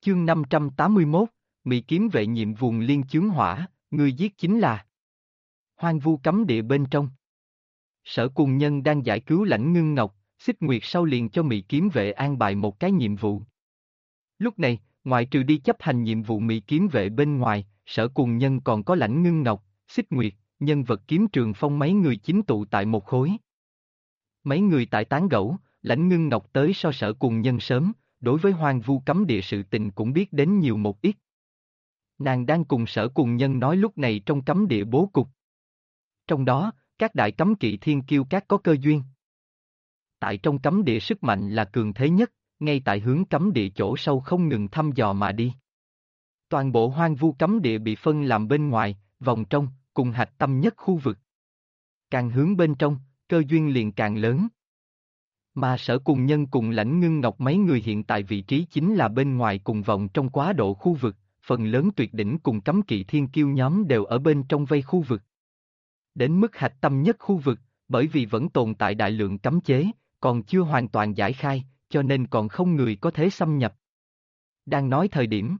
Chương 581, Mị kiếm vệ nhiệm vùng liên chướng hỏa, ngươi giết chính là hoang vu cấm địa bên trong. Sở Cùng Nhân đang giải cứu Lãnh Ngưng Ngọc, Xích Nguyệt sau liền cho Mị kiếm vệ an bài một cái nhiệm vụ. Lúc này, ngoại trừ đi chấp hành nhiệm vụ Mị kiếm vệ bên ngoài, Sở Cùng Nhân còn có Lãnh Ngưng Ngọc, Xích Nguyệt, nhân vật kiếm Trường Phong mấy người chính tụ tại một khối. Mấy người tại tán gẫu, Lãnh Ngưng Ngọc tới so Sở Cùng Nhân sớm, đối với hoang vu cấm địa sự tình cũng biết đến nhiều một ít. Nàng đang cùng Sở Cùng Nhân nói lúc này trong cấm địa bố cục. Trong đó, các đại cấm kỵ thiên kiêu các có cơ duyên. Tại trong cấm địa sức mạnh là cường thế nhất, ngay tại hướng cấm địa chỗ sâu không ngừng thăm dò mà đi. Toàn bộ hoang vu cấm địa bị phân làm bên ngoài, vòng trong, cùng hạch tâm nhất khu vực. Càng hướng bên trong, cơ duyên liền càng lớn. Mà Sở Cùng Nhân cùng Lãnh Ngưng Ngọc mấy người hiện tại vị trí chính là bên ngoài cùng vòng trong quá độ khu vực, phần lớn tuyệt đỉnh cùng cấm kỵ thiên kiêu nhóm đều ở bên trong vây khu vực. Đến mức hạch tâm nhất khu vực, bởi vì vẫn tồn tại đại lượng cấm chế, còn chưa hoàn toàn giải khai, cho nên còn không người có thể xâm nhập. Đang nói thời điểm,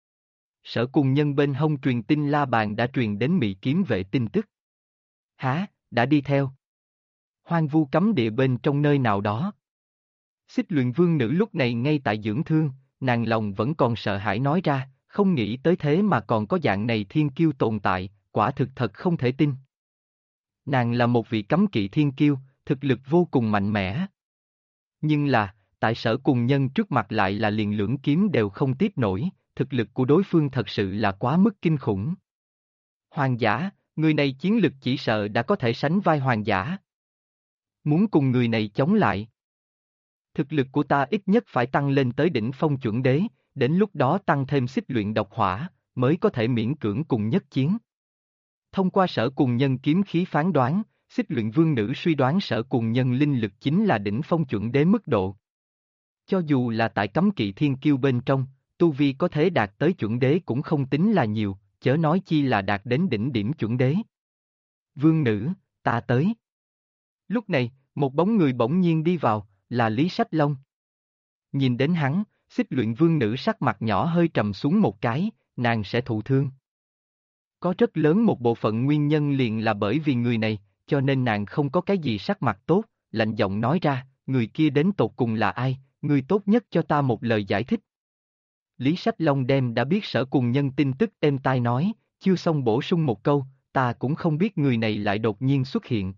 Sở Cùng Nhân bên hông truyền tin la bàn đã truyền đến Mị kiếm vệ tin tức. Hả, đã đi theo. Hoang vu cấm địa bên trong nơi nào đó. Xích Luyện Vương nữ lúc này ngay tại dưỡng thương, nàng lòng vẫn còn sợ hãi nói ra, không nghĩ tới thế mà còn có dạng này thiên kiêu tồn tại, quả thực thật không thể tin. Nàng là một vị cấm kỵ thiên kiêu, thực lực vô cùng mạnh mẽ. Nhưng là, tại Sở Cùng Nhân trước mặt lại là liền lưỡng kiếm đều không tiếp nổi, thực lực của đối phương thật sự là quá mức kinh khủng. Hoàng giả, người này chiến lực chỉ sợ đã có thể sánh vai hoàng giả. Muốn cùng người này chống lại. Thực lực của ta ít nhất phải tăng lên tới đỉnh phong chuẩn đế, đến lúc đó tăng thêm xích luyện độc hỏa, mới có thể miễn cưỡng cùng nhất chiến. Thông qua Sở Cùng Nhân kiếm khí phán đoán, Xích Luyện Vương nữ suy đoán Sở Cùng Nhân linh lực chính là đỉnh phong chuẩn đế mức độ. Cho dù là tại cấm kỵ thiên kiêu bên trong, tu vi có thể đạt tới chuẩn đế cũng không tính là nhiều, chớ nói chi là đạt đến đỉnh điểm chuẩn đế. Vương nữ, ta tới. Lúc này, một bóng người bỗng nhiên đi vào, là Lý Sách Long. Nhìn đến hắn, Xích Luyện Vương nữ sắc mặt nhỏ hơi trầm xuống một cái, nàng sẽ thụ thương. Có rất lớn một bộ phận nguyên nhân liền là bởi vì người này, cho nên nàng không có cái gì sắc mặt tốt, lạnh giọng nói ra, người kia đến tột cùng là ai, người tốt nhất cho ta một lời giải thích. Lý Sách Long đem đã biết Sở Cùng Nhân tin tức êm tai nói, chưa xong bổ sung một câu, ta cũng không biết người này lại đột nhiên xuất hiện.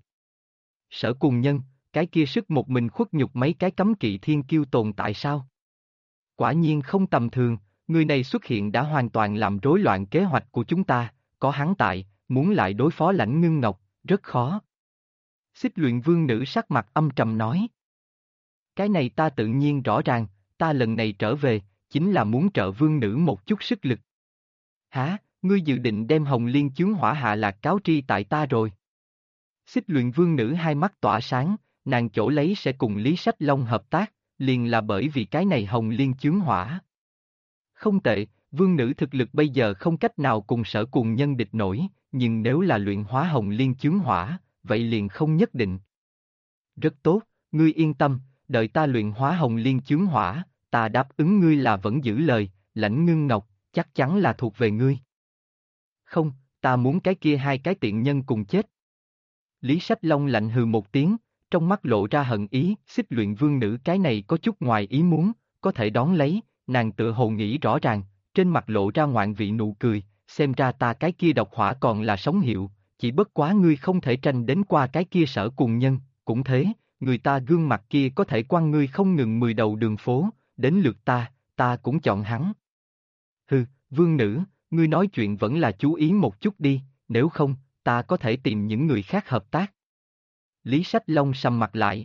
Sở Cùng Nhân, cái kia sức một mình khuất nhục mấy cái cấm kỵ thiên kiêu tồn tại sao? Quả nhiên không tầm thường, người này xuất hiện đã hoàn toàn làm rối loạn kế hoạch của chúng ta, có hắn tại, muốn lại đối phó Lãnh Ngưng Ngọc, rất khó. Xích Luyện Vương nữ sắc mặt âm trầm nói. Cái này ta tự nhiên rõ ràng, ta lần này trở về, chính là muốn trợ vương nữ một chút sức lực. Hả, ngươi dự định đem Hồng Liên chướng hỏa hạ lạc cáo tri tại ta rồi. Xích Luyện Vương nữ hai mắt tỏa sáng, nàng chỗ lấy sẽ cùng Lý Sách Long hợp tác, liền là bởi vì cái này Hồng Liên chướng hỏa. Không tệ, vương nữ thực lực bây giờ không cách nào cùng Sở Cùng Nhân địch nổi, nhưng nếu là luyện hóa Hồng Liên chướng hỏa, vậy liền không nhất định. Rất tốt, ngươi yên tâm, đợi ta luyện hóa Hồng Liên chướng hỏa, ta đáp ứng ngươi là vẫn giữ lời, Lãnh Ngưng Ngọc, chắc chắn là thuộc về ngươi. Không, ta muốn cái kia hai cái tiện nhân cùng chết. Lý Sách Long lạnh hừ một tiếng, trong mắt lộ ra hận ý, Xích Luyện Vương nữ cái này có chút ngoài ý muốn, có thể đón lấy, nàng tựa hồ nghĩ rõ ràng, trên mặt lộ ra ngoạn vị nụ cười, xem ra ta cái kia độc hỏa còn là sống hiệu, chỉ bất quá ngươi không thể tranh đến qua cái kia Sở Cùng Nhân, cũng thế, người ta gương mặt kia có thể quăng ngươi không ngừng 10 đầu đường phố, đến lượt ta cũng chọn hắn. Hừ, vương nữ, ngươi nói chuyện vẫn là chú ý một chút đi, nếu không, ta có thể tìm những người khác hợp tác. Lý Sách Long sầm mặt lại.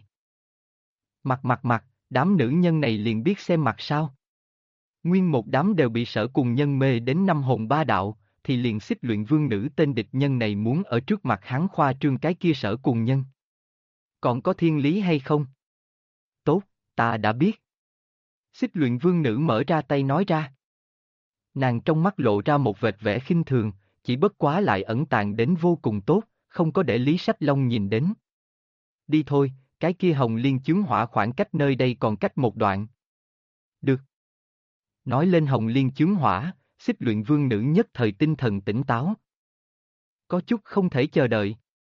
Mặt, đám nữ nhân này liền biết xem mặt sao. Nguyên một đám đều bị Sở Cùng Nhân mê đến năm hồn ba đạo, thì liền Xích Luyện Vương nữ tên địch nhân này muốn ở trước mặt hắn khoa trương cái kia Sở Cùng Nhân. Còn có thiên lý hay không? Tốt, ta đã biết. Xích Luyện Vương nữ mở ra tay nói ra. Nàng trong mắt lộ ra một vệt vẻ khinh thường, chỉ bất quá lại ẩn tàng đến vô cùng tốt, không có để Lý Sách Long nhìn đến. Đi thôi, cái kia Hồng Liên chướng hỏa khoảng cách nơi đây còn cách một đoạn. Được. Nói lên Hồng Liên chướng hỏa, Xích Luyện Vương nữ nhất thời tinh thần tỉnh táo. Có chút không thể chờ đợi.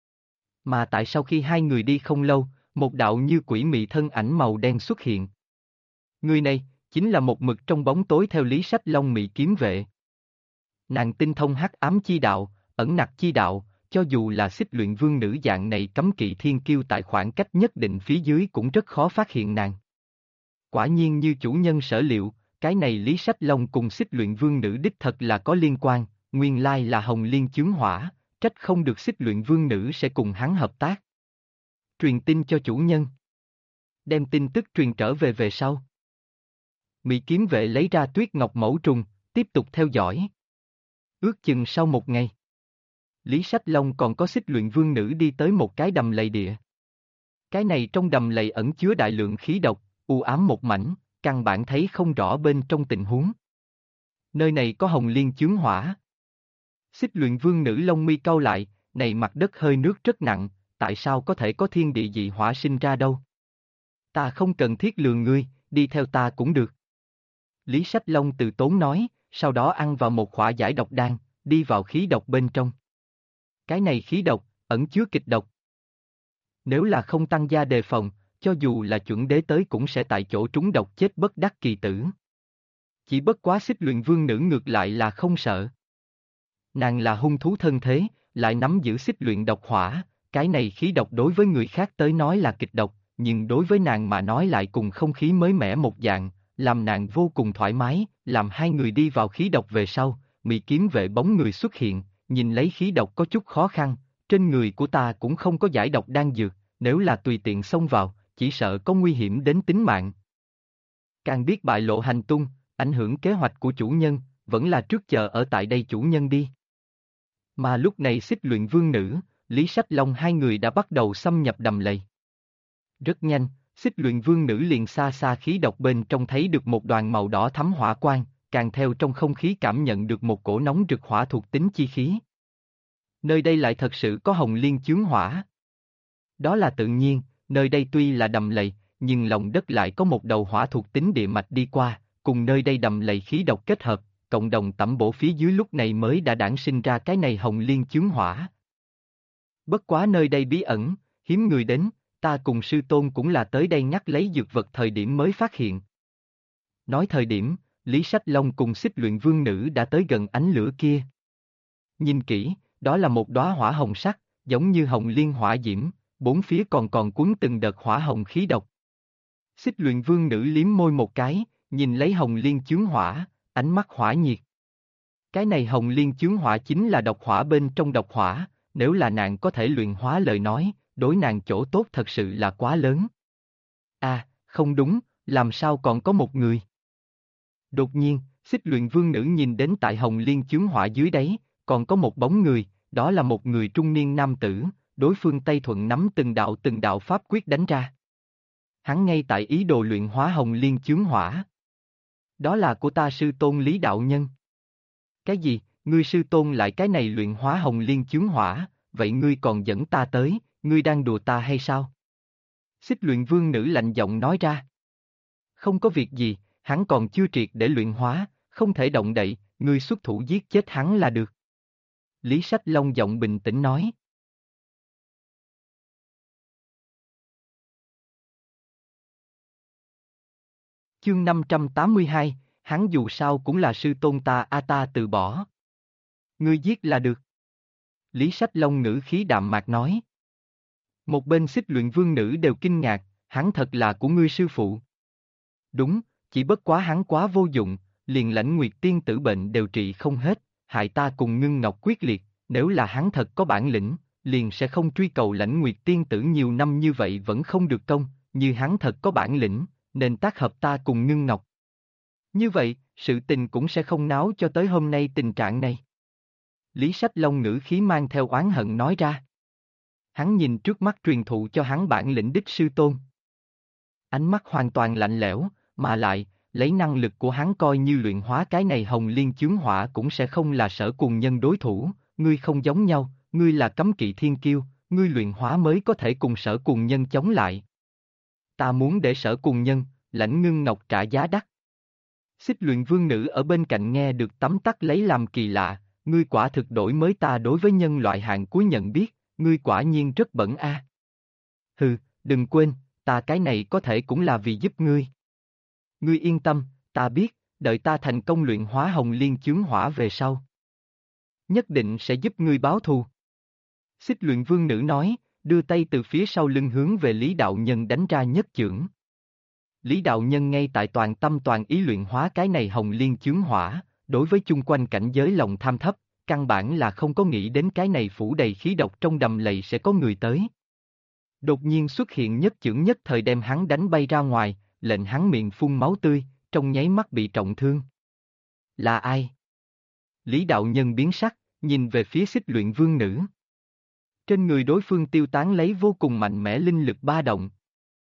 Mà tại sau khi hai người đi không lâu, một đạo như quỷ mị thân ảnh màu đen xuất hiện. Người này, chính là một mực trong bóng tối theo Lý Sách Long Mị kiếm vệ. Nàng tinh thông hắc ám chi đạo, ẩn nặc chi đạo, cho dù là Xích Luyện Vương nữ dạng này cấm kỵ thiên kiêu tại khoảng cách nhất định phía dưới cũng rất khó phát hiện nàng. Quả nhiên như chủ nhân sở liệu, cái này Lý Sách Long cùng Xích Luyện Vương nữ đích thật là có liên quan, nguyên lai là Hồng Liên chướng hỏa, trách không được Xích Luyện Vương nữ sẽ cùng hắn hợp tác. Truyền tin cho chủ nhân. Đem tin tức truyền trở về sau. Mị kiếm vệ lấy ra Tuyết Ngọc Mẫu Trùng, tiếp tục theo dõi. Ước chừng sau một ngày, Lý Sách Long còn có Xích Luyện Vương nữ đi tới một cái đầm lầy địa. Cái này trong đầm lầy ẩn chứa đại lượng khí độc, u ám một mảnh, căn bản thấy không rõ bên trong tình huống. Nơi này có Hồng Liên chướng hỏa. Xích Luyện Vương nữ lông mi cau lại, này mặt đất hơi nước rất nặng, tại sao có thể có thiên địa dị hỏa sinh ra đâu? Ta không cần thiết lừa ngươi, đi theo ta cũng được. Lý Sách Long từ tốn nói, sau đó ăn vào một khỏa giải độc đan, đi vào khí độc bên trong. Cái này khí độc, ẩn chứa kịch độc. Nếu là không tăng gia đề phòng, cho dù là chuẩn đế tới cũng sẽ tại chỗ trúng độc chết bất đắc kỳ tử. Chỉ bất quá Xích Luyện Vương nữ ngược lại là không sợ. Nàng là hung thú thân thế, lại nắm giữ xích luyện độc hỏa, cái này khí độc đối với người khác tới nói là kịch độc, nhưng đối với nàng mà nói lại cùng không khí mới mẻ một dạng, làm nàng vô cùng thoải mái, làm hai người đi vào khí độc về sau, Mị kiếm vệ bóng người xuất hiện, nhìn lấy khí độc có chút khó khăn, trên người của ta cũng không có giải độc đan dược, nếu là tùy tiện xông vào, chỉ sợ có nguy hiểm đến tính mạng. Càng biết bại lộ hành tung, ảnh hưởng kế hoạch của chủ nhân, vẫn là trước chờ ở tại đây chủ nhân đi. Mà lúc này Xích Luyện Vương nữ, Lý Sách Long hai người đã bắt đầu xâm nhập đầm lầy. Rất nhanh, Xích Luyện Vương nữ liền xa xa khí độc bên trong thấy được một đoàn màu đỏ thắm hỏa quang, càng theo trong không khí cảm nhận được một cổ nóng rực hỏa thuộc tính chi khí. Nơi đây lại thật sự có Hồng Liên chướng hỏa. Đó là tự nhiên, nơi đây tuy là đầm lầy, nhưng lòng đất lại có một đầu hỏa thuộc tính địa mạch đi qua, cùng nơi đây đầm lầy khí độc kết hợp, cộng đồng tẩm bổ phía dưới lúc này mới đã đản sinh ra cái này Hồng Liên chướng hỏa. Bất quá nơi đây bí ẩn, hiếm người đến, ta cùng sư tôn cũng là tới đây nhắc lấy dược vật thời điểm mới phát hiện. Nói thời điểm, Lý Sách Long cùng Xích Luyện Vương nữ đã tới gần ánh lửa kia. Nhìn kỹ, đó là một đóa hỏa hồng sắc, giống như hồng liên hỏa diễm, bốn phía còn cuốn từng đợt hỏa hồng khí độc. Xích Luyện Vương nữ liếm môi một cái, nhìn lấy Hồng Liên chướng hỏa, ánh mắt hỏa nhiệt. Cái này Hồng Liên chướng hỏa chính là độc hỏa bên trong độc hỏa, nếu là nàng có thể luyện hóa lời nói, đối nàng chỗ tốt thật sự là quá lớn. À, không đúng, làm sao còn có một người? Đột nhiên, Xích Luyện Vương nữ nhìn đến tại Hồng Liên chướng hỏa dưới đáy, còn có một bóng người, đó là một người trung niên nam tử, đối phương Tây Thuận nắm từng đạo pháp quyết đánh ra. Hắn ngay tại ý đồ luyện hóa Hồng Liên chướng hỏa. Đó là của ta sư tôn Lý Đạo Nhân. Cái gì, ngươi sư tôn lại cái này luyện hóa Hồng Liên chướng hỏa, vậy ngươi còn dẫn ta tới, ngươi đang đùa ta hay sao? Xích Luyện Vương nữ lạnh giọng nói ra. Không có việc gì, hắn còn chưa triệt để luyện hóa, không thể động đậy, ngươi xuất thủ giết chết hắn là được. Lý Sách Long giọng bình tĩnh nói. Chương 582, hắn dù sao cũng là sư tôn ta ta từ bỏ. Ngươi giết là được. Lý Sách Long ngữ khí đạm mạc nói. Một bên Xích Luyện Vương nữ đều kinh ngạc, hắn thật là của ngươi sư phụ. Đúng, chỉ bất quá hắn quá vô dụng, liền Lãnh Nguyệt tiên tử bệnh đều trị không hết, hại ta cùng Ngưng Ngọc quyết liệt, nếu là hắn thật có bản lĩnh, liền sẽ không truy cầu Lãnh Nguyệt tiên tử nhiều năm như vậy vẫn không được công, như hắn thật có bản lĩnh, nên tác hợp ta cùng Ngưng Ngọc. Như vậy, sự tình cũng sẽ không náo cho tới hôm nay tình trạng này. Lý Sách Long ngữ khí mang theo oán hận nói ra. Hắn nhìn trước mắt truyền thụ cho hắn bản lĩnh đích sư tôn. Ánh mắt hoàn toàn lạnh lẽo, mà lại, lấy năng lực của hắn coi như luyện hóa cái này Hồng Liên chướng hỏa cũng sẽ không là Sở Cuồng Nhân đối thủ, ngươi không giống nhau, ngươi là cấm kỵ thiên kiêu, ngươi luyện hóa mới có thể cùng Sở Cuồng Nhân chống lại. Ta muốn để Sở Cuồng Nhân, Lãnh Ngưng Ngọc trả giá đắt. Xích luyện vương nữ ở bên cạnh nghe được tấm tắc lấy làm kỳ lạ, ngươi quả thực đổi mới ta đối với nhân loại hạng cuối nhận biết, ngươi quả nhiên rất bẩn a. Hừ, đừng quên, ta cái này có thể cũng là vì giúp ngươi. Ngươi yên tâm, ta biết, đợi ta thành công luyện hóa hồng liên chướng hỏa về sau. Nhất định sẽ giúp ngươi báo thù. Xích luyện vương nữ nói, đưa tay từ phía sau lưng hướng về Lý Đạo Nhân đánh ra nhất chưởng. Lý Đạo Nhân ngay tại toàn tâm toàn ý luyện hóa cái này hồng liên chướng hỏa, đối với chung quanh cảnh giới lòng tham thấp, căn bản là không có nghĩ đến cái này phủ đầy khí độc trong đầm lầy sẽ có người tới. Đột nhiên xuất hiện nhất chưởng nhất thời đem hắn đánh bay ra ngoài, lệnh hắn miệng phun máu tươi, trong nháy mắt bị trọng thương. Là ai? Lý Đạo Nhân biến sắc, nhìn về phía xích luyện vương nữ. Trên người đối phương tiêu tán lấy vô cùng mạnh mẽ linh lực ba động.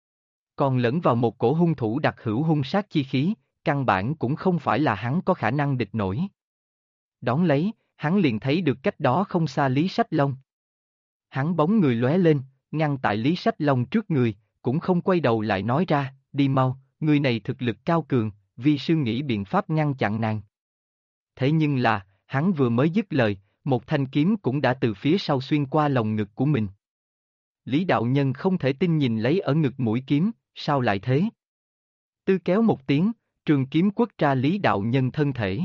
Còn lẫn vào một cổ hung thủ đặc hữu hung sát chi khí, căn bản cũng không phải là hắn có khả năng địch nổi. Đón lấy, hắn liền thấy được cách đó không xa Lý Sách Long. Hắn bóng người lóe lên, ngăn tại Lý Sách Long trước người, cũng không quay đầu lại nói ra, đi mau, người này thực lực cao cường, vi sư nghĩ biện pháp ngăn chặn nàng. Thế nhưng là, hắn vừa mới dứt lời, một thanh kiếm cũng đã từ phía sau xuyên qua lồng ngực của mình. Lý Đạo Nhân không thể tin nhìn lấy ở ngực mũi kiếm, sao lại thế? Tư kéo một tiếng, trường kiếm quất ra Lý Đạo Nhân thân thể.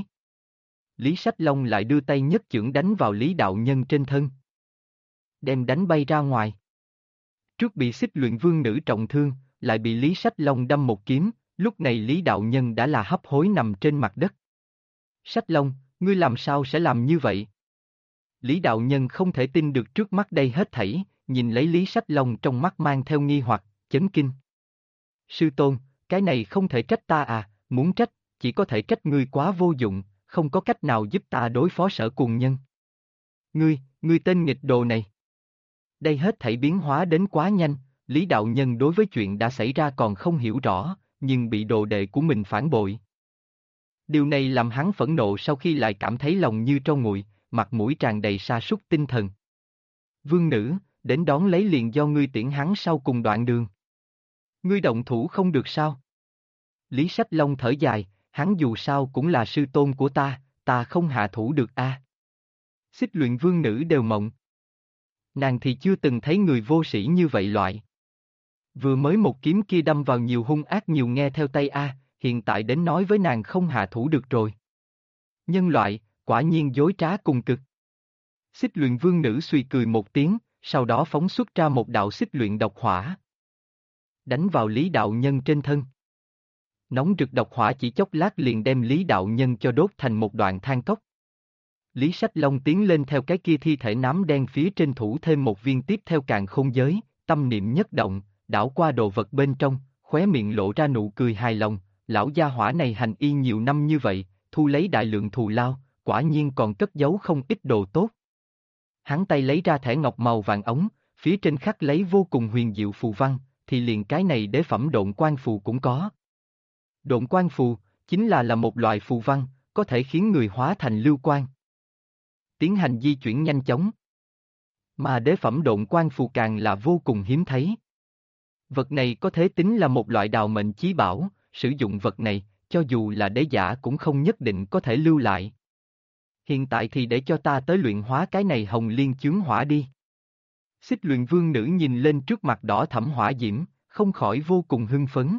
Lý Sách Long lại đưa tay nhất chưởng đánh vào Lý Đạo Nhân trên thân. Đem đánh bay ra ngoài. Trước bị xích luyện vương nữ trọng thương, lại bị Lý Sách Long đâm một kiếm, lúc này Lý Đạo Nhân đã là hấp hối nằm trên mặt đất. Sách Long, ngươi làm sao sẽ làm như vậy? Lý Đạo Nhân không thể tin được trước mắt đây hết thảy, nhìn lấy Lý Sách Long trong mắt mang theo nghi hoặc, chấn kinh. Sư tôn, cái này không thể trách ta à, muốn trách, chỉ có thể trách ngươi quá vô dụng, không có cách nào giúp ta đối phó Sở Cuồng Nhân. Ngươi tên nghịch đồ này. Đây hết thảy biến hóa đến quá nhanh, Lý Đạo Nhân đối với chuyện đã xảy ra còn không hiểu rõ, nhưng bị đồ đệ của mình phản bội. Điều này làm hắn phẫn nộ sau khi lại cảm thấy lòng như trâu nguội, mặt mũi tràn đầy sa sút tinh thần. Vương nữ, đến đón lấy liền do ngươi tiễn hắn sau cùng đoạn đường. Ngươi động thủ không được sao? Lý Sách Long thở dài, hắn dù sao cũng là sư tôn của ta không hạ thủ được a. Xích luyện vương nữ đều mộng. Nàng thì chưa từng thấy người vô sĩ như vậy loại. Vừa mới một kiếm kia đâm vào nhiều hung ác nhiều nghe theo tay a, hiện tại đến nói với nàng không hạ thủ được rồi. Nhân loại, quả nhiên dối trá cùng cực. Xích luyện vương nữ suy cười một tiếng, sau đó phóng xuất ra một đạo xích luyện độc hỏa. Đánh vào Lý Đạo Nhân trên thân. Nóng rực độc hỏa chỉ chốc lát liền đem Lý Đạo Nhân cho đốt thành một đoạn than cốc. Lý Sách Long tiến lên theo cái kia thi thể nám đen phía trên thủ thêm một viên tiếp theo càn khôn giới, tâm niệm nhất động, đảo qua đồ vật bên trong, khóe miệng lộ ra nụ cười hài lòng, lão gia hỏa này hành y nhiều năm như vậy, thu lấy đại lượng thù lao, quả nhiên còn cất giấu không ít đồ tốt. Hắn tay lấy ra thẻ ngọc màu vàng ống, phía trên khắc lấy vô cùng huyền diệu phù văn, thì liền cái này đế phẩm độn quan phù cũng có. Độn quan phù, chính là một loại phù văn, có thể khiến người hóa thành lưu quang. Tiến hành di chuyển nhanh chóng. Mà đế phẩm độn quan phù càng là vô cùng hiếm thấy. Vật này có thể tính là một loại đào mệnh chí bảo, sử dụng vật này, cho dù là đế giả cũng không nhất định có thể lưu lại. Hiện tại thì để cho ta tới luyện hóa cái này hồng liên chướng hỏa đi. Xích luyện vương nữ nhìn lên trước mặt đỏ thẫm hỏa diễm, không khỏi vô cùng hưng phấn.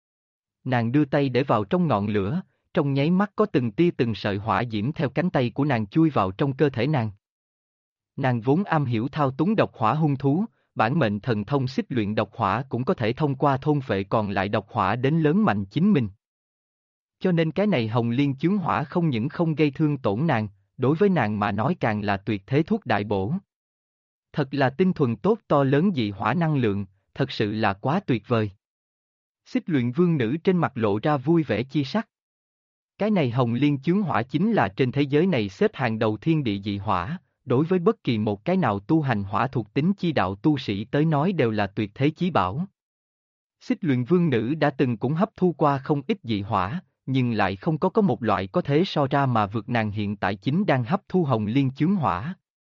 Nàng đưa tay để vào trong ngọn lửa, trong nháy mắt có từng tia từng sợi hỏa diễm theo cánh tay của nàng chui vào trong cơ thể nàng. Nàng vốn am hiểu thao túng độc hỏa hung thú, bản mệnh thần thông xích luyện độc hỏa cũng có thể thông qua thôn phệ còn lại độc hỏa đến lớn mạnh chính mình. Cho nên cái này hồng liên chướng hỏa không những không gây thương tổn nàng, đối với nàng mà nói càng là tuyệt thế thuốc đại bổ. Thật là tinh thuần tốt to lớn dị hỏa năng lượng, thật sự là quá tuyệt vời. Xích luyện vương nữ trên mặt lộ ra vui vẻ chi sắc. Cái này hồng liên chướng hỏa chính là trên thế giới này xếp hàng đầu thiên địa dị hỏa, đối với bất kỳ một cái nào tu hành hỏa thuộc tính chi đạo tu sĩ tới nói đều là tuyệt thế chí bảo. Xích luyện vương nữ đã từng cũng hấp thu qua không ít dị hỏa, nhưng lại không có một loại có thể so ra mà vượt nàng hiện tại chính đang hấp thu hồng liên chướng hỏa.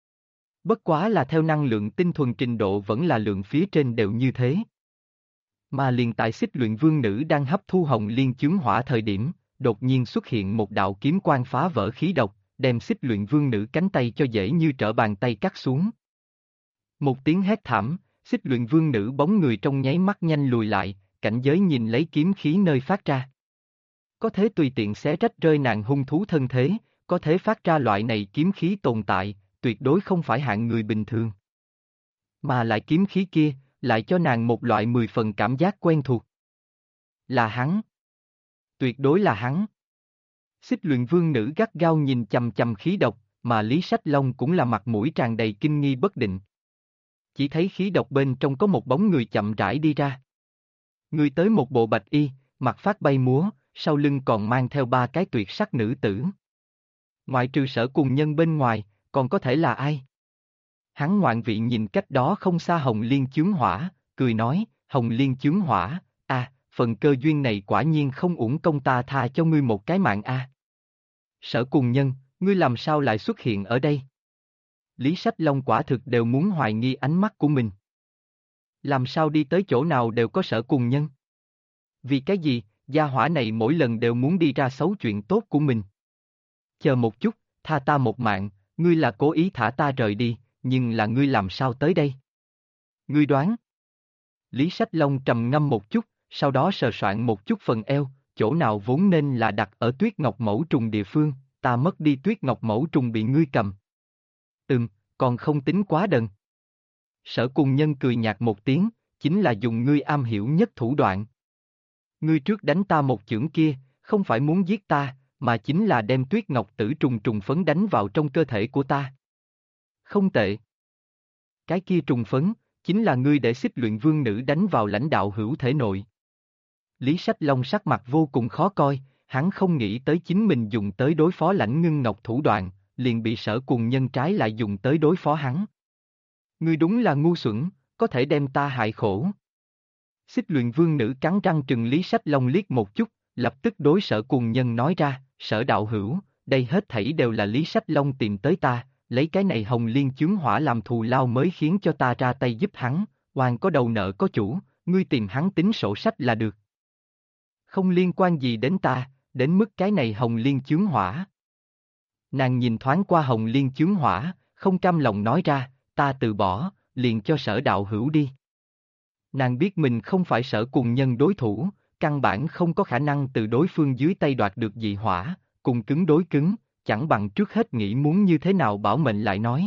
Bất quá là theo năng lượng tinh thuần trình độ vẫn là lượng phía trên đều như thế. Mà liền tại xích luyện vương nữ đang hấp thu hồng liên chướng hỏa thời điểm, đột nhiên xuất hiện một đạo kiếm quang phá vỡ khí độc, đem Xích Luyện Vương Nữ cánh tay cho dễ như trở bàn tay cắt xuống. Một tiếng hét thảm, Xích Luyện Vương Nữ bóng người trong nháy mắt nhanh lùi lại, cảnh giới nhìn lấy kiếm khí nơi phát ra. Có thể tùy tiện xé rách rơi nàng hung thú thân thế, có thể phát ra loại này kiếm khí tồn tại, tuyệt đối không phải hạng người bình thường. Mà lại kiếm khí kia, lại cho nàng một loại 10 phần cảm giác quen thuộc. Là hắn. Tuyệt đối là hắn. Xích Luyện Vương Nữ gắt gao nhìn chằm chằm khí độc, mà Lý Sách Long cũng là mặt mũi tràn đầy kinh nghi bất định. Chỉ thấy khí độc bên trong có một bóng người chậm rãi đi ra. Người tới một bộ bạch y, mặt phát bay múa, sau lưng còn mang theo 3 cái tuyệt sắc nữ tử. Ngoại trừ Sở Cùng Nhân bên ngoài, còn có thể là ai? Hắn ngoạn vị nhìn cách đó không xa Hồng Liên Chướng Hỏa, cười nói, Hồng Liên Chướng Hỏa, phần cơ duyên này quả nhiên không uổng công ta tha cho ngươi một cái mạng a. Sở Cùng Nhân, ngươi làm sao lại xuất hiện ở đây? Lý Sách Long quả thực đều muốn hoài nghi ánh mắt của mình. Làm sao đi tới chỗ nào đều có Sở Cùng Nhân? Vì cái gì, gia hỏa này mỗi lần đều muốn đi ra xấu chuyện tốt của mình? Chờ một chút, tha ta một mạng, ngươi là cố ý thả ta rời đi, nhưng là ngươi làm sao tới đây? Ngươi đoán? Lý Sách Long trầm ngâm một chút, sau đó sờ soạn một chút phần eo, chỗ nào vốn nên là đặt ở Tuyết Ngọc Mẫu Trùng địa phương, ta mất đi Tuyết Ngọc Mẫu Trùng bị ngươi cầm. Còn không tính quá đần. Sở Cùng Nhân cười nhạt một tiếng, chính là dùng ngươi am hiểu nhất thủ đoạn. Ngươi trước đánh ta một chưởng kia, không phải muốn giết ta, mà chính là đem Tuyết Ngọc Tử trùng trùng phấn đánh vào trong cơ thể của ta. Không tệ. Cái kia trùng phấn, chính là ngươi để Xích Luyện Vương Nữ đánh vào lãnh đạo hữu thể nội. Lý Sách Long sắc mặt vô cùng khó coi, hắn không nghĩ tới chính mình dùng tới đối phó Lãnh Ngưng Ngọc thủ đoạn, liền bị Sở Cùng Nhân trái lại dùng tới đối phó hắn. Ngươi đúng là ngu xuẩn, có thể đem ta hại khổ. Xích Luyện Vương Nữ cắn răng trừng Lý Sách Long liếc một chút, lập tức đối Sở Cùng Nhân nói ra, Sở đạo hữu, đây hết thảy đều là Lý Sách Long tìm tới ta, lấy cái này Hồng Liên Chướng Hỏa làm thù lao mới khiến cho ta ra tay giúp hắn, oan có đầu nợ có chủ, ngươi tìm hắn tính sổ sách là được. Không liên quan gì đến ta, đến mức cái này Hồng Liên Chướng Hỏa. Nàng nhìn thoáng qua Hồng Liên Chướng Hỏa, không cam lòng nói ra, ta từ bỏ, liền cho Sở đạo hữu đi. Nàng biết mình không phải Sở Cùng Nhân đối thủ, căn bản không có khả năng từ đối phương dưới tay đoạt được dị hỏa, cùng cứng đối cứng, chẳng bằng trước hết nghĩ muốn như thế nào bảo mệnh lại nói.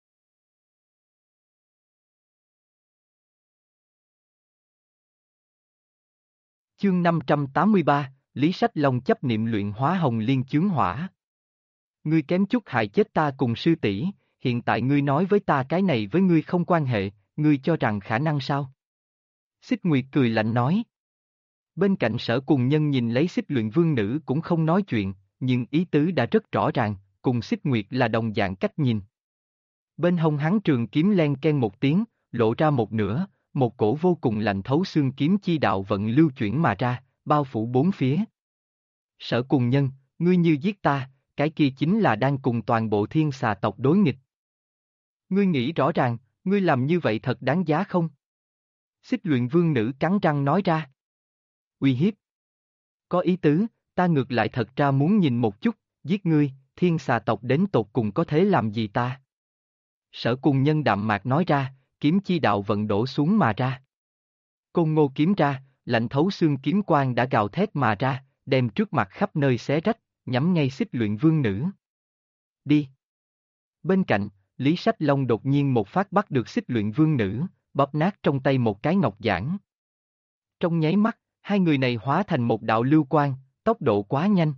Chương 583, Lý Sách Long chấp niệm luyện hóa Hồng Liên Chướng Hỏa. Ngươi kém chút hại chết ta cùng sư tỷ, hiện tại ngươi nói với ta cái này với ngươi không quan hệ, ngươi cho rằng khả năng sao? Xích Nguyệt cười lạnh nói. Bên cạnh Sở Cùng Nhân nhìn lấy Xích Luyện Vương Nữ cũng không nói chuyện, nhưng ý tứ đã rất rõ ràng, cùng Xích Nguyệt là đồng dạng cách nhìn. Bên hông hắn trường kiếm len ken một tiếng, lộ ra một nửa, một cổ vô cùng lạnh thấu xương kiếm chi đạo vận lưu chuyển mà ra, bao phủ bốn phía. Sở Cùng Nhân, ngươi như giết ta, cái kia chính là đang cùng toàn bộ thiên xà tộc đối nghịch. Ngươi nghĩ rõ ràng, ngươi làm như vậy thật đáng giá không? Xích Luyện Vương Nữ cắn răng nói ra. Uy hiếp. Có ý tứ, ta ngược lại thật ra muốn nhìn một chút, giết ngươi, thiên xà tộc đến tột cùng có thể làm gì ta? Sở Cùng Nhân đạm mạc nói ra, kiếm chi đạo vận đổ xuống mà ra. Côn Ngô kiếm ra, lạnh thấu xương kiếm quang đã gào thét mà ra, đem trước mặt khắp nơi xé rách, nhắm ngay Xích Luyện Vương Nữ. Đi. Bên cạnh, Lý Sách Long đột nhiên một phát bắt được Xích Luyện Vương Nữ, bóp nát trong tay một cái ngọc giản. Trong nháy mắt, hai người này hóa thành một đạo lưu quang, tốc độ quá nhanh.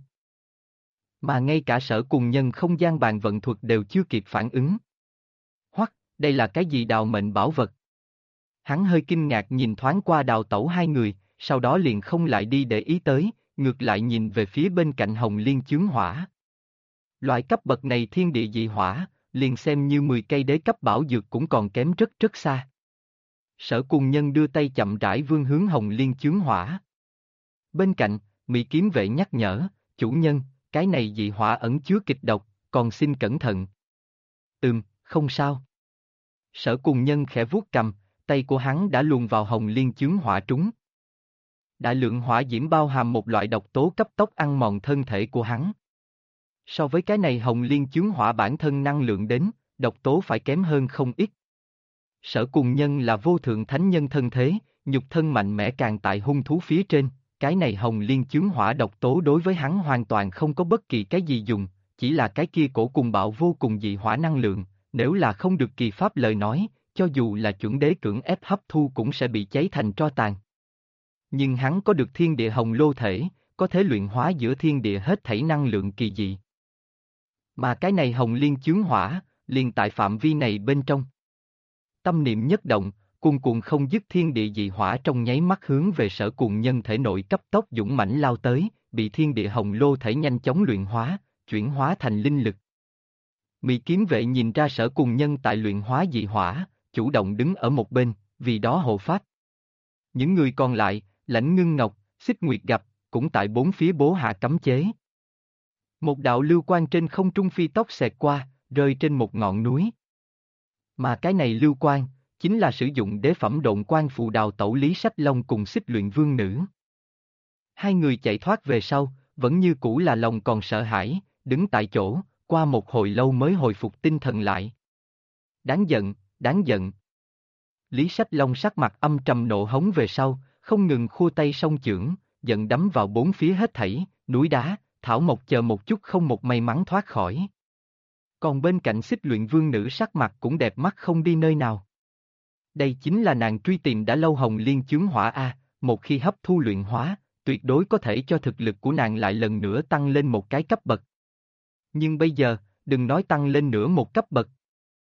Mà ngay cả Sở Cùng Nhân không gian bàn vận thuật đều chưa kịp phản ứng. Hoặc, đây là cái gì đào mệnh bảo vật? Hắn hơi kinh ngạc nhìn thoáng qua Đào Tẩu hai người, sau đó liền không lại đi để ý tới, ngược lại nhìn về phía bên cạnh Hồng Liên Chướng Hỏa. Loại cấp bậc này thiên địa dị hỏa, liền xem như 10 cây đế cấp bảo dược cũng còn kém rất rất xa. Sở Cùng Nhân đưa tay chậm rãi vươn hướng Hồng Liên Chướng Hỏa. Bên cạnh, Mị Kiếm Vệ nhắc nhở, chủ nhân, cái này dị hỏa ẩn chứa kịch độc, còn xin cẩn thận. Không sao. Sở Cùng Nhân khẽ vuốt cầm, tay của hắn đã luồn vào Hồng Liên Chướng Hỏa trúng. Đại lượng hỏa diễm bao hàm một loại độc tố cấp tốc ăn mòn thân thể của hắn. So với cái này hồng liên chướng hỏa bản thân năng lượng đến, độc tố phải kém hơn không ít. Sở Cùng Nhân là vô thượng thánh nhân thân thế, nhục thân mạnh mẽ càng tại hung thú phía trên, cái này hồng liên chướng hỏa độc tố đối với hắn hoàn toàn không có bất kỳ cái gì dùng, chỉ là cái kia cổ cùng bạo vô cùng dị hỏa năng lượng, nếu là không được kỳ pháp lời nói, cho dù là chuẩn đế cưỡng ép hấp thu cũng sẽ bị cháy thành tro tàn. Nhưng hắn có được thiên địa hồng lô thể, có thể luyện hóa giữa thiên địa hết thảy năng lượng kỳ dị. Mà cái này hồng liên chướng hỏa, liền tại phạm vi này bên trong. Tâm niệm nhất động, cuồn cuộn không dứt thiên địa dị hỏa trong nháy mắt hướng về Sở Cùng Nhân thể nội cấp tốc dũng mãnh lao tới, bị thiên địa hồng lô thể nhanh chóng luyện hóa, chuyển hóa thành linh lực. Mị kiếm vệ nhìn ra Sở Cùng Nhân tại luyện hóa dị hỏa, chủ động đứng ở một bên, vì đó hộ pháp. Những người còn lại, Lãnh Ngưng Ngọc, Xích Nguyệt gặp, cũng tại bốn phía bố hạ cấm chế. Một đạo lưu quang trên không trung phi tốc xẹt qua, rơi trên một ngọn núi. Mà cái này lưu quang, chính là sử dụng đế phẩm độn quang phù đào tẩu Lý Sách Long cùng Xích Luyện Vương Nữ. Hai người chạy thoát về sau, vẫn như cũ là lòng còn sợ hãi, đứng tại chỗ, qua một hồi lâu mới hồi phục tinh thần lại. Đáng giận, đáng giận. Lý Sách Long sắc mặt âm trầm nộ hống về sau, không ngừng khua tay song chưởng, giận đấm vào bốn phía hết thảy, núi đá, thảo mộc chờ một chút không một may mắn thoát khỏi. Còn bên cạnh Xích Luyện Vương Nữ sắc mặt cũng đẹp mắt không đi nơi nào. Đây chính là nàng truy tìm đã lâu hồng liên chướng hỏa A, một khi hấp thu luyện hóa, tuyệt đối có thể cho thực lực của nàng lại lần nữa tăng lên một cái cấp bậc. Nhưng bây giờ, đừng nói tăng lên nữa một cấp bậc.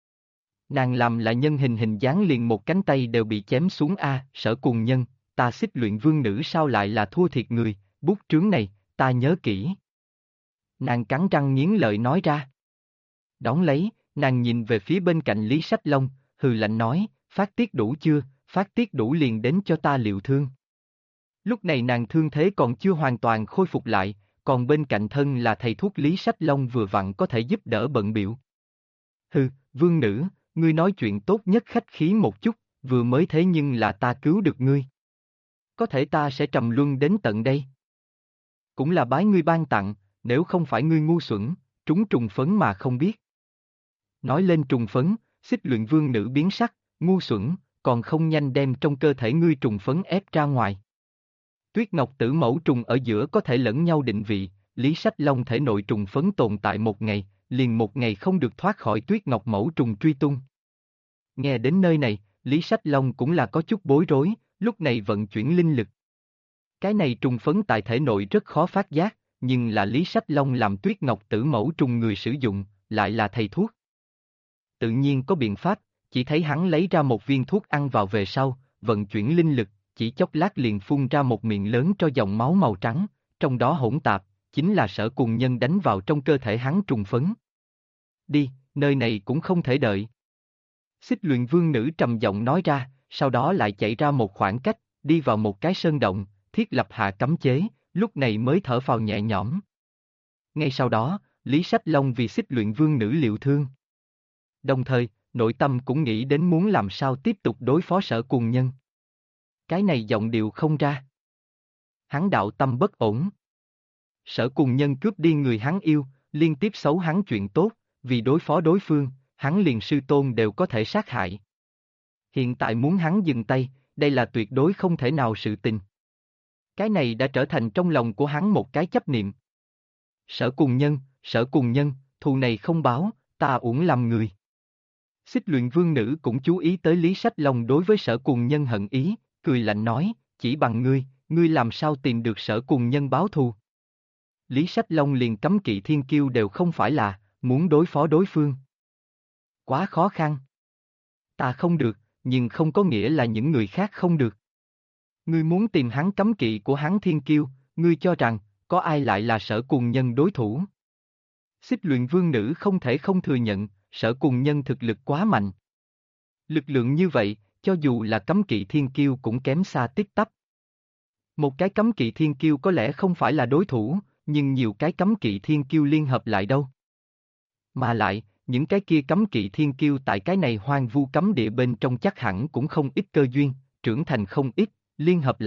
Nàng làm là nhân hình hình dáng liền một cánh tay đều bị chém xuống A, Sở Cùng Nhân, ta Xích Luyện Vương Nữ sao lại là thua thiệt người, bút trướng này, ta nhớ kỹ. Nàng cắn răng nghiến lợi nói ra. Đón lấy, nàng nhìn về phía bên cạnh Lý Sách Long, hừ lạnh nói, phát tiết đủ chưa, phát tiết đủ liền đến cho ta liệu thương. Lúc này nàng thương thế còn chưa hoàn toàn khôi phục lại, còn bên cạnh thân là thầy thuốc Lý Sách Long vừa vặn có thể giúp đỡ bận biểu. Hừ, Vương Nữ, ngươi nói chuyện tốt nhất khách khí một chút, vừa mới thế nhưng là ta cứu được ngươi. Có thể ta sẽ trầm luân đến tận đây. Cũng là bái ngươi ban tặng, nếu không phải ngươi ngu xuẩn, trúng trùng phấn mà không biết. Nói lên trùng phấn, Xích Luyện Vương Nữ biến sắc, ngu xuẩn, còn không nhanh đem trong cơ thể ngươi trùng phấn ép ra ngoài. Tuyết Ngọc Tử mẫu trùng ở giữa có thể lẫn nhau định vị, Lý Sách Long thể nội trùng phấn tồn tại một ngày, liền một ngày không được thoát khỏi Tuyết Ngọc mẫu trùng truy tung. Nghe đến nơi này, Lý Sách Long cũng là có chút bối rối, lúc này vận chuyển linh lực. Cái này trùng phấn tại thể nội rất khó phát giác, nhưng là Lý Sách Long làm Tuyết Ngọc Tử mẫu trùng người sử dụng, lại là thầy thuốc. Tự nhiên có biện pháp, chỉ thấy hắn lấy ra một viên thuốc ăn vào về sau, vận chuyển linh lực, chỉ chốc lát liền phun ra một miệng lớn cho dòng máu màu trắng, trong đó hỗn tạp, chính là Sở Cùng Nhân đánh vào trong cơ thể hắn trùng phấn. Đi, nơi này cũng không thể đợi. Xích Luyện Vương Nữ trầm giọng nói ra, sau đó lại chạy ra một khoảng cách, đi vào một cái sơn động, thiết lập hạ cấm chế, lúc này mới thở phào nhẹ nhõm. Ngay sau đó, Lý Sách Long vì Xích Luyện Vương Nữ liệu thương. Đồng thời, nội tâm cũng nghĩ đến muốn làm sao tiếp tục đối phó Sở Cùng Nhân. Cái này giọng điệu không ra. Hắn đạo tâm bất ổn. Sở Cùng Nhân cướp đi người hắn yêu, liên tiếp xấu hắn chuyện tốt, vì đối phó đối phương, hắn liền sư tôn đều có thể sát hại. Hiện tại muốn hắn dừng tay, đây là tuyệt đối không thể nào sự tình. Cái này đã trở thành trong lòng của hắn một cái chấp niệm. Sở Cùng Nhân, thù này không báo, ta uổng làm người. Xích Luyện Vương Nữ cũng chú ý tới Lý Sách Long đối với Sở Cùng Nhân hận ý, cười lạnh nói, chỉ bằng ngươi làm sao tìm được Sở Cùng Nhân báo thù. Lý Sách Long liền cấm kỵ thiên kiêu đều không phải là, muốn đối phó đối phương. Quá khó khăn. Ta không được, nhưng không có nghĩa là những người khác không được. Ngươi muốn tìm hắn cấm kỵ của hắn thiên kiêu, ngươi cho rằng, có ai lại là Sở Cùng Nhân đối thủ. Xích Luyện Vương Nữ không thể không thừa nhận, Sở Cùng Nhân thực lực quá mạnh. Lực lượng như vậy, cho dù là cấm kỵ thiên kiêu cũng kém xa tít tắp. Một cái cấm kỵ thiên kiêu có lẽ không phải là đối thủ, nhưng nhiều cái cấm kỵ thiên kiêu liên hợp lại đâu. Mà lại, những cái kia cấm kỵ thiên kiêu tại cái này hoang vu cấm địa bên trong chắc hẳn cũng không ít cơ duyên, trưởng thành không ít, liên hợp lại,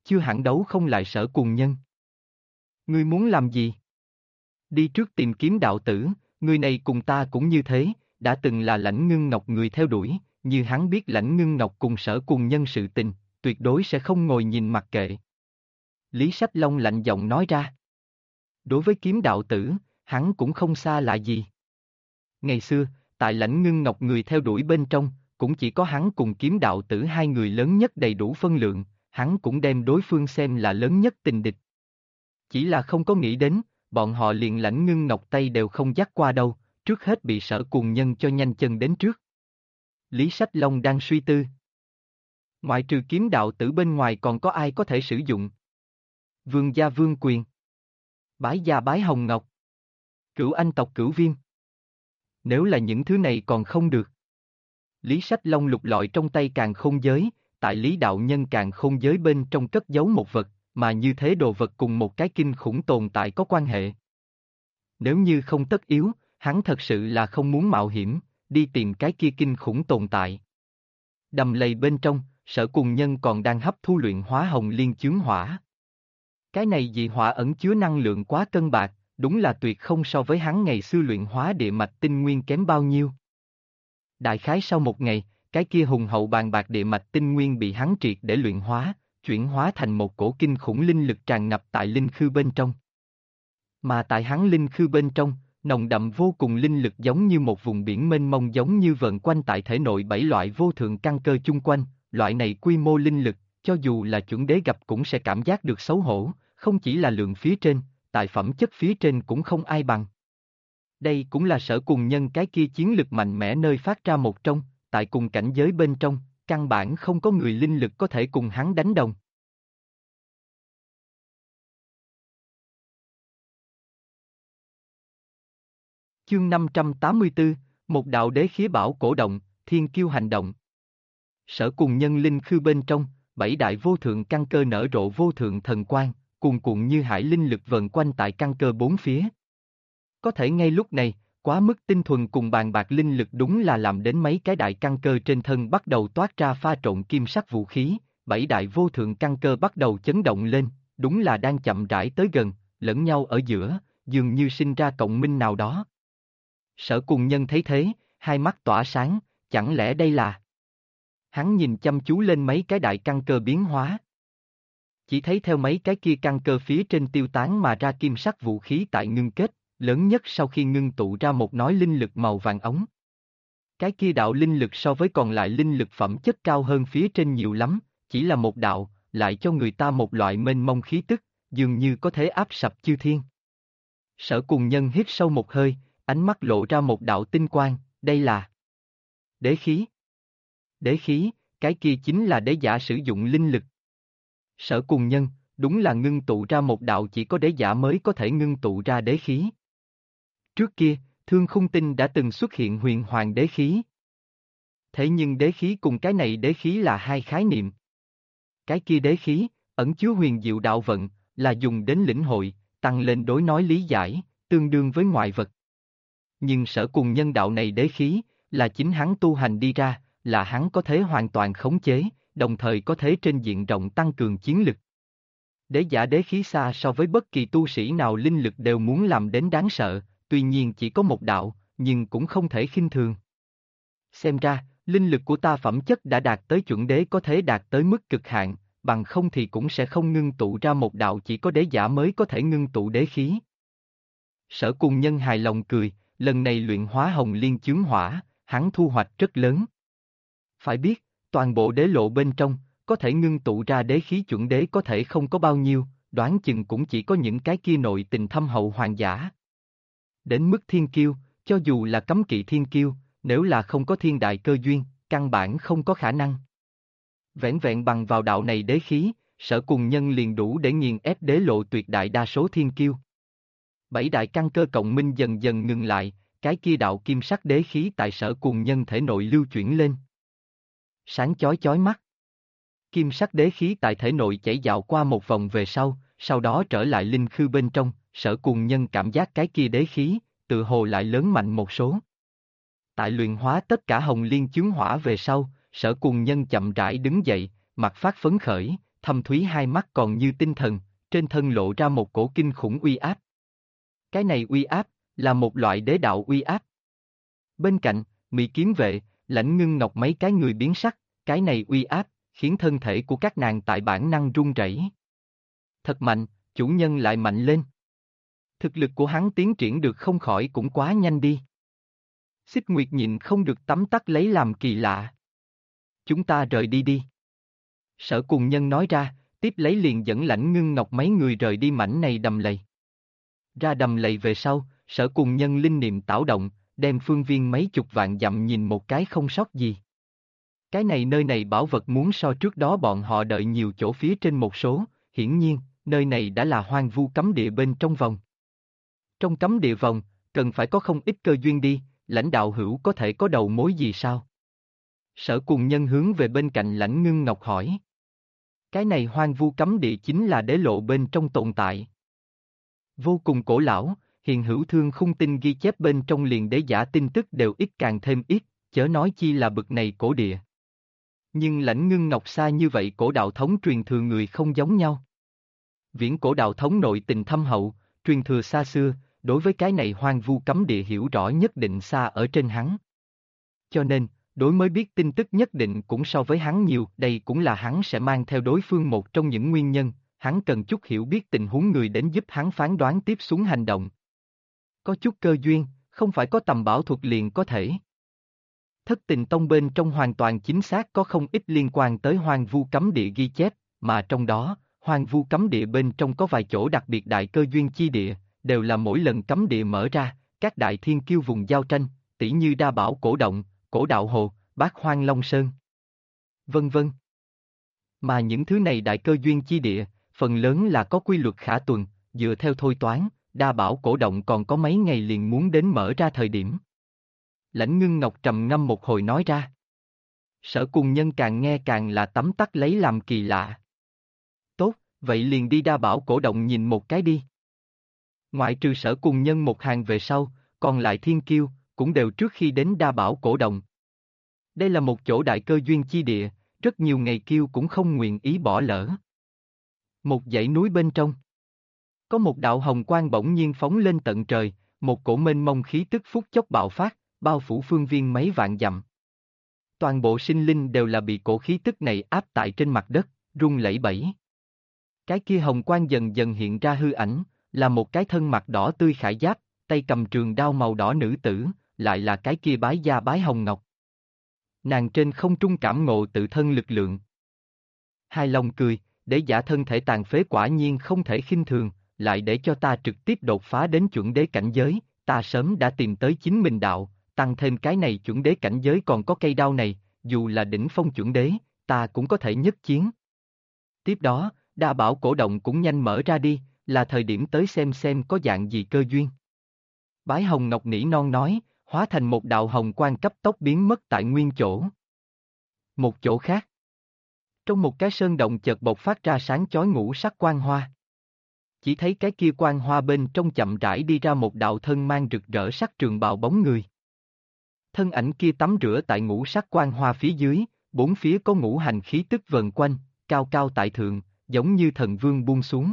chưa hẳn đấu không lại Sở Cùng Nhân. Ngươi muốn làm gì? Đi trước tìm kiếm đạo tử, người này cùng ta cũng như thế, đã từng là Lãnh Ngưng Ngọc người theo đuổi, như hắn biết Lãnh Ngưng Ngọc cùng Sở Cùng Nhân sự tình, tuyệt đối sẽ không ngồi nhìn mặc kệ. Lý Sách Long lạnh giọng nói ra. Đối với kiếm đạo tử, hắn cũng không xa lạ gì. Ngày xưa, tại Lãnh Ngưng Ngọc người theo đuổi bên trong, cũng chỉ có hắn cùng kiếm đạo tử hai người lớn nhất đầy đủ phân lượng, hắn cũng đem đối phương xem là lớn nhất tình địch. Chỉ là không có nghĩ đến, bọn họ liền Lãnh Ngưng Ngọc tay đều không dắt qua đâu, trước hết bị Sở Cùng Nhân cho nhanh chân đến trước. Lý Sách Long đang suy tư. Ngoại trừ kiếm đạo tử bên ngoài còn có ai có thể sử dụng? Vương gia Vương Quyền, Bái gia Bái Hồng Ngọc, Cửu Anh tộc Cửu Viêm. Nếu là những thứ này còn không được. Lý Sách Long lục lọi trong tay càn khôn giới, tại Lý đạo nhân càn khôn giới bên trong cất giấu một vật, mà như thế đồ vật cùng một cái kinh khủng tồn tại có quan hệ. Nếu như không tất yếu, hắn thật sự là không muốn mạo hiểm, đi tìm cái kia kinh khủng tồn tại. Đầm lầy bên trong, Sở Cùng Nhân còn đang hấp thu luyện hóa hồng liên chướng hỏa. Cái này dị hỏa ẩn chứa năng lượng quá cân bạc, đúng là tuyệt không so với hắn ngày xưa luyện hóa địa mạch tinh nguyên kém bao nhiêu. Đại khái sau một ngày, cái kia hùng hậu bàn bạc địa mạch tinh nguyên bị hắn triệt để luyện hóa, chuyển hóa thành một cổ kinh khủng linh lực tràn ngập tại linh khư bên trong. Mà tại hắn linh khư bên trong, nồng đậm vô cùng linh lực giống như một vùng biển mênh mông giống như vờn quanh tại thể nội 7 loại vô thượng căn cơ chung quanh, loại này quy mô linh lực, cho dù là chuẩn đế gặp cũng sẽ cảm giác được xấu hổ, không chỉ là lượng phía trên, tại phẩm chất phía trên cũng không ai bằng. Đây cũng là Sở Cùng Nhân cái kia chiến lực mạnh mẽ nơi phát ra một trong, tại cùng cảnh giới bên trong, căn bản không có người linh lực có thể cùng hắn đánh đồng. Chương 584, một đạo đế khí bảo cổ động, thiên kiêu hành động. Sở Cùng Nhân linh khư bên trong, 7 đại vô thượng căn cơ nở rộ vô thượng thần quang, cuồn cuộn như hải linh lực vần quanh tại căn cơ bốn phía. Có thể ngay lúc này, quá mức tinh thuần cùng bàn bạc linh lực đúng là làm đến mấy cái đại căn cơ trên thân bắt đầu toát ra pha trộn kim sắc vũ khí, 7 đại vô thượng căn cơ bắt đầu chấn động lên, đúng là đang chậm rãi tới gần, lẫn nhau ở giữa, dường như sinh ra cộng minh nào đó. Sở Cùng Nhân thấy thế, hai mắt tỏa sáng, chẳng lẽ đây là... Hắn nhìn chăm chú lên mấy cái đại căn cơ biến hóa. Chỉ thấy theo mấy cái kia căn cơ phía trên tiêu tán mà ra kim sắc vũ khí tại ngưng kết, lớn nhất sau khi ngưng tụ ra một nói linh lực màu vàng ống. Cái kia đạo linh lực so với còn lại linh lực phẩm chất cao hơn phía trên nhiều lắm, chỉ là một đạo, lại cho người ta một loại mênh mông khí tức, dường như có thể áp sập chư thiên. Sở Cùng Nhân hít sâu một hơi, ánh mắt lộ ra một đạo tinh quang, đây là đế khí. Đế khí, cái kia chính là đế giả sử dụng linh lực. Sở Cùng Nhân, đúng là ngưng tụ ra một đạo chỉ có đế giả mới có thể ngưng tụ ra đế khí. Trước kia, Thương Khung Tinh đã từng xuất hiện huyền hoàng đế khí. Thế nhưng đế khí cùng cái này đế khí là hai khái niệm. Cái kia đế khí, ẩn chứa huyền diệu đạo vận, là dùng đến lĩnh hội, tăng lên đối nói lý giải, tương đương với ngoại vật. Nhưng Sở Cùng Nhân đạo này đế khí, là chính hắn tu hành đi ra, là hắn có thể hoàn toàn khống chế, đồng thời có thể trên diện rộng tăng cường chiến lực. Đế giả đế khí xa so với bất kỳ tu sĩ nào linh lực đều muốn làm đến đáng sợ, tuy nhiên chỉ có một đạo, nhưng cũng không thể khinh thường. Xem ra, linh lực của ta phẩm chất đã đạt tới chuẩn đế có thể đạt tới mức cực hạn, bằng không thì cũng sẽ không ngưng tụ ra một đạo chỉ có đế giả mới có thể ngưng tụ đế khí. Sở Cùng Nhân hài lòng cười, lần này luyện hóa hồng liên chướng hỏa, hắn thu hoạch rất lớn. Phải biết, toàn bộ đế lộ bên trong, có thể ngưng tụ ra đế khí chuẩn đế có thể không có bao nhiêu, đoán chừng cũng chỉ có những cái kia nội tình thâm hậu hoàng giả. Đến mức thiên kiêu, cho dù là cấm kỵ thiên kiêu, nếu là không có thiên đại cơ duyên, căn bản không có khả năng. Vẻn vẹn bằng vào đạo này đế khí, Sở Cùng Nhân liền đủ để nghiền ép đế lộ tuyệt đại đa số thiên kiêu. 7 đại căn cơ cộng minh dần dần ngừng lại, cái kia đạo kim sắc đế khí tại Sở Cùng Nhân thể nội lưu chuyển lên. Sáng chói chói mắt. Kim sắc đế khí tại thể nội chảy dạo qua một vòng về sau đó trở lại linh khư bên trong, Sở Cùng Nhân cảm giác cái kia đế khí, tự hồ lại lớn mạnh một số. Tại luyện hóa tất cả hồng liên chướng hỏa về sau, Sở Cùng Nhân chậm rãi đứng dậy, mặt phát phấn khởi, thâm thúy hai mắt còn như tinh thần, trên thân lộ ra một cổ kinh khủng uy áp. Cái này uy áp, là một loại đế đạo uy áp. Bên cạnh, Mị kiếm vệ, Lãnh Ngưng Ngọc mấy cái người biến sắc, cái này uy áp, khiến thân thể của các nàng tại bản năng run rẩy. Thật mạnh, chủ nhân lại mạnh lên. Thực lực của hắn tiến triển được không khỏi cũng quá nhanh đi. Xích Nguyệt nhịn không được tấm tắc lấy làm kỳ lạ. Chúng ta rời đi đi. Sở Cùng Nhân nói ra, tiếp lấy liền dẫn Lãnh Ngưng Ngọc mấy người rời đi mảnh này đầm lầy. Ra đầm lầy về sau, Sở Cùng Nhân linh niệm tảo động, đem phương viên mấy chục vạn dặm nhìn một cái không sót gì. Cái này nơi này bảo vật muốn so trước đó bọn họ đợi nhiều chỗ phía trên một số, hiển nhiên, nơi này đã là hoang vu cấm địa bên trong vòng. Trong cấm địa vòng, cần phải có không ít cơ duyên đi, Lãnh đạo hữu có thể có đầu mối gì sao? Sở Cùng Nhân hướng về bên cạnh Lãnh Ngưng Ngọc hỏi. Cái này hoang vu cấm địa chính là đế lộ bên trong tồn tại. Vô cùng cổ lão, hiền hữu thương khung tinh ghi chép bên trong liền đế giả tin tức đều ít càng thêm ít, chớ nói chi là bực này cổ địa. Nhưng Lãnh Ngưng Ngọc xa như vậy cổ đạo thống truyền thừa người không giống nhau. Viễn cổ đạo thống nội tình thâm hậu, truyền thừa xa xưa, đối với cái này hoang vu cấm địa hiểu rõ nhất định xa ở trên hắn. Cho nên, đối mới biết tin tức nhất định cũng so với hắn nhiều, đây cũng là hắn sẽ mang theo đối phương một trong những nguyên nhân, hắn cần chút hiểu biết tình huống người đến giúp hắn phán đoán tiếp xuống hành động. Có chút cơ duyên, không phải có tầm bảo thuật liền có thể. Thất Tình Tông bên trong hoàn toàn chính xác có không ít liên quan tới hoang vu cấm địa ghi chép, mà trong đó, hoang vu cấm địa bên trong có vài chỗ đặc biệt đại cơ duyên chi địa, đều là mỗi lần cấm địa mở ra, các đại thiên kiêu vùng giao tranh, tỷ như Đa Bảo Cổ Động, Cổ Đạo Hồ, Bát Hoang Long Sơn, vân vân. Mà những thứ này đại cơ duyên chi địa, phần lớn là có quy luật khả tuần, dựa theo thôi toán, Đa Bảo Cổ Động còn có mấy ngày liền muốn đến mở ra thời điểm. Lãnh Ngưng Ngọc trầm ngâm một hồi nói ra. Sở Cùng Nhân càng nghe càng là tấm tắc lấy làm kỳ lạ. Tốt, vậy liền đi Đa Bảo Cổ Động nhìn một cái đi. Ngoại trừ Sở Cùng Nhân một hàng về sau, còn lại thiên kiêu, cũng đều trước khi đến Đa Bảo Cổ Động. Đây là một chỗ đại cơ duyên chi địa, rất nhiều ngày kiêu cũng không nguyện ý bỏ lỡ. Một dãy núi bên trong. Có một đạo hồng quang bỗng nhiên phóng lên tận trời, một cổ mênh mông khí tức phút chốc bạo phát, bao phủ phương viên mấy vạn dặm. Toàn bộ sinh linh đều là bị cổ khí tức này áp tại trên mặt đất, rung lẩy bẩy. Cái kia hồng quang dần dần hiện ra hư ảnh, là một cái thân mặt đỏ tươi khải giáp, tay cầm trường đao màu đỏ nữ tử, lại là cái kia bái gia bái hồng ngọc. Nàng trên không trung cảm ngộ tự thân lực lượng. Hai lòng cười, để giả thân thể tàn phế quả nhiên không thể khinh thường, lại để cho ta trực tiếp đột phá đến chuẩn đế cảnh giới, ta sớm đã tìm tới chính mình đạo, tăng thêm cái này chuẩn đế cảnh giới còn có cây đao này, dù là đỉnh phong chuẩn đế, ta cũng có thể nhất chiến. Tiếp đó, Đa Bảo Cổ Động cũng nhanh mở ra đi, là thời điểm tới xem có dạng gì cơ duyên. Bái Hồng Ngọc nỉ non nói, hóa thành một đạo hồng quang cấp tốc biến mất tại nguyên chỗ. Một chỗ khác. Trong một cái sơn động chợt bộc phát ra sáng chói ngũ sắc quang hoa. Chỉ thấy cái kia quang hoa bên trong chậm rãi đi ra một đạo thân mang rực rỡ sắc trường bào bóng người. Thân ảnh kia tắm rửa tại ngũ sắc quang hoa phía dưới, bốn phía có ngũ hành khí tức vần quanh, cao cao tại thượng, giống như thần vương buông xuống.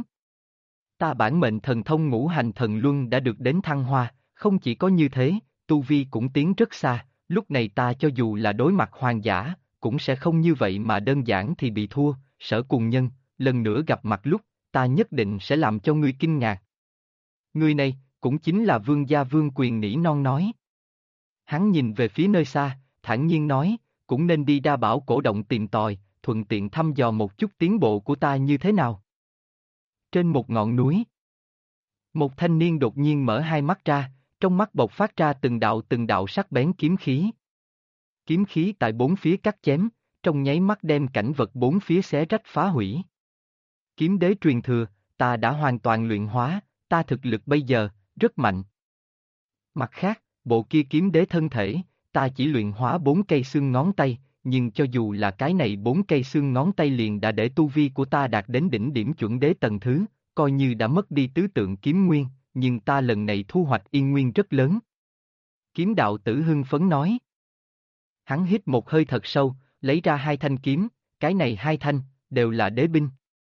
Ta bản mệnh thần thông ngũ hành thần luân đã được đến thăng hoa, không chỉ có như thế, tu vi cũng tiến rất xa, lúc này ta cho dù là đối mặt hoàng giả, cũng sẽ không như vậy mà đơn giản thì bị thua, Sở Cùng Nhân, lần nữa gặp mặt lúc, ta nhất định sẽ làm cho ngươi kinh ngạc. Người này, cũng chính là Vương gia Vương Quyền nỉ non nói. Hắn nhìn về phía nơi xa, thản nhiên nói, cũng nên đi Đa Bảo Cổ Động tìm tòi, thuận tiện thăm dò một chút tiến bộ của ta như thế nào. Trên một ngọn núi, một thanh niên đột nhiên mở hai mắt ra, trong mắt bộc phát ra từng đạo sắc bén kiếm khí. Kiếm khí tại bốn phía cắt chém, trong nháy mắt đem cảnh vật bốn phía xé rách phá hủy. Kiếm đế truyền thừa, ta đã hoàn toàn luyện hóa, ta thực lực bây giờ, rất mạnh. Mặt khác, bộ kia kiếm đế thân thể, ta chỉ luyện hóa 4 cây xương ngón tay, nhưng cho dù là cái này 4 cây xương ngón tay liền đã để tu vi của ta đạt đến đỉnh điểm chuẩn đế tầng thứ, coi như đã mất đi tứ tượng kiếm nguyên, nhưng ta lần này thu hoạch yên nguyên rất lớn. Kiếm đạo tử hưng phấn nói. Hắn hít một hơi thật sâu, lấy ra 2 thanh kiếm, cái này 2 thanh, đều là đế binh.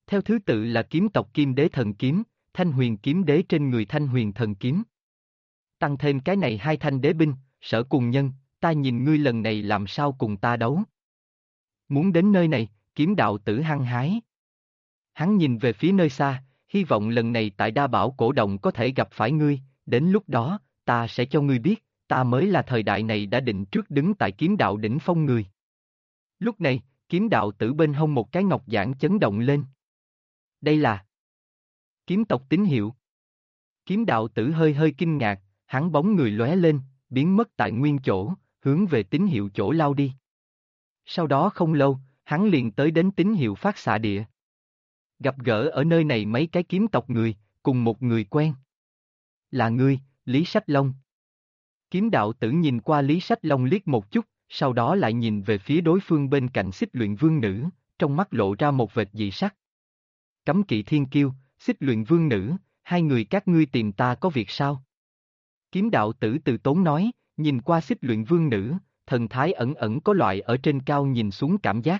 Theo thứ tự là kiếm tộc Kim Đế Thần Kiếm, Thanh Huyền Kiếm Đế trên người Thanh Huyền Thần Kiếm. Tăng thêm cái này hai thanh đế binh, Sở Cùng Nhân, ta nhìn ngươi lần này làm sao cùng ta đấu. Muốn đến nơi này, kiếm đạo tử hăng hái. Hắn nhìn về phía nơi xa, hy vọng lần này tại Đa Bảo cổ động có thể gặp phải ngươi, đến lúc đó, ta sẽ cho ngươi biết, ta mới là thời đại này đã định trước đứng tại kiếm đạo đỉnh phong người. Lúc này, kiếm đạo tử bên hông một cái ngọc giản chấn động lên. Đây là kiếm tộc tín hiệu. Kiếm đạo tử hơi hơi kinh ngạc, hắn bóng người lóe lên, biến mất tại nguyên chỗ, hướng về tín hiệu chỗ lao đi. Sau đó không lâu, hắn liền tới đến tín hiệu phát xạ địa. Gặp gỡ ở nơi này mấy cái kiếm tộc người, cùng một người quen. Là ngươi, Lý Sách Long. Kiếm đạo tử nhìn qua Lý Sách Long liếc một chút, sau đó lại nhìn về phía đối phương bên cạnh Xích Luyện Vương Nữ, trong mắt lộ ra một vệt dị sắc. Cấm Kỵ Thiên Kiêu, Xích Luyện Vương Nữ, hai người các ngươi tìm ta có việc sao? Kiếm đạo tử từ tốn nói, nhìn qua Xích Luyện Vương Nữ, thần thái ẩn ẩn có loại ở trên cao nhìn xuống cảm giác.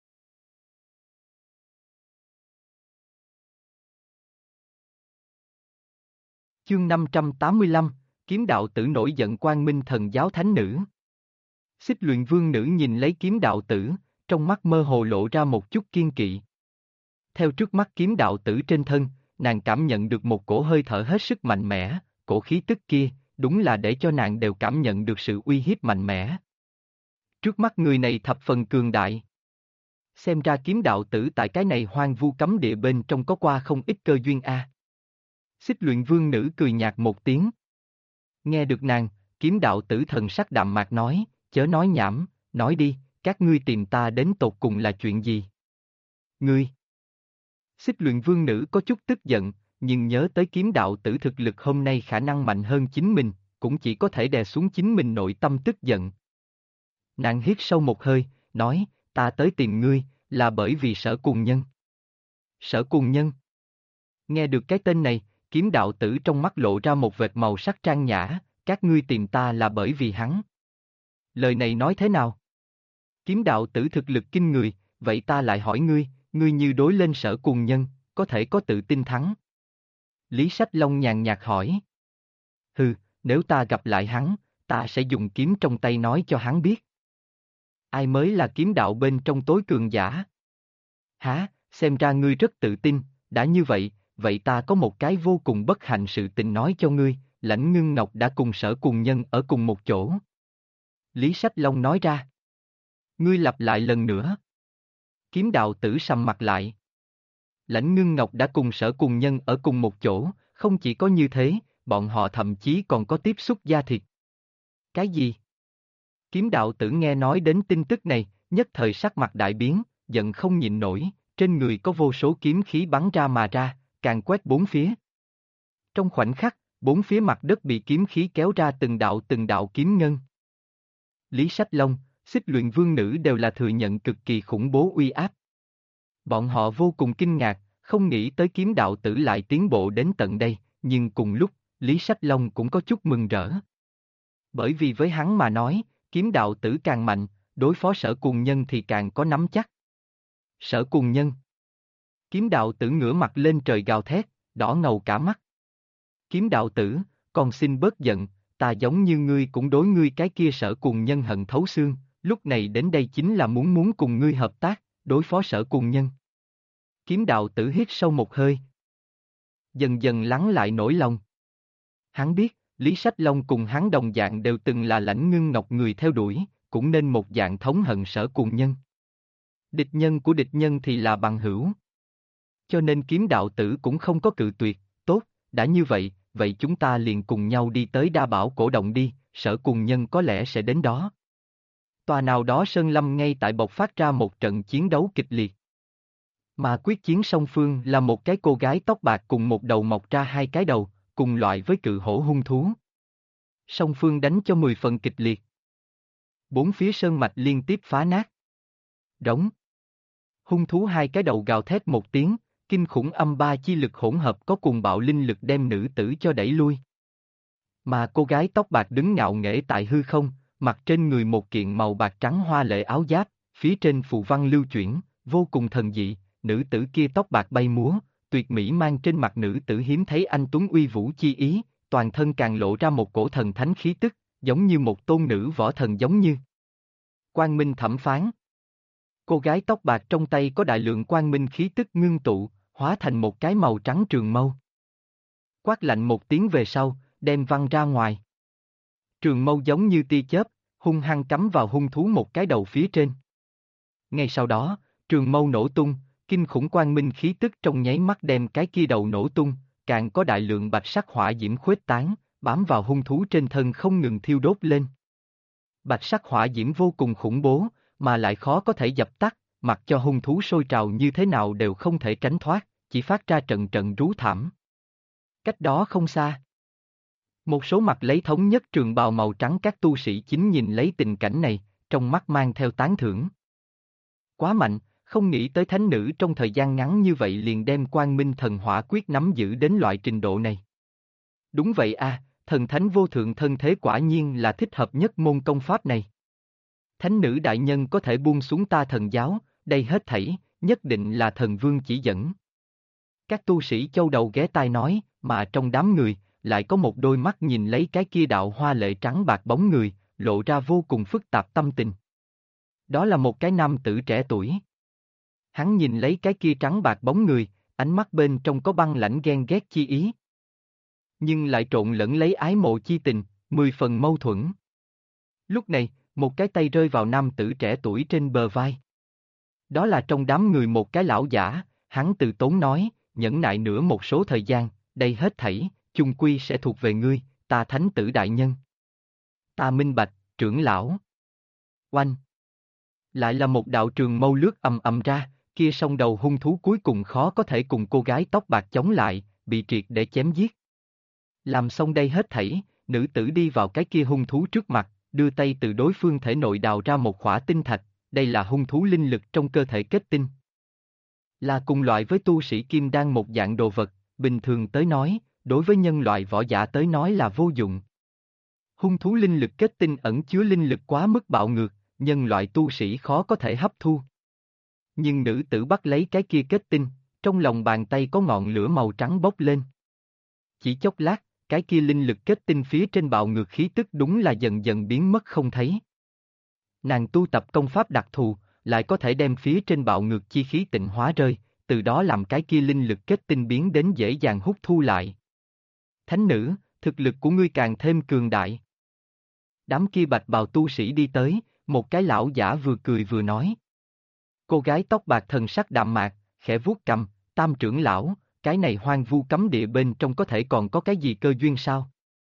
Chương 585, kiếm đạo tử nổi giận Quang Minh Thần Giáo Thánh Nữ. Xích Luyện Vương Nữ nhìn lấy kiếm đạo tử, trong mắt mơ hồ lộ ra một chút kiên kỵ. Theo trước mắt kiếm đạo tử trên thân, nàng cảm nhận được một cổ hơi thở hết sức mạnh mẽ, cổ khí tức kia, đúng là để cho nàng đều cảm nhận được sự uy hiếp mạnh mẽ. Trước mắt người này thập phần cường đại. Xem ra kiếm đạo tử tại cái này hoang vu cấm địa bên trong có qua không ít cơ duyên a. Xích Luyện Vương Nữ cười nhạt một tiếng. Nghe được nàng, kiếm đạo tử thần sắc đạm mạc nói, chớ nói nhảm, nói đi, các ngươi tìm ta đến tột cùng là chuyện gì? Ngươi! Xích Luyện Vương Nữ có chút tức giận, nhưng nhớ tới kiếm đạo tử thực lực hôm nay khả năng mạnh hơn chính mình, cũng chỉ có thể đè xuống chính mình nội tâm tức giận. Nàng hít sâu một hơi, nói, ta tới tìm ngươi, là bởi vì Sở Cùng Nhân. Sở Cùng Nhân? Nghe được cái tên này, kiếm đạo tử trong mắt lộ ra một vệt màu sắc trang nhã, các ngươi tìm ta là bởi vì hắn. Lời này nói thế nào? Kiếm đạo tử thực lực kinh người, vậy ta lại hỏi ngươi, ngươi như đối lên Sở Cùng Nhân, có thể có tự tin thắng. Lý Sách Long nhàn nhạt hỏi. Hừ, nếu ta gặp lại hắn, ta sẽ dùng kiếm trong tay nói cho hắn biết. Ai mới là kiếm đạo bên trong tối cường giả? Hả, xem ra ngươi rất tự tin, đã như vậy, vậy ta có một cái vô cùng bất hạnh sự tình nói cho ngươi, Lãnh Ngưng Ngọc đã cùng Sở Cùng Nhân ở cùng một chỗ. Lý Sách Long nói ra. Ngươi lặp lại lần nữa. Kiếm đạo tử sầm mặt lại. Lãnh Ngưng Ngọc đã cùng Sở Cùng Nhân ở cùng một chỗ, không chỉ có như thế, bọn họ thậm chí còn có tiếp xúc da thịt. Cái gì? Kiếm đạo tử nghe nói đến tin tức này, nhất thời sắc mặt đại biến, giận không nhịn nổi, trên người có vô số kiếm khí bắn ra mà ra, càng quét bốn phía. Trong khoảnh khắc, bốn phía mặt đất bị kiếm khí kéo ra từng đạo kiếm ngân. Lý Sách Long, Xích Luyện Vương Nữ đều là thừa nhận cực kỳ khủng bố uy áp. Bọn họ vô cùng kinh ngạc, không nghĩ tới kiếm đạo tử lại tiến bộ đến tận đây, nhưng cùng lúc, Lý Sách Long cũng có chút mừng rỡ. Bởi vì với hắn mà nói, kiếm đạo tử càng mạnh, đối phó Sở Cùng Nhân thì càng có nắm chắc. Sở Cùng Nhân. Kiếm đạo tử ngửa mặt lên trời gào thét, đỏ ngầu cả mắt. Kiếm đạo tử, còn xin bớt giận, ta giống như ngươi cũng đối ngươi cái kia Sở Cùng Nhân hận thấu xương, lúc này đến đây chính là muốn cùng ngươi hợp tác, đối phó Sở Cùng Nhân. Kiếm đạo tử hít sâu một hơi. Dần dần lắng lại nỗi lòng. Hắn biết, Lý Sách Long cùng hắn đồng dạng đều từng là Lãnh Ngưng Ngọc người theo đuổi, cũng nên một dạng thống hận Sở Cùng Nhân. Địch nhân của địch nhân thì là bằng hữu. Cho nên kiếm đạo tử cũng không có cự tuyệt, tốt, đã như vậy, vậy chúng ta liền cùng nhau đi tới Đa Bảo cổ động đi, Sở Cùng Nhân có lẽ sẽ đến đó. Tòa nào đó sơn lâm ngay tại bộc phát ra một trận chiến đấu kịch liệt. Mà quyết chiến song phương là một cái cô gái tóc bạc cùng một đầu mọc ra hai cái đầu, cùng loại với cự hổ hung thú. Song phương đánh cho 10 phần kịch liệt. Bốn phía sơn mạch liên tiếp phá nát. Rống. Hung thú hai cái đầu gào thét một tiếng, kinh khủng âm ba chi lực hỗn hợp có cùng bạo linh lực đem nữ tử cho đẩy lui. Mà cô gái tóc bạc đứng ngạo nghễ tại hư không, mặc trên người một kiện màu bạc trắng hoa lệ áo giáp, phía trên phù văn lưu chuyển, vô cùng thần dị, nữ tử kia tóc bạc bay múa, tuyệt mỹ mang trên mặt nữ tử hiếm thấy anh tuấn uy vũ chi ý, toàn thân càng lộ ra một cổ thần thánh khí tức, giống như một tôn nữ võ thần giống như. Quang minh thẩm phán. Cô gái tóc bạc trong tay có đại lượng quang minh khí tức ngưng tụ, hóa thành một cái màu trắng trường mâu. Quát lạnh một tiếng về sau, đem văng ra ngoài. Trường mâu giống như tia chớp, hung hăng cắm vào hung thú một cái đầu phía trên. Ngay sau đó, trường mâu nổ tung, kinh khủng quang minh khí tức trong nháy mắt đem cái kia đầu nổ tung, càng có đại lượng bạch sắc hỏa diễm khuếch tán, bám vào hung thú trên thân không ngừng thiêu đốt lên. Bạch sắc hỏa diễm vô cùng khủng bố, mà lại khó có thể dập tắt, mặc cho hung thú sôi trào như thế nào đều không thể tránh thoát, chỉ phát ra trận trận rú thảm. Cách đó không xa. Một số mặt lấy thống nhất trường bào màu trắng các tu sĩ chính nhìn lấy tình cảnh này, trong mắt mang theo tán thưởng. Quá mạnh, không nghĩ tới thánh nữ trong thời gian ngắn như vậy liền đem quang minh thần hỏa quyết nắm giữ đến loại trình độ này. Đúng vậy a, thần thánh vô thượng thân thế quả nhiên là thích hợp nhất môn công pháp này. Thánh nữ đại nhân có thể buông xuống ta thần giáo, đây hết thảy, nhất định là thần vương chỉ dẫn. Các tu sĩ châu đầu ghé tai nói, mà trong đám người, lại có một đôi mắt nhìn lấy cái kia đạo hoa lệ trắng bạc bóng người, lộ ra vô cùng phức tạp tâm tình. Đó là một cái nam tử trẻ tuổi. Hắn nhìn lấy cái kia trắng bạc bóng người, ánh mắt bên trong có băng lãnh ghen ghét chi ý. Nhưng lại trộn lẫn lấy ái mộ chi tình, 10 phần mâu thuẫn. Lúc này, một cái tay rơi vào nam tử trẻ tuổi trên bờ vai. Đó là trong đám người một cái lão giả, hắn từ tốn nói, nhẫn nại nữa một số thời gian, đây hết thảy, chung quy sẽ thuộc về ngươi, ta thánh tử đại nhân. Ta minh bạch, trưởng lão. Oanh. Lại là một đạo trường mâu lướt ầm ầm ra, kia song đầu hung thú cuối cùng khó có thể cùng cô gái tóc bạc chống lại, bị triệt để chém giết. Làm xong đây hết thảy, nữ tử đi vào cái kia hung thú trước mặt, đưa tay từ đối phương thể nội đào ra một khỏa tinh thạch, đây là hung thú linh lực trong cơ thể kết tinh. Là cùng loại với tu sĩ kim đan một dạng đồ vật, bình thường tới nói, đối với nhân loại võ giả tới nói là vô dụng. Hung thú linh lực kết tinh ẩn chứa linh lực quá mức bạo ngược, nhân loại tu sĩ khó có thể hấp thu. Nhưng nữ tử bắt lấy cái kia kết tinh, trong lòng bàn tay có ngọn lửa màu trắng bốc lên. Chỉ chốc lát, cái kia linh lực kết tinh phía trên bạo ngược khí tức đúng là dần dần biến mất không thấy. Nàng tu tập công pháp đặc thù, lại có thể đem phía trên bạo ngược chi khí tịnh hóa rơi, từ đó làm cái kia linh lực kết tinh biến đến dễ dàng hút thu lại. Thánh nữ, thực lực của ngươi càng thêm cường đại. Đám kia bạch bào tu sĩ đi tới, một cái lão giả vừa cười vừa nói. Cô gái tóc bạc thần sắc đạm mạc, khẽ vuốt cằm, Tam trưởng lão, cái này hoang vu cấm địa bên trong có thể còn có cái gì cơ duyên sao?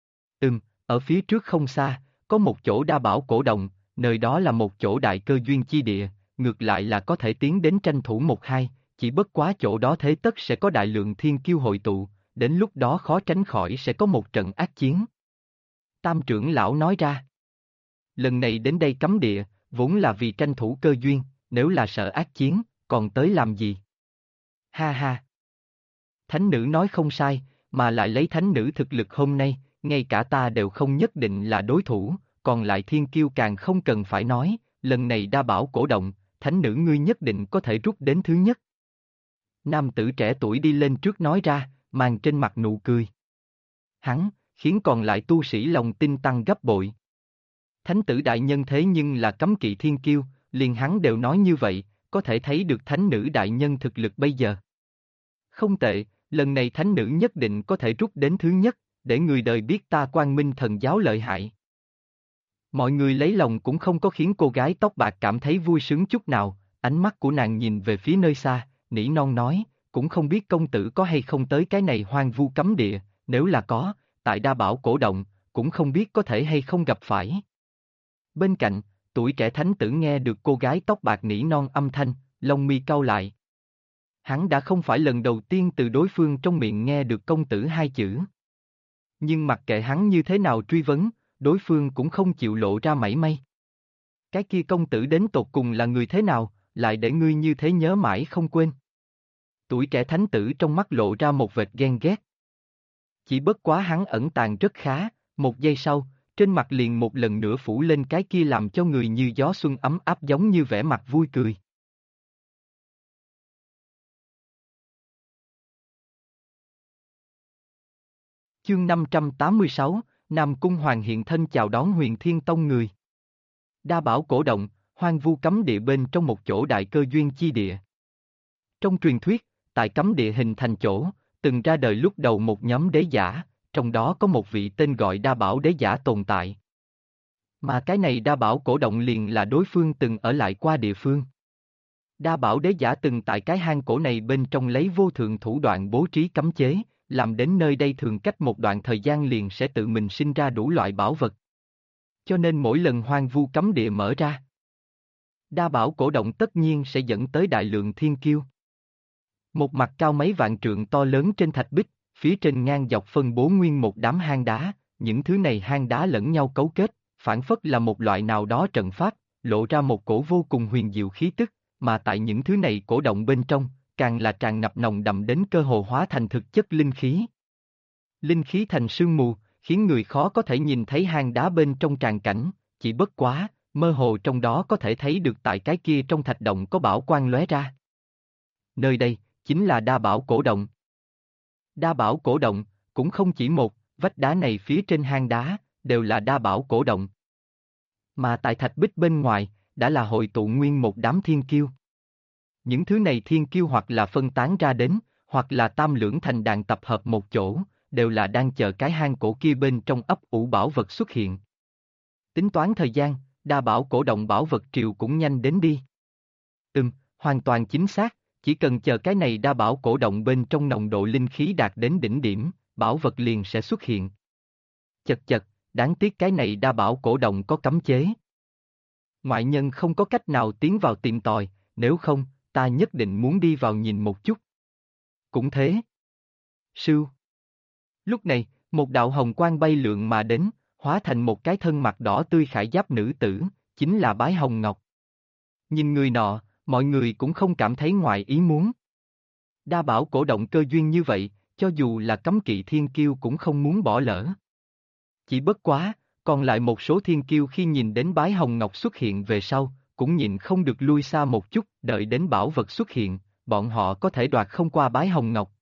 Ở phía trước không xa, có một chỗ đa bảo cổ động, nơi đó là một chỗ đại cơ duyên chi địa, ngược lại là có thể tiến đến tranh thủ một hai, chỉ bất quá chỗ đó thế tất sẽ có đại lượng thiên kiêu hội tụ, đến lúc đó khó tránh khỏi sẽ có một trận ác chiến. Tam trưởng lão nói ra. Lần này đến đây cấm địa, vốn là vì tranh thủ cơ duyên, nếu là sợ ác chiến, còn tới làm gì? Ha ha! Thánh nữ nói không sai, mà lại lấy thánh nữ thực lực hôm nay, ngay cả ta đều không nhất định là đối thủ, còn lại thiên kiêu càng không cần phải nói, lần này đa bảo cổ động, thánh nữ ngươi nhất định có thể rút đến thứ nhất. Nam tử trẻ tuổi đi lên trước nói ra, mang trên mặt nụ cười. Hắn, khiến còn lại tu sĩ lòng tin tăng gấp bội. Thánh tử đại nhân thế nhưng là cấm kỵ thiên kiêu, liền hắn đều nói như vậy, có thể thấy được thánh nữ đại nhân thực lực bây giờ. Không tệ, lần này thánh nữ nhất định có thể rút đến thứ nhất, để người đời biết ta Quang Minh thần giáo lợi hại. Mọi người lấy lòng cũng không có khiến cô gái tóc bạc cảm thấy vui sướng chút nào, ánh mắt của nàng nhìn về phía nơi xa, nỉ non nói, cũng không biết công tử có hay không tới cái này hoang vu cấm địa, nếu là có, tại đa bảo cổ động, cũng không biết có thể hay không gặp phải. Bên cạnh, tuổi trẻ thánh tử nghe được cô gái tóc bạc nỉ non âm thanh, lông mi cau lại. Hắn đã không phải lần đầu tiên từ đối phương trong miệng nghe được công tử hai chữ. Nhưng mặc kệ hắn như thế nào truy vấn, đối phương cũng không chịu lộ ra mảy may. Cái kia công tử đến tột cùng là người thế nào, lại để ngươi như thế nhớ mãi không quên. Tuổi trẻ thánh tử trong mắt lộ ra một vệt ghen ghét. Chỉ bất quá hắn ẩn tàng rất khá, một giây sau, trên mặt liền một lần nữa phủ lên cái kia làm cho người như gió xuân ấm áp giống như vẻ mặt vui cười. Chương 586, Nam Cung Hoàng hiện thân chào đón Huyền Thiên Tông người. Đa bảo cổ động, hoang vu cấm địa bên trong một chỗ đại cơ duyên chi địa. Trong truyền thuyết, tại cấm địa hình thành chỗ, từng ra đời lúc đầu một nhóm đế giả, trong đó có một vị tên gọi đa bảo đế giả tồn tại. Mà cái này đa bảo cổ động liền là đối phương từng ở lại qua địa phương. Đa bảo đế giả từng tại cái hang cổ này bên trong lấy vô thượng thủ đoạn bố trí cấm chế, làm đến nơi đây thường cách một đoạn thời gian liền sẽ tự mình sinh ra đủ loại bảo vật. Cho nên mỗi lần hoang vu cấm địa mở ra, đa bảo cổ động tất nhiên sẽ dẫn tới đại lượng thiên kiêu. Một mặt cao mấy vạn trượng to lớn trên thạch bích, phía trên ngang dọc phân bố nguyên một đám hang đá, những thứ này hang đá lẫn nhau cấu kết, phản phất là một loại nào đó trận pháp, lộ ra một cổ vô cùng huyền diệu khí tức, mà tại những thứ này cổ động bên trong, càng là tràn ngập nồng đậm đến cơ hồ hóa thành thực chất linh khí. Linh khí thành sương mù, khiến người khó có thể nhìn thấy hang đá bên trong tràn cảnh, chỉ bất quá, mơ hồ trong đó có thể thấy được tại cái kia trong thạch động có bảo quang lóe ra. Nơi đây, chính là đa bảo cổ động. Đa bảo cổ động, cũng không chỉ một, vách đá này phía trên hang đá, đều là đa bảo cổ động. Mà tại thạch bích bên ngoài, đã là hội tụ nguyên một đám thiên kiêu. Những thứ này thiên kiêu hoặc là phân tán ra đến, hoặc là tam lưỡng thành đàn tập hợp một chỗ, đều là đang chờ cái hang cổ kia bên trong ấp ủ bảo vật xuất hiện. Tính toán thời gian, đa bảo cổ động bảo vật triều cũng nhanh đến đi. Hoàn toàn chính xác, chỉ cần chờ cái này đa bảo cổ động bên trong nồng độ linh khí đạt đến đỉnh điểm, bảo vật liền sẽ xuất hiện. Chật chật, đáng tiếc cái này đa bảo cổ động có cấm chế. Ngoại nhân không có cách nào tiến vào tìm tòi, nếu không, ta nhất định muốn đi vào nhìn một chút. Cũng thế. Sưu. Lúc này, một đạo hồng quang bay lượn mà đến, hóa thành một cái thân mặt đỏ tươi khải giáp nữ tử, chính là Bái Hồng Ngọc. Nhìn người nọ, mọi người cũng không cảm thấy ngoài ý muốn. Đa bảo cổ động cơ duyên như vậy, cho dù là cấm kỵ thiên kiêu cũng không muốn bỏ lỡ. Chỉ bất quá, còn lại một số thiên kiêu khi nhìn đến Bái Hồng Ngọc xuất hiện về sau, cũng nhịn không được lui xa một chút, đợi đến bảo vật xuất hiện, bọn họ có thể đoạt không qua Bái Hồng Ngọc.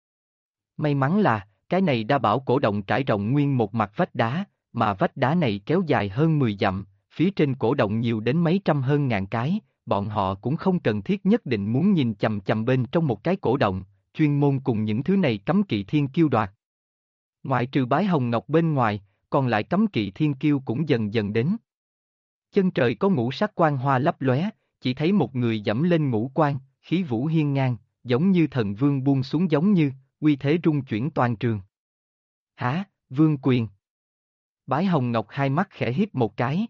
May mắn là, cái này đa bảo cổ động trải rộng nguyên một mặt vách đá, mà vách đá này kéo dài hơn 10 dặm, phía trên cổ động nhiều đến mấy trăm hơn ngàn cái, bọn họ cũng không cần thiết nhất định muốn nhìn chằm chằm bên trong một cái cổ động, chuyên môn cùng những thứ này cấm kỵ thiên kiêu đoạt. Ngoại trừ Bái Hồng Ngọc bên ngoài, còn lại cấm kỵ thiên kiêu cũng dần dần đến. Chân trời có ngũ sắc quang hoa lấp lóe, chỉ thấy một người dẫm lên ngũ quang, khí vũ hiên ngang, giống như thần vương buông xuống giống như, uy thế rung chuyển toàn trường. Hả, vương quyền. Bái Hồng Ngọc hai mắt khẽ híp một cái.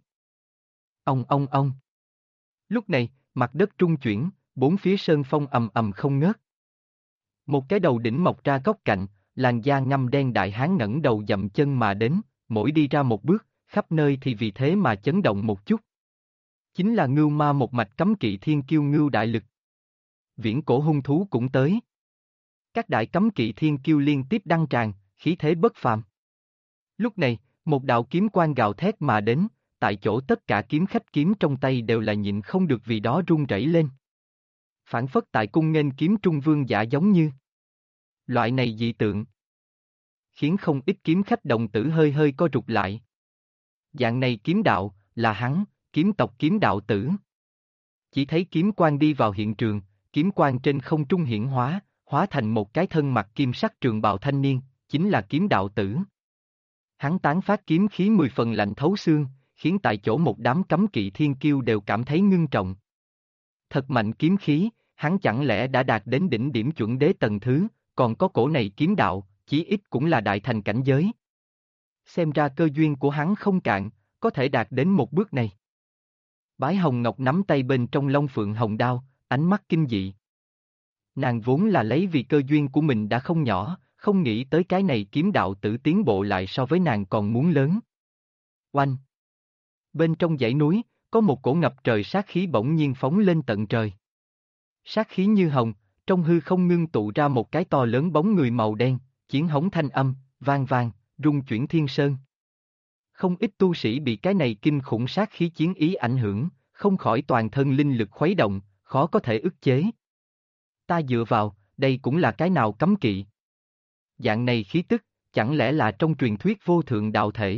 Ông. Lúc này, mặt đất trung chuyển, bốn phía sơn phong ầm ầm không ngớt. Một cái đầu đỉnh mọc ra góc cạnh, làn da ngăm đen đại hán ngẩng đầu dậm chân mà đến, mỗi đi ra một bước, khắp nơi thì vì thế mà chấn động một chút. Chính là Ngưu Ma một mạch cấm kỵ thiên kiêu Ngưu Đại Lực. Viễn cổ hung thú cũng tới. Các đại cấm kỵ thiên kiêu liên tiếp đăng tràng, khí thế bất phàm. Lúc này, một đạo kiếm quang gào thét mà đến, tại chỗ tất cả kiếm khách kiếm trong tay đều là nhịn không được vì đó run rẩy lên. Phản phất tại cung nghênh kiếm trung vương giả giống như. Loại này dị tượng, khiến không ít kiếm khách đồng tử hơi hơi co rụt lại. Dạng này kiếm đạo, là hắn, kiếm tộc kiếm đạo tử. Chỉ thấy kiếm quang đi vào hiện trường, kiếm quang trên không trung hiển hóa, hóa thành một cái thân mặc kim sắc trường bào thanh niên, chính là kiếm đạo tử. Hắn tán phát kiếm khí 10 phần lạnh thấu xương, khiến tại chỗ một đám cấm kỵ thiên kiêu đều cảm thấy ngưng trọng. Thật mạnh kiếm khí, hắn chẳng lẽ đã đạt đến đỉnh điểm chuẩn đế tầng thứ, còn có cổ này kiếm đạo, chí ít cũng là đại thành cảnh giới. Xem ra cơ duyên của hắn không cạn, có thể đạt đến một bước này. Bái Hồng Ngọc nắm tay bên trong Long Phượng Hồng Đao, ánh mắt kinh dị. Nàng vốn là lấy vì cơ duyên của mình đã không nhỏ, không nghĩ tới cái này kiếm đạo tử tiến bộ lại so với nàng còn muốn lớn. Oanh! Bên trong dãy núi, có một cổ ngập trời sát khí bỗng nhiên phóng lên tận trời. Sát khí như hồng, trong hư không ngưng tụ ra một cái to lớn bóng người màu đen, chiến hống thanh âm, vang vang, rung chuyển thiên sơn. Không ít tu sĩ bị cái này kinh khủng sát khí chiến ý ảnh hưởng, không khỏi toàn thân linh lực khuấy động, khó có thể ức chế. Ta dựa vào, đây cũng là cái nào cấm kỵ. Dạng này khí tức, chẳng lẽ là trong truyền thuyết vô thượng đạo thể?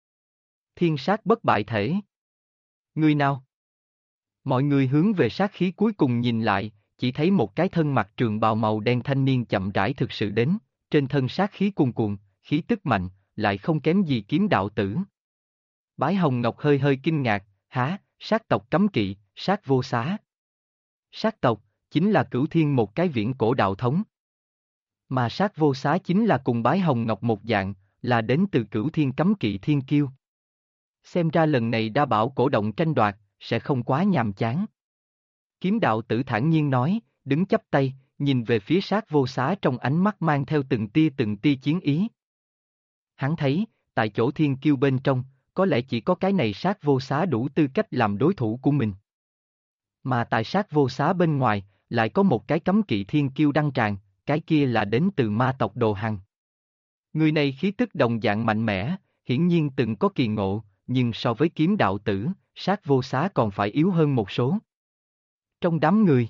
Thiên sát bất bại thể. Người nào? Mọi người hướng về sát khí cuối cùng nhìn lại, chỉ thấy một cái thân mặc trường bào màu đen thanh niên chậm rãi thực sự đến, trên thân sát khí cuồn cuộn, khí tức mạnh, lại không kém gì kiếm đạo tử. Bái Hồng Ngọc hơi hơi kinh ngạc, há, sát tộc cấm kỵ, sát vô xá. Sát tộc, chính là Cửu Thiên một cái viễn cổ đạo thống. Mà sát vô xá chính là cùng Bái Hồng Ngọc một dạng, là đến từ Cửu Thiên cấm kỵ thiên kiêu. Xem ra lần này đa bảo cổ động tranh đoạt, sẽ không quá nhàm chán. Kiếm đạo tử thản nhiên nói, đứng chắp tay, nhìn về phía sát vô xá trong ánh mắt mang theo từng tia chiến ý. Hắn thấy, tại chỗ thiên kiêu bên trong, có lẽ chỉ có cái này sát vô xá đủ tư cách làm đối thủ của mình. Mà tại sát vô xá bên ngoài, lại có một cái cấm kỵ thiên kiêu đăng tràng, cái kia là đến từ ma tộc Đồ Hằng. Người này khí tức đồng dạng mạnh mẽ, hiển nhiên từng có kỳ ngộ, nhưng so với kiếm đạo tử, sát vô xá còn phải yếu hơn một số. Trong đám người,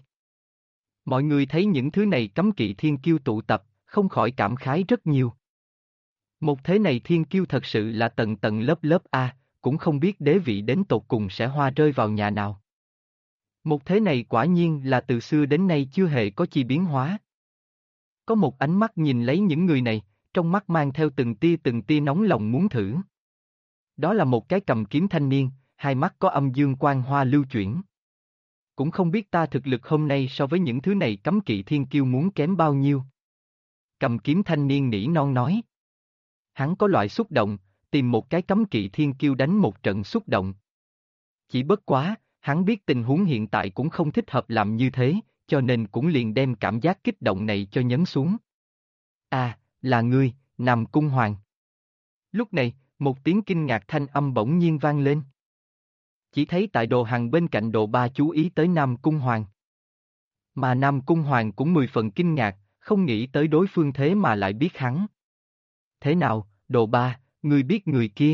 mọi người thấy những thứ này cấm kỵ thiên kiêu tụ tập, không khỏi cảm khái rất nhiều. Một thế này thiên kiêu thật sự là tầng tầng lớp lớp A, cũng không biết đế vị đến tột cùng sẽ hoa rơi vào nhà nào. Một thế này quả nhiên là từ xưa đến nay chưa hề có chi biến hóa. Có một ánh mắt nhìn lấy những người này, trong mắt mang theo từng tia nóng lòng muốn thử. Đó là một cái cầm kiếm thanh niên, hai mắt có âm dương quang hoa lưu chuyển. Cũng không biết ta thực lực hôm nay so với những thứ này cấm kỵ thiên kiêu muốn kém bao nhiêu. Cầm kiếm thanh niên nỉ non nói. Hắn có loại xúc động, tìm một cái cấm kỵ thiên kiêu đánh một trận xúc động. Chỉ bất quá, hắn biết tình huống hiện tại cũng không thích hợp làm như thế, cho nên cũng liền đem cảm giác kích động này cho nhấn xuống. À, là ngươi, Nam Cung Hoàng. Lúc này, một tiếng kinh ngạc thanh âm bỗng nhiên vang lên. Chỉ thấy tại Đồ Hằng bên cạnh Đồ Ba chú ý tới Nam Cung Hoàng. Mà Nam Cung Hoàng cũng 10 phần kinh ngạc, không nghĩ tới đối phương thế mà lại biết hắn. Thế nào, Đồ Ba, ngươi biết người kia?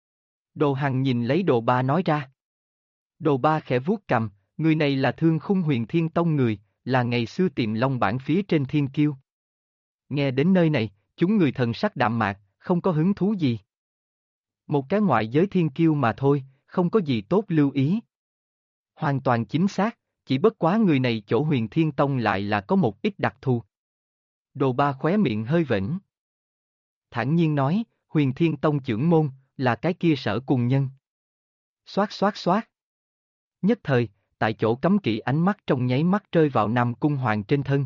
Đồ Hằng nhìn lấy Đồ Ba nói ra. Đồ Ba khẽ vuốt cằm, người này là Thương Khung Huyền Thiên Tông người, là ngày xưa tiệm long bản phía trên thiên kiêu. Nghe đến nơi này, chúng người thần sắc đạm mạc, không có hứng thú gì. Một cái ngoại giới thiên kiêu mà thôi, không có gì tốt lưu ý. Hoàn toàn chính xác, chỉ bất quá người này chỗ Huyền Thiên Tông lại là có một ít đặc thù. Đồ Ba khóe miệng hơi vểnh. Thản nhiên nói, Huyền Thiên Tông trưởng môn, là cái kia Sở Cùng Nhân. Xoát xoát xoát. Nhất thời, tại chỗ cấm kỵ ánh mắt trong nháy mắt rơi vào Nam Cung Hoàng trên thân.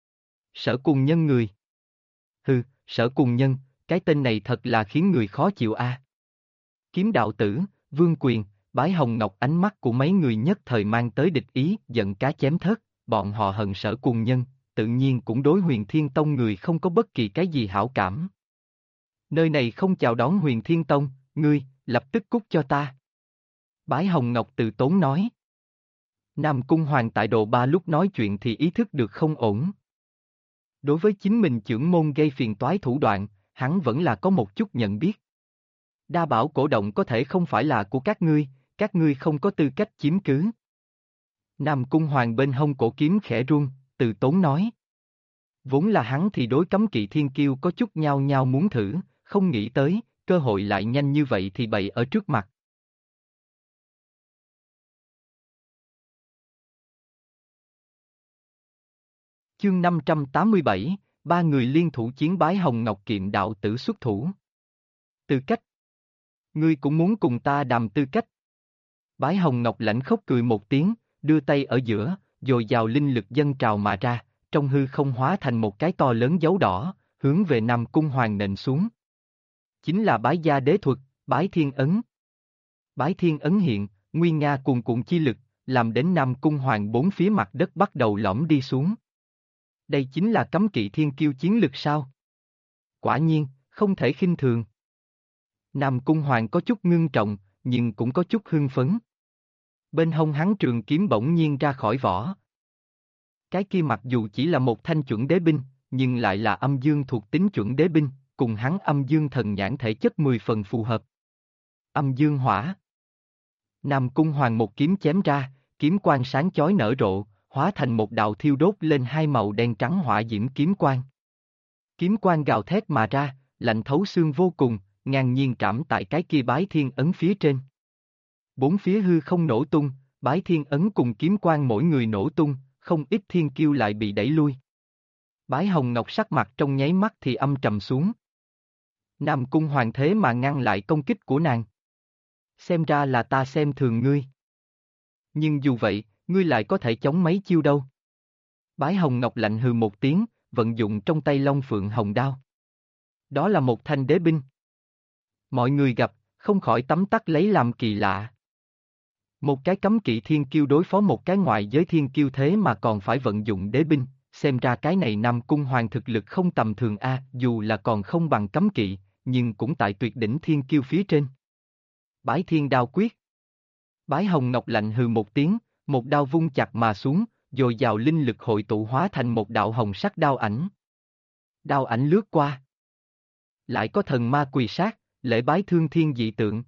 Sở Cùng Nhân người. Hừ, Sở Cùng Nhân, cái tên này thật là khiến người khó chịu a. Kiếm đạo tử, Vương Quyền, Bái Hồng Ngọc ánh mắt của mấy người nhất thời mang tới địch ý, giận cá chém thớt, bọn họ hận Sở Cùng Nhân, tự nhiên cũng đối Huyền Thiên Tông người không có bất kỳ cái gì hảo cảm. Nơi này không chào đón Huyền Thiên Tông, ngươi, lập tức cút cho ta. Bái Hồng Ngọc từ tốn nói. Nam Cung Hoàng tại Đồ Ba lúc nói chuyện thì ý thức được không ổn. Đối với chính mình trưởng môn gây phiền toái thủ đoạn, hắn vẫn là có một chút nhận biết. Đa bảo cổ động có thể không phải là của các ngươi không có tư cách chiếm cứ. Nam Cung Hoàng bên hông cổ kiếm khẽ run, từ tốn nói. Vốn là hắn thì đối cấm kỵ thiên kiêu có chút nhao nhao muốn thử, không nghĩ tới, cơ hội lại nhanh như vậy thì bày ở trước mặt. Chương 587, ba người liên thủ chiến Bái Hồng Ngọc kiện đạo tử xuất thủ. Tư cách. Ngươi cũng muốn cùng ta đàm tư cách. Bái Hồng Ngọc lãnh khóc cười một tiếng, đưa tay ở giữa, dồi dào linh lực dâng trào mà ra, trong hư không hóa thành một cái to lớn dấu đỏ, hướng về Nam Cung Hoàng nện xuống. Chính là Bái Gia Đế Thuật, Bái Thiên Ấn. Bái Thiên Ấn hiện, nguy nga cuồn cuộn chi lực, làm đến Nam Cung Hoàng bốn phía mặt đất bắt đầu lõm đi xuống. Đây chính là cấm kỵ thiên kiêu chiến lực sao? Quả nhiên, không thể khinh thường. Nam Cung Hoàng có chút ngưng trọng, nhưng cũng có chút hưng phấn. Bên hông hắn trường kiếm bỗng nhiên ra khỏi vỏ. Cái kia mặc dù chỉ là một thanh chuẩn đế binh, nhưng lại là âm dương thuộc tính chuẩn đế binh, cùng hắn âm dương thần nhãn thể chất 10 phần phù hợp. Âm dương hỏa. Nam Cung Hoàng một kiếm chém ra, kiếm quang sáng chói nở rộ, hóa thành một đạo thiêu đốt lên hai màu đen trắng hỏa diễm kiếm quang. Kiếm quang gào thét mà ra, lạnh thấu xương vô cùng, ngang nhiên trảm tại cái kia bái thiên ấn phía trên. Bốn phía hư không nổ tung, bái thiên ấn cùng kiếm quang mỗi người nổ tung, không ít thiên kiêu lại bị đẩy lui. Bái Hồng Ngọc sắc mặt trong nháy mắt thì âm trầm xuống. Nam Cung Hoàng thế mà ngăn lại công kích của nàng. Xem ra là ta xem thường ngươi. Nhưng dù vậy, ngươi lại có thể chống mấy chiêu đâu. Bái Hồng Ngọc lạnh hừ một tiếng, vận dụng trong tay Long Phượng Hồng Đao. Đó là một thanh đế binh. Mọi người gặp, không khỏi tấm tắc lấy làm kỳ lạ. Một cái cấm kỵ thiên kiêu đối phó một cái ngoại giới thiên kiêu thế mà còn phải vận dụng đế binh, xem ra cái này Nam Cung Hoàng thực lực không tầm thường a, dù là còn không bằng cấm kỵ, nhưng cũng tại tuyệt đỉnh thiên kiêu phía trên. Bái Thiên Đao Quyết. Bái Hồng Ngọc lạnh hừ một tiếng, một đao vung chặt mà xuống, dồi dào linh lực hội tụ hóa thành một đạo hồng sắc đao ảnh. Đao ảnh lướt qua. Lại có thần ma quỳ sát, lễ bái thương thiên dị tượng.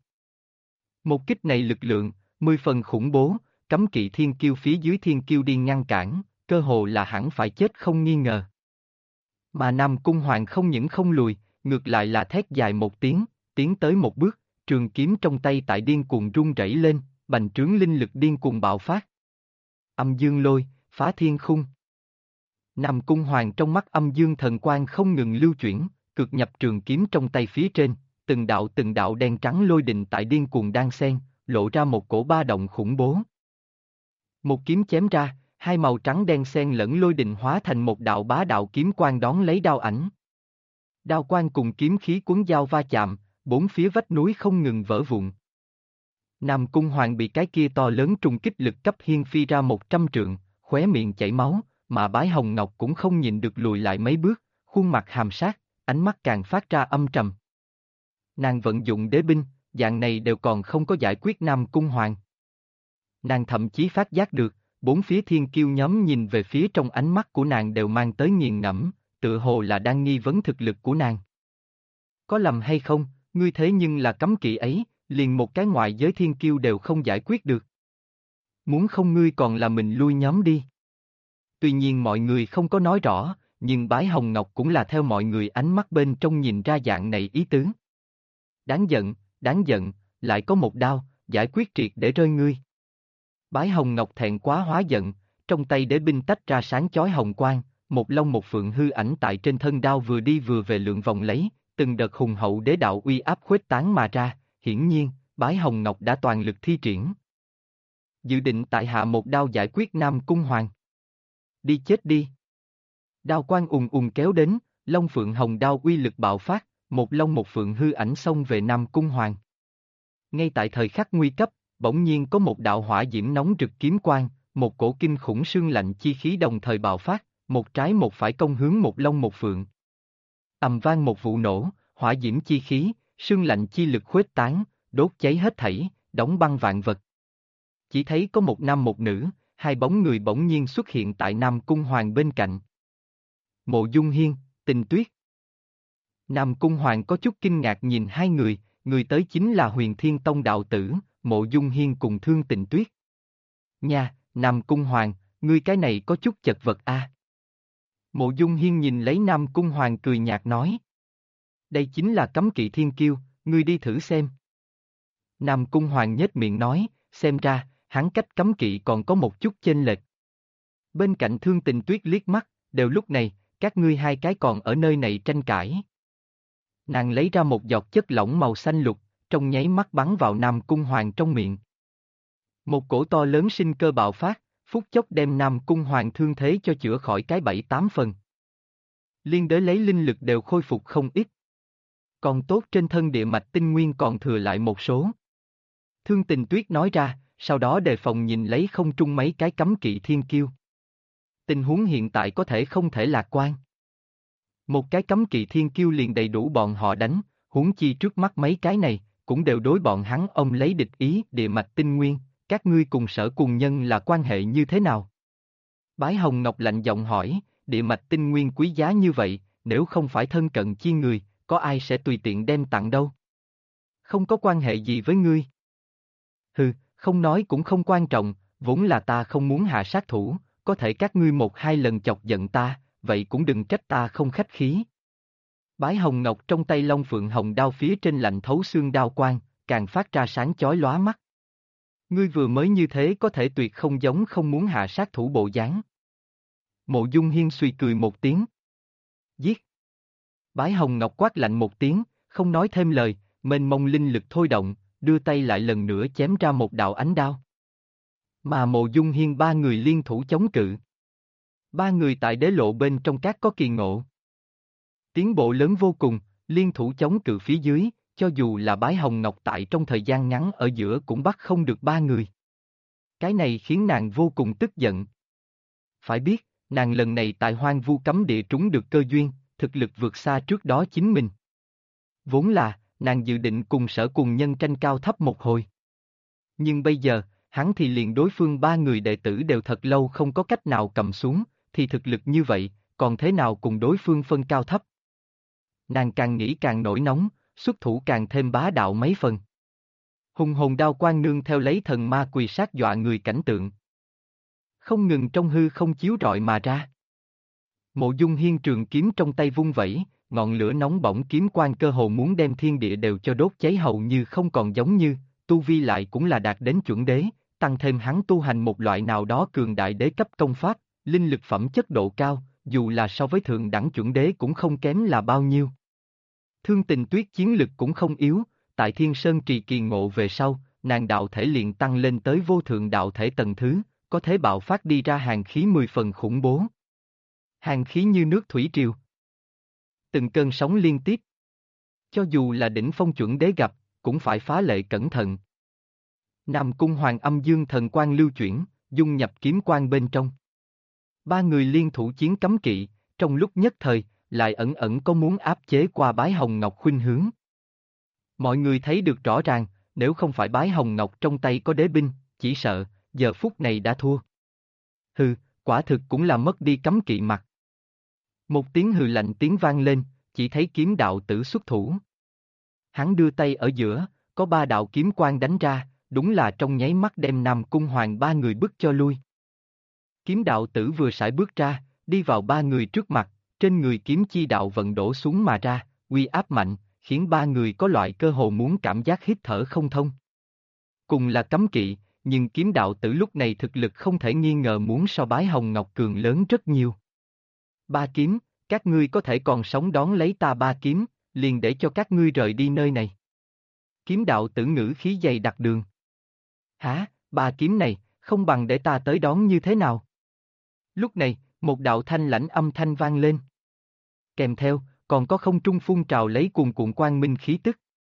Một kích này lực lượng, 10 phần khủng bố, cấm kỵ thiên kiêu phía dưới thiên kiêu đi ngăn cản, cơ hồ là hẳn phải chết không nghi ngờ. Mà Nam Cung Hoàng không những không lùi, ngược lại là thét dài một tiếng, tiến tới một bước, trường kiếm trong tay tại điên cuồng rung rẩy lên, bành trướng linh lực điên cuồng bạo phát. Âm dương lôi, phá thiên khung. Nam Cung Hoàng trong mắt âm dương thần quang không ngừng lưu chuyển, cực nhập trường kiếm trong tay phía trên, từng đạo đen trắng lôi đình tại điên cuồng đan xen, lộ ra một cổ ba động khủng bố. Một kiếm chém ra, hai màu trắng đen xen lẫn lôi đình hóa thành một đạo bá đạo kiếm quang đón lấy đao ảnh. Đao quang cùng kiếm khí cuốn dao va chạm, bốn phía vách núi không ngừng vỡ vụn. Nam Cung Hoàng bị cái kia to lớn trùng kích lực cấp hiên phi ra 100 trượng, khóe miệng chảy máu, mà Bái Hồng Ngọc cũng không nhìn được lùi lại mấy bước, khuôn mặt hàm sát, ánh mắt càng phát ra âm trầm. Nàng vận dụng đế binh, dạng này đều còn không có giải quyết Nam Cung Hoàng. Nàng thậm chí phát giác được, bốn phía thiên kiêu nhóm nhìn về phía trong ánh mắt của nàng đều mang tới nghiền ngẫm, tựa hồ là đang nghi vấn thực lực của nàng. Có lầm hay không, ngươi thế nhưng là cấm kỵ ấy, liền một cái ngoại giới thiên kiêu đều không giải quyết được. Muốn không ngươi còn là mình lui nhóm đi. Tuy nhiên mọi người không có nói rõ, nhưng Bái Hồng Ngọc cũng là theo mọi người ánh mắt bên trong nhìn ra dạng này ý tứ. Đáng giận, lại có một đao, giải quyết triệt để rơi ngươi. Bái Hồng Ngọc thẹn quá hóa giận, trong tay đế binh tách ra sáng chói hồng quang, một long một phượng hư ảnh tại trên thân đao vừa đi vừa về lượn vòng lấy, từng đợt hùng hậu đế đạo uy áp khuếch tán mà ra, hiển nhiên, Bái Hồng Ngọc đã toàn lực thi triển. Dự định tại hạ một đao giải quyết Nam Cung Hoàng. Đi chết đi. Đao quang kéo đến, long phượng hồng đao uy lực bạo phát, một long một phượng hư ảnh xông về Nam Cung Hoàng. Ngay tại thời khắc nguy cấp, bỗng nhiên có một đạo hỏa diễm nóng rực kiếm quang, một cổ kinh khủng sương lạnh chi khí đồng thời bạo phát, một trái một phải công hướng một long một phượng. Ầm vang một vụ nổ, hỏa diễm chi khí, sương lạnh chi lực khuếch tán, đốt cháy hết thảy, đóng băng vạn vật. Chỉ thấy có một nam một nữ, hai bóng người bỗng nhiên xuất hiện tại Nam Cung Hoàng bên cạnh. Mộ Dung Hiên, Tình Tuyết. Nam Cung Hoàng có chút kinh ngạc nhìn hai người tới chính là Huyền Thiên Tông đạo tử, Mộ Dung Hiên cùng Thương Tình Tuyết. Nha, Nam Cung Hoàng, ngươi cái này có chút chật vật a. Mộ Dung Hiên nhìn lấy Nam Cung Hoàng cười nhạt nói. Đây chính là cấm kỵ thiên kiêu, ngươi đi thử xem. Nam Cung Hoàng nhếch miệng nói, xem ra, hắn cách cấm kỵ còn có một chút chênh lệch. Bên cạnh Thương Tình Tuyết liếc mắt, đều lúc này, các ngươi hai cái còn ở nơi này tranh cãi. Nàng lấy ra một giọt chất lỏng màu xanh lục, trong nháy mắt bắn vào Nam Cung Hoàng trong miệng. Một cổ to lớn sinh cơ bạo phát, phút chốc đem Nam Cung Hoàng thương thế cho chữa khỏi cái 7-8 phần. Liên đới lấy linh lực đều khôi phục không ít. Còn tốt trên thân địa mạch tinh nguyên còn thừa lại một số. Thương Tình Tuyết nói ra, sau đó đề phòng nhìn lấy không trung mấy cái cấm kỵ thiên kiêu. Tình huống hiện tại có thể không thể lạc quan. Một cái cấm kỵ thiên kiêu liền đầy đủ bọn họ đánh, huống chi trước mắt mấy cái này, cũng đều đối bọn hắn ông lấy địch ý địa mạch tinh nguyên, các ngươi cùng Sở Cùng Nhân là quan hệ như thế nào? Bái Hồng Ngọc lạnh giọng hỏi, địa mạch tinh nguyên quý giá như vậy, nếu không phải thân cận chi người, có ai sẽ tùy tiện đem tặng đâu? Không có quan hệ gì với ngươi. Hừ, không nói cũng không quan trọng, vốn là ta không muốn hạ sát thủ, có thể các ngươi 1-2 lần chọc giận ta, vậy cũng đừng trách ta không khách khí. Bái hồng ngọc trong tay Long Phượng Hồng đao phía trên lạnh thấu xương đao quang, càng phát ra sáng chói lóa mắt. Ngươi vừa mới như thế có thể tuyệt không giống không muốn hạ sát thủ bộ dáng. Mộ Dung Hiên suy cười một tiếng. Giết! Bái hồng ngọc quát lạnh một tiếng, không nói thêm lời, mênh mông linh lực thôi động, đưa tay lại lần nữa chém ra một đạo ánh đao. Mà Mộ Dung Hiên ba người liên thủ chống cự. Ba người tại đế lộ bên trong các có kỳ ngộ. Tiến bộ lớn vô cùng, liên thủ chống cự phía dưới, cho dù là Bái Hồng Ngọc tại trong thời gian ngắn ở giữa cũng bắt không được ba người. Cái này khiến nàng vô cùng tức giận. Phải biết, nàng lần này tại Hoang Vu Cấm Địa trúng được cơ duyên, thực lực vượt xa trước đó chính mình. Vốn là, nàng dự định cùng Sở Cùng Nhân tranh cao thấp một hồi. Nhưng bây giờ, hắn thì liền đối phương ba người đệ tử đều thật lâu không có cách nào cầm xuống, thì thực lực như vậy, còn thế nào cùng đối phương phân cao thấp. Nàng càng nghĩ càng nổi nóng, xuất thủ càng thêm bá đạo mấy phần. Hùng hồn đao quang nương theo lấy thần ma quỳ sát dọa người cảnh tượng. Không ngừng trong hư không chiếu rọi mà ra. Mộ Dung Hiên trường kiếm trong tay vung vẩy, ngọn lửa nóng bỏng kiếm quang cơ hồ muốn đem thiên địa đều cho đốt cháy hầu như không còn giống như, tu vi lại cũng là đạt đến chuẩn đế, tăng thêm hắn tu hành một loại nào đó cường đại đế cấp công pháp, linh lực phẩm chất độ cao, dù là so với thượng đẳng chuẩn đế cũng không kém là bao nhiêu. Thương Tình Tuyết chiến lực cũng không yếu, tại Thiên Sơn trì kỳ ngộ về sau, nàng đạo thể liền tăng lên tới vô thượng đạo thể tầng thứ, có thể bạo phát đi ra hàn khí 10 phần khủng bố. Hàn khí như nước thủy triều. Từng cơn sóng liên tiếp. Cho dù là đỉnh phong chuẩn đế gặp, cũng phải phá lệ cẩn thận. Nam Cung Hoàng âm dương thần quang lưu chuyển, dung nhập kiếm quang bên trong. Ba người liên thủ chiến cấm kỵ, trong lúc nhất thời, lại ẩn ẩn có muốn áp chế qua Bái Hồng Ngọc khuynh hướng. Mọi người thấy được rõ ràng, nếu không phải Bái Hồng Ngọc trong tay có đế binh, chỉ sợ, giờ phút này đã thua. Hừ, quả thực cũng là mất đi cấm kỵ mặt. Một tiếng hừ lạnh tiếng vang lên, chỉ thấy kiếm đạo tử xuất thủ. Hắn đưa tay ở giữa, có ba đạo kiếm quang đánh ra, đúng là trong nháy mắt đem Nam Cung Hoàng ba người bức cho lui. Kiếm đạo tử vừa sải bước ra, đi vào ba người trước mặt, trên người kiếm chi đạo vận đổ xuống mà ra, uy áp mạnh, khiến ba người có loại cơ hồ muốn cảm giác hít thở không thông. Cùng là cấm kỵ, nhưng kiếm đạo tử lúc này thực lực không thể nghi ngờ muốn so Bái Hồng Ngọc cường lớn rất nhiều. Ba kiếm, các ngươi có thể còn sống đón lấy ta ba kiếm, liền để cho các ngươi rời đi nơi này. Kiếm đạo tử ngữ khí dày đặc đường. Hả, ba kiếm này, không bằng để ta tới đón như thế nào? Lúc này, một đạo thanh lãnh âm thanh vang lên. Kèm theo, còn có không trung phun trào lấy cuồn cuộn quang minh khí tức.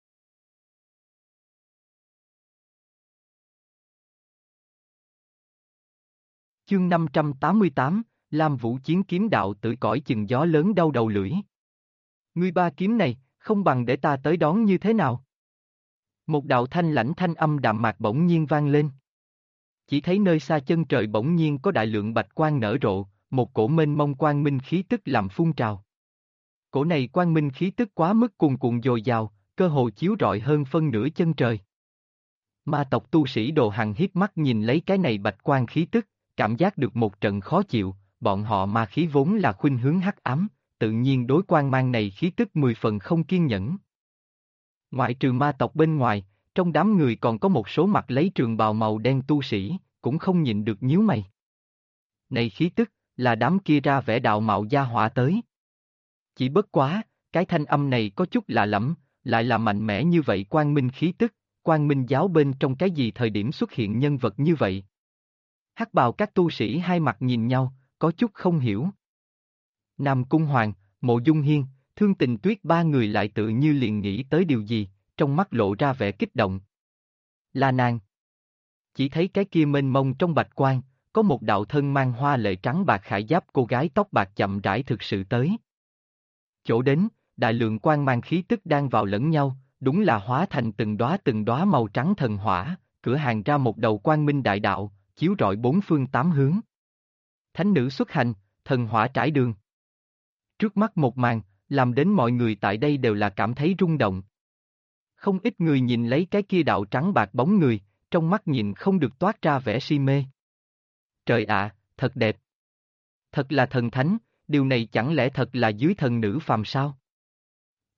Chương 588, Lam Vũ chiến kiếm đạo tử cõi chừng gió lớn đau đầu lưỡi. Ngươi ba kiếm này, không bằng để ta tới đón như thế nào? Một đạo thanh lãnh thanh âm đạm mạc bỗng nhiên vang lên. Chỉ thấy nơi xa chân trời bỗng nhiên có đại lượng bạch quang nở rộ, một cổ mênh mông quang minh khí tức làm phun trào. Cổ này quang minh khí tức quá mức cuồn cuộn dồi dào, cơ hồ chiếu rọi hơn phân nửa chân trời. Ma tộc tu sĩ Đồ Hằng hiếp mắt nhìn lấy cái này bạch quang khí tức, cảm giác được một trận khó chịu, bọn họ ma khí vốn là khuynh hướng hắc ám, tự nhiên đối quang mang này khí tức 10 phần không kiên nhẫn. Ngoại trừ ma tộc bên ngoài, trong đám người còn có một số mặt lấy trường bào màu đen tu sĩ, cũng không nhịn được nhíu mày. Này khí tức, là đám kia ra vẻ đạo mạo gia hỏa tới. Chỉ bất quá, cái thanh âm này có chút lạ lẫm, lại là mạnh mẽ như vậy quang minh khí tức, quang minh giáo bên trong cái gì thời điểm xuất hiện nhân vật như vậy. Hắc bào các tu sĩ hai mặt nhìn nhau, có chút không hiểu. Nam Cung Hoàng, Mộ Dung Hiên, Thương Tình Tuyết ba người lại tự như liền nghĩ tới điều gì, trong mắt lộ ra vẻ kích động. Là nàng. Chỉ thấy cái kia mênh mông trong bạch quang, có một đạo thân mang hoa lệ trắng bạc khải giáp cô gái tóc bạc chậm rãi thực sự tới. Chỗ đến, đại lượng quang mang khí tức đang vào lẫn nhau, đúng là hóa thành từng đóa màu trắng thần hỏa, cửa hàng ra một đầu quang minh đại đạo, chiếu rọi bốn phương tám hướng. Thánh nữ xuất hành, thần hỏa trải đường. Trước mắt một màn, làm đến mọi người tại đây đều là cảm thấy rung động. Không ít người nhìn lấy cái kia đạo trắng bạc bóng người, trong mắt nhìn không được toát ra vẻ si mê. Trời ạ, thật đẹp. Thật là thần thánh, điều này chẳng lẽ thật là dưới thần nữ phàm sao?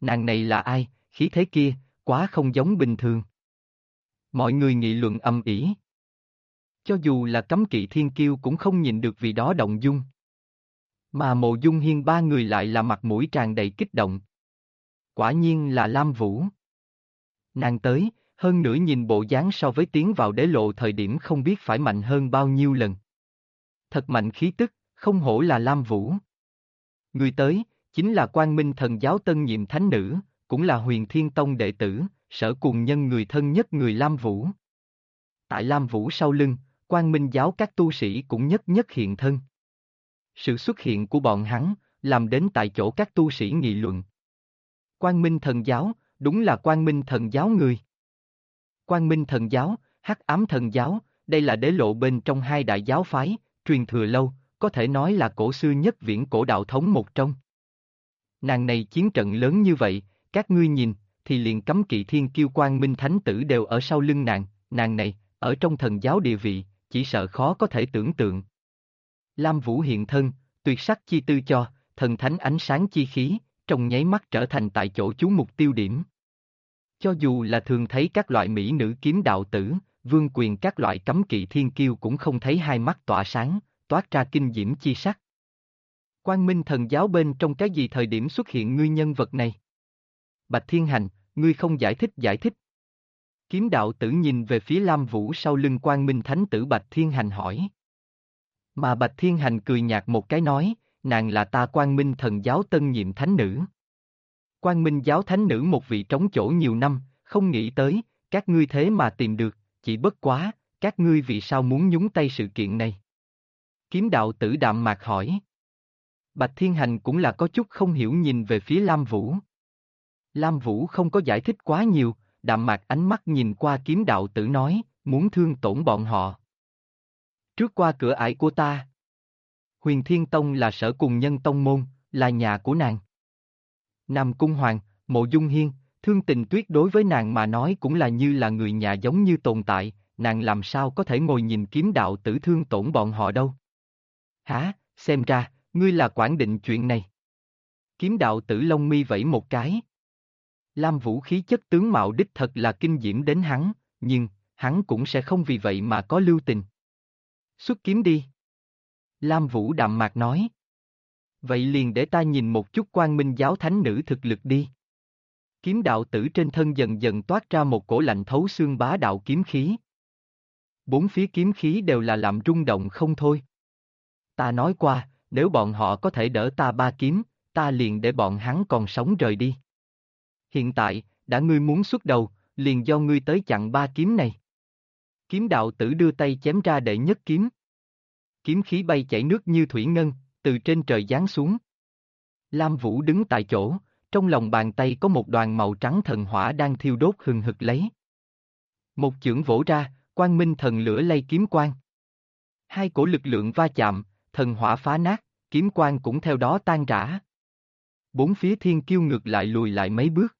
nàng này là ai, khí thế kia, quá không giống bình thường. Mọi người nghị luận ầm ĩ. Cho dù là cấm kỵ thiên kiêu cũng không nhìn được vì đó động dung. Mà Mộ Dung Hiên ba người lại là mặt mũi tràn đầy kích động. Quả nhiên là Lam Vũ. Nàng tới, hơn nữa nhìn bộ dáng so với tiến vào đế lộ thời điểm không biết phải mạnh hơn bao nhiêu lần. Thật mạnh khí tức, không hổ là Lam Vũ. Người tới, chính là Quang Minh Thần Giáo tân nhiệm thánh nữ, cũng là Huyền Thiên Tông đệ tử, Sở Cuồng Nhân người thân nhất người Lam Vũ. Tại Lam Vũ sau lưng, Quang Minh Giáo các tu sĩ cũng nhất nhất hiện thân. Sự xuất hiện của bọn hắn, làm đến tại chỗ các tu sĩ nghị luận. Quang Minh Thần Giáo, đúng là Quang Minh Thần Giáo người. Quang Minh Thần Giáo, Hắc Ám Thần Giáo, đây là đế lộ bên trong hai đại giáo phái, truyền thừa lâu, có thể nói là cổ xưa nhất viễn cổ đạo thống một trong. Nàng này chiến trận lớn như vậy, các ngươi nhìn, thì liền cấm kỵ thiên kiêu Quang Minh Thánh Tử đều ở sau lưng nàng này, ở trong thần giáo địa vị, chỉ sợ khó có thể tưởng tượng. Lam Vũ hiện thân, tuyệt sắc chi tư cho, thần thánh ánh sáng chi khí, trong nháy mắt trở thành tại chỗ chú mục tiêu điểm. Cho dù là thường thấy các loại mỹ nữ kiếm đạo tử, vương quyền các loại cấm kỵ thiên kiêu cũng không thấy hai mắt tỏa sáng, toát ra kinh diễm chi sắc. Quang Minh Thần Giáo bên trong cái gì thời điểm xuất hiện ngươi nhân vật này? Bạch Thiên Hành, ngươi không giải thích. Kiếm đạo tử nhìn về phía Lam Vũ sau lưng Quang Minh Thánh Tử Bạch Thiên Hành hỏi. Mà Bạch Thiên Hành cười nhạt một cái nói, nàng là ta Quang Minh Thần Giáo tân nhiệm thánh nữ. Quang Minh Giáo thánh nữ một vị trống chỗ nhiều năm, không nghĩ tới, các ngươi thế mà tìm được, chỉ bất quá, các ngươi vì sao muốn nhúng tay sự kiện này? Kiếm đạo tử đạm mạc hỏi. Bạch Thiên Hành cũng là có chút không hiểu nhìn về phía Lam Vũ. Lam Vũ không có giải thích quá nhiều, đạm mạc ánh mắt nhìn qua kiếm đạo tử nói, muốn thương tổn bọn họ. Trước qua cửa ải của ta. Huyền Thiên Tông là Sở Cuồng Nhân tông môn, là nhà của nàng. Nam Cung Hoàng, Mộ Dung Hiên, Thương Tình Tuyết đối với nàng mà nói cũng là như là người nhà giống như tồn tại, nàng làm sao có thể ngồi nhìn kiếm đạo tử thương tổn bọn họ đâu. Hả, xem ra, ngươi là quản định chuyện này. Kiếm đạo tử lông mi vẫy một cái. Lam Vũ khí chất tướng mạo đích thật là kinh diễm đến hắn, nhưng, hắn cũng sẽ không vì vậy mà có lưu tình. Xuất kiếm đi. Lam Vũ đạm mạc nói. Vậy liền để ta nhìn một chút Quang Minh Giáo thánh nữ thực lực đi. Kiếm đạo tử trên thân dần dần toát ra một cổ lạnh thấu xương bá đạo kiếm khí. Bốn phía kiếm khí đều là làm rung động không thôi. Ta nói qua, nếu bọn họ có thể đỡ ta ba kiếm, ta liền để bọn hắn còn sống rời đi. Hiện tại, đã ngươi muốn xuất đầu, liền do ngươi tới chặn ba kiếm này. Kiếm đạo tử đưa tay chém ra đệ nhất kiếm. Kiếm khí bay chảy nước như thủy ngân, từ trên trời giáng xuống. Lam Vũ đứng tại chỗ, trong lòng bàn tay có một đoàn màu trắng thần hỏa đang thiêu đốt hừng hực lấy. Một chưởng vỗ ra, quang minh thần lửa lay kiếm quang. Hai cổ lực lượng va chạm, thần hỏa phá nát, kiếm quang cũng theo đó tan rã. Bốn phía thiên kiêu ngược lại lùi lại mấy bước.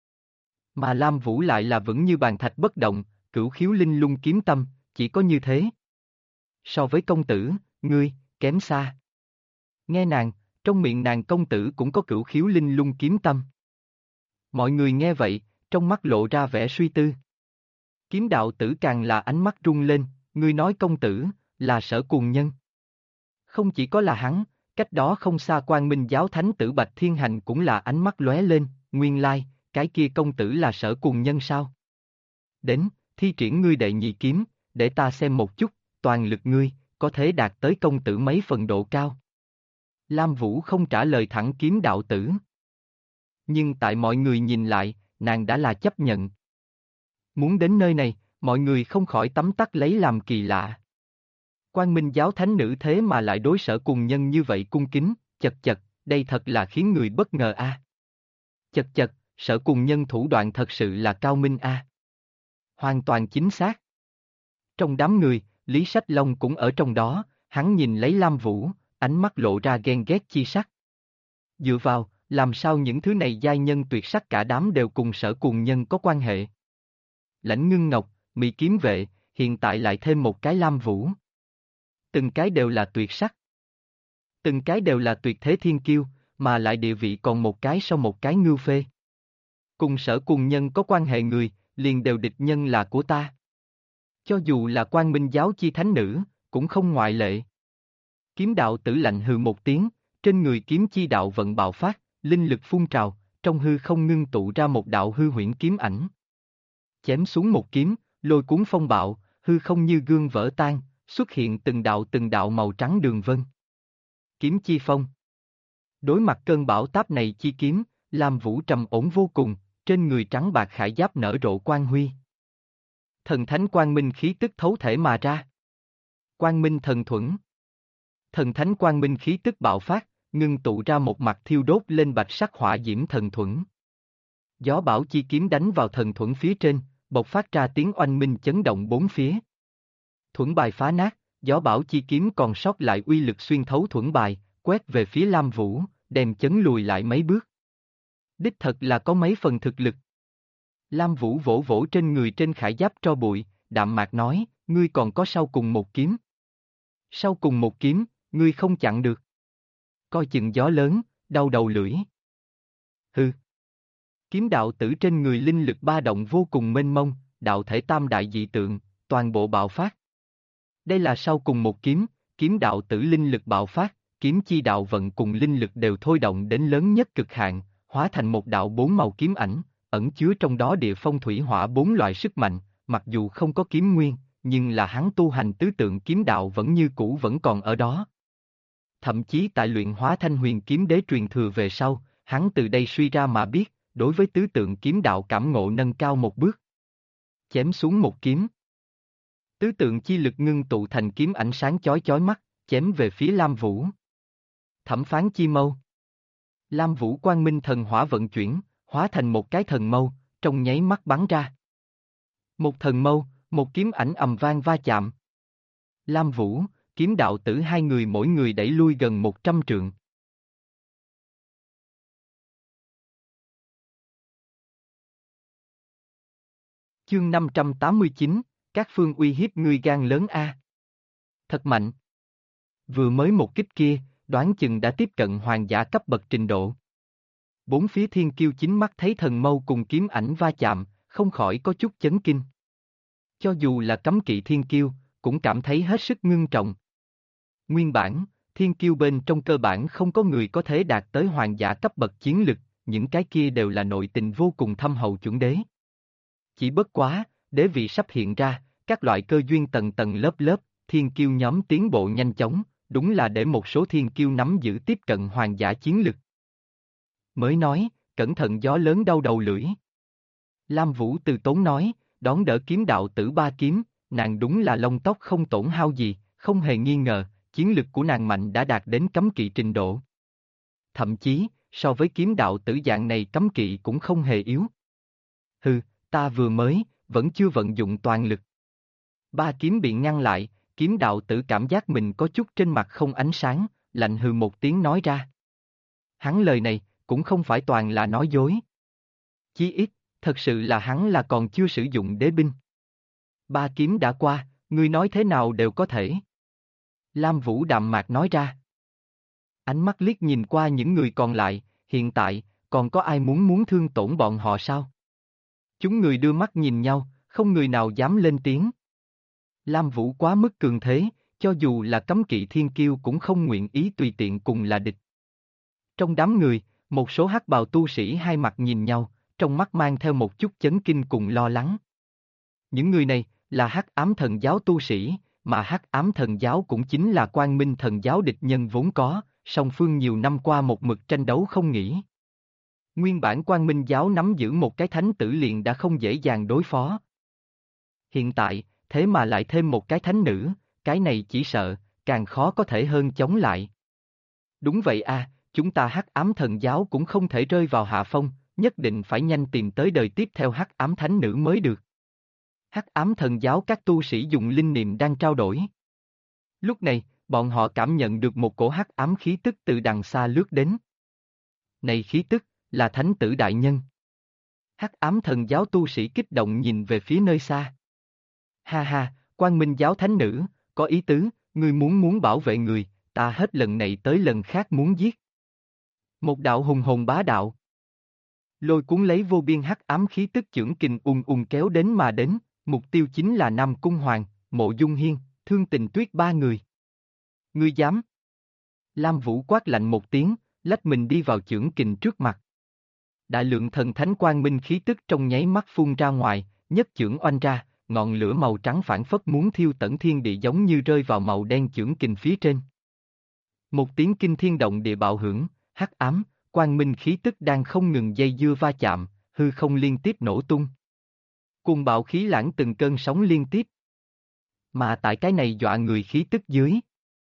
Mà Lam Vũ lại là vững như bàn thạch bất động, cửu khiếu linh lung kiếm tâm, chỉ có như thế. So với công tử, ngươi, kém xa. Nghe nàng, trong miệng nàng công tử cũng có cửu khiếu linh lung kiếm tâm. Mọi người nghe vậy, trong mắt lộ ra vẻ suy tư. Kiếm đạo tử càng là ánh mắt rung lên, ngươi nói công tử, là Sở Cuồng Nhân. Không chỉ có là hắn, cách đó không xa Quang Minh Giáo thánh tử Bạch Thiên Hành cũng là ánh mắt lóe lên, nguyên lai, cái kia công tử là Sở Cuồng Nhân sao? Đến, thi triển ngươi đệ nhị kiếm, để ta xem một chút, toàn lực ngươi, có thể đạt tới công tử mấy phần độ cao. Lam Vũ không trả lời thẳng kiếm đạo tử. Nhưng tại mọi người nhìn lại, nàng đã là chấp nhận. Muốn đến nơi này, mọi người không khỏi tấm tắc lấy làm kỳ lạ. Quang Minh Giáo thánh nữ thế mà lại đối Sở Cuồng Nhân như vậy cung kính, chật chật, đây thật là khiến người bất ngờ a. Chật chật, Sở Cuồng Nhân thủ đoạn thật sự là cao minh a. Hoàn toàn chính xác. Trong đám người, Lý Sách Long cũng ở trong đó, hắn nhìn lấy Lam Vũ, ánh mắt lộ ra ghen ghét chi sắc. Dựa vào, làm sao những thứ này giai nhân tuyệt sắc cả đám đều cùng Sở Cuồng Nhân có quan hệ? Lãnh Ngưng Ngọc, Mị Kiếm Vệ, hiện tại lại thêm một cái Lam Vũ. Từng cái đều là tuyệt sắc. Từng cái đều là tuyệt thế thiên kiêu, mà lại địa vị còn một cái sau một cái ngưu phê. Cùng Sở Cùng Nhân có quan hệ người, liền đều địch nhân là của ta. Cho dù là Quang Minh giáo chi thánh nữ, cũng không ngoại lệ. Kiếm đạo tử lạnh hừ một tiếng, trên người kiếm chi đạo vận bạo phát, linh lực phun trào, trong hư không ngưng tụ ra một đạo hư huyễn kiếm ảnh. Chém xuống một kiếm, lôi cuốn phong bạo, hư không như gương vỡ tan, xuất hiện từng đạo màu trắng đường vân. Kiếm chi phong. Đối mặt cơn bão táp này chi kiếm, Lam Vũ trầm ổn vô cùng, trên người trắng bạc khải giáp nở rộ quang huy. Thần thánh quang minh khí tức thấu thể mà ra. Quang minh thần thuẫn. Thần thánh quang minh khí tức bạo phát, ngưng tụ ra một mặt thiêu đốt lên bạch sắc hỏa diễm thần thuẫn. Gió bão chi kiếm đánh vào thần thuẫn phía trên, bộc phát ra tiếng oanh minh chấn động bốn phía. Thuẫn bài phá nát, gió bão chi kiếm còn sót lại uy lực xuyên thấu thuẫn bài, quét về phía Lam Vũ, đem chấn lùi lại mấy bước. Đích thật là có mấy phần thực lực. Lam Vũ vỗ vỗ trên người trên khải giáp tro bụi, đạm mạc nói, ngươi còn có sau cùng một kiếm. Sau cùng một kiếm, ngươi không chặn được. Coi chừng gió lớn, đau đầu lưỡi. Hừ. Kiếm đạo tử trên người linh lực ba động vô cùng mênh mông, đạo thể tam đại dị tượng, toàn bộ bạo phát. Đây là sau cùng một kiếm, kiếm đạo tử linh lực bạo phát, kiếm chi đạo vận cùng linh lực đều thôi động đến lớn nhất cực hạn, hóa thành một đạo bốn màu kiếm ảnh, ẩn chứa trong đó địa phong thủy hỏa bốn loại sức mạnh, mặc dù không có kiếm nguyên, nhưng là hắn tu hành tứ tượng kiếm đạo vẫn như cũ vẫn còn ở đó. Thậm chí tại luyện hóa thanh huyền kiếm đế truyền thừa về sau, hắn từ đây suy ra mà biết, đối với tứ tượng kiếm đạo cảm ngộ nâng cao một bước. Chém xuống một kiếm. Tứ tượng chi lực ngưng tụ thành kiếm ảnh sáng chói chói mắt, chém về phía Lam Vũ. Thẩm phán chi mâu. Lam Vũ quang minh thần hỏa vận chuyển, hóa thành một cái thần mâu, trong nháy mắt bắn ra. Một thần mâu, một kiếm ảnh ầm vang va chạm. Lam Vũ, kiếm đạo tử hai người mỗi người đẩy lui gần 100 trượng. Chương 589, các phương uy hiếp ngươi gan lớn a. Thật mạnh. Vừa mới một kích kia, đoán chừng đã tiếp cận hoàng giả cấp bậc trình độ. Bốn phía thiên kiêu chính mắt thấy thần mâu cùng kiếm ảnh va chạm, không khỏi có chút chấn kinh. Cho dù là cấm kỵ thiên kiêu, cũng cảm thấy hết sức ngưng trọng. Nguyên bản, thiên kiêu bên trong cơ bản không có người có thể đạt tới hoàng giả cấp bậc chiến lực, những cái kia đều là nội tình vô cùng thâm hậu chuẩn đế. Chỉ bất quá, đế vị sắp hiện ra, các loại cơ duyên tầng tầng lớp lớp, thiên kiêu nhóm tiến bộ nhanh chóng, đúng là để một số thiên kiêu nắm giữ tiếp cận hoàng giả chiến lực. Mới nói, cẩn thận gió lớn đau đầu lưỡi. Lam Vũ từ tốn nói, đón đỡ kiếm đạo tử ba kiếm, nàng đúng là lông tóc không tổn hao gì, không hề nghi ngờ, chiến lực của nàng mạnh đã đạt đến cấm kỵ trình độ. Thậm chí, so với kiếm đạo tử dạng này cấm kỵ cũng không hề yếu. Hừ, ta vừa mới, vẫn chưa vận dụng toàn lực. Ba kiếm bị ngăn lại, kiếm đạo tử cảm giác mình có chút trên mặt không ánh sáng, lạnh hừ một tiếng nói ra. Hắn lời này, cũng không phải toàn là nói dối. Chí ít, thật sự là hắn là còn chưa sử dụng đế binh. Ba kiếm đã qua, ngươi nói thế nào đều có thể. Lam Vũ đạm mạc nói ra. Ánh mắt liếc nhìn qua những người còn lại, hiện tại, còn có ai muốn thương tổn bọn họ sao? Chúng người đưa mắt nhìn nhau, không người nào dám lên tiếng. Lam Vũ quá mức cường thế, cho dù là cấm kỵ thiên kiêu cũng không nguyện ý tùy tiện cùng là địch. Trong đám người, một số hắc bào tu sĩ hai mặt nhìn nhau, trong mắt mang theo một chút chấn kinh cùng lo lắng. Những người này là hắc ám thần giáo tu sĩ, mà hắc ám thần giáo cũng chính là quang minh thần giáo địch nhân vốn có, song phương nhiều năm qua một mực tranh đấu không nghỉ. Nguyên bản quang minh giáo nắm giữ một cái thánh tử liền đã không dễ dàng đối phó. Hiện tại, thế mà lại thêm một cái thánh nữ, cái này chỉ sợ, càng khó có thể hơn chống lại. Đúng vậy à, chúng ta hắc ám thần giáo cũng không thể rơi vào hạ phong, nhất định phải nhanh tìm tới đời tiếp theo hắc ám thánh nữ mới được. Hắc ám thần giáo các tu sĩ dùng linh niệm đang trao đổi. Lúc này, bọn họ cảm nhận được một cổ hắc ám khí tức từ đằng xa lướt đến. Này khí tức, là thánh tử đại nhân. Hắc ám thần giáo tu sĩ kích động nhìn về phía nơi xa. Ha ha, quang minh giáo thánh nữ, có ý tứ, ngươi muốn bảo vệ người, ta hết lần này tới lần khác muốn giết. Một đạo hùng hồn bá đạo. Lôi cuốn lấy vô biên hắc ám khí tức chưởng kình ùn ùn kéo đến mà đến, mục tiêu chính là Nam Cung Hoàng, Mộ Dung Hiên, Thương Tình Tuyết ba người. Ngươi dám? Lam Vũ quát lạnh một tiếng, lách mình đi vào chưởng kình trước mặt. Đại lượng thần thánh quang minh khí tức trong nháy mắt phun ra ngoài, nhất chưởng oanh ra, ngọn lửa màu trắng phảng phất muốn thiêu tận thiên địa giống như rơi vào màu đen chưởng kình phía trên. Một tiếng kinh thiên động địa bạo hưởng, hắc ám, quang minh khí tức đang không ngừng dây dưa va chạm, hư không liên tiếp nổ tung. Cuồng bạo khí lãng từng cơn sóng liên tiếp. Mà tại cái này dọa người khí tức dưới.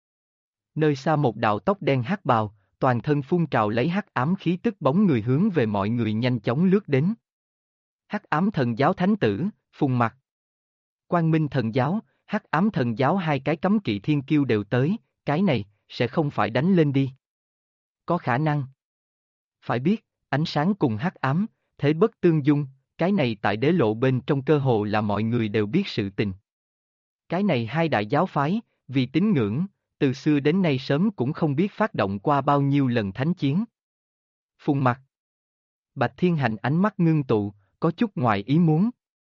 Nơi xa một đạo tóc đen hắc bào, toàn thân phun trào lấy hắc ám khí tức bóng người hướng về mọi người nhanh chóng lướt đến. Hắc ám thần giáo thánh tử, Phùng Mặc. Quang Minh thần giáo, hắc ám thần giáo hai cái cấm kỵ thiên kiêu đều tới, cái này, sẽ không phải đánh lên đi. Có khả năng. Phải biết, ánh sáng cùng hắc ám, thế bất tương dung, cái này tại đế lộ bên trong cơ hồ là mọi người đều biết sự tình. Cái này hai đại giáo phái, vì tín ngưỡng, từ xưa đến nay sớm cũng không biết phát động qua bao nhiêu lần thánh chiến. Phùng Mặc. Bạch Thiên Hành ánh mắt ngưng tụ, có chút ngoài ý muốn.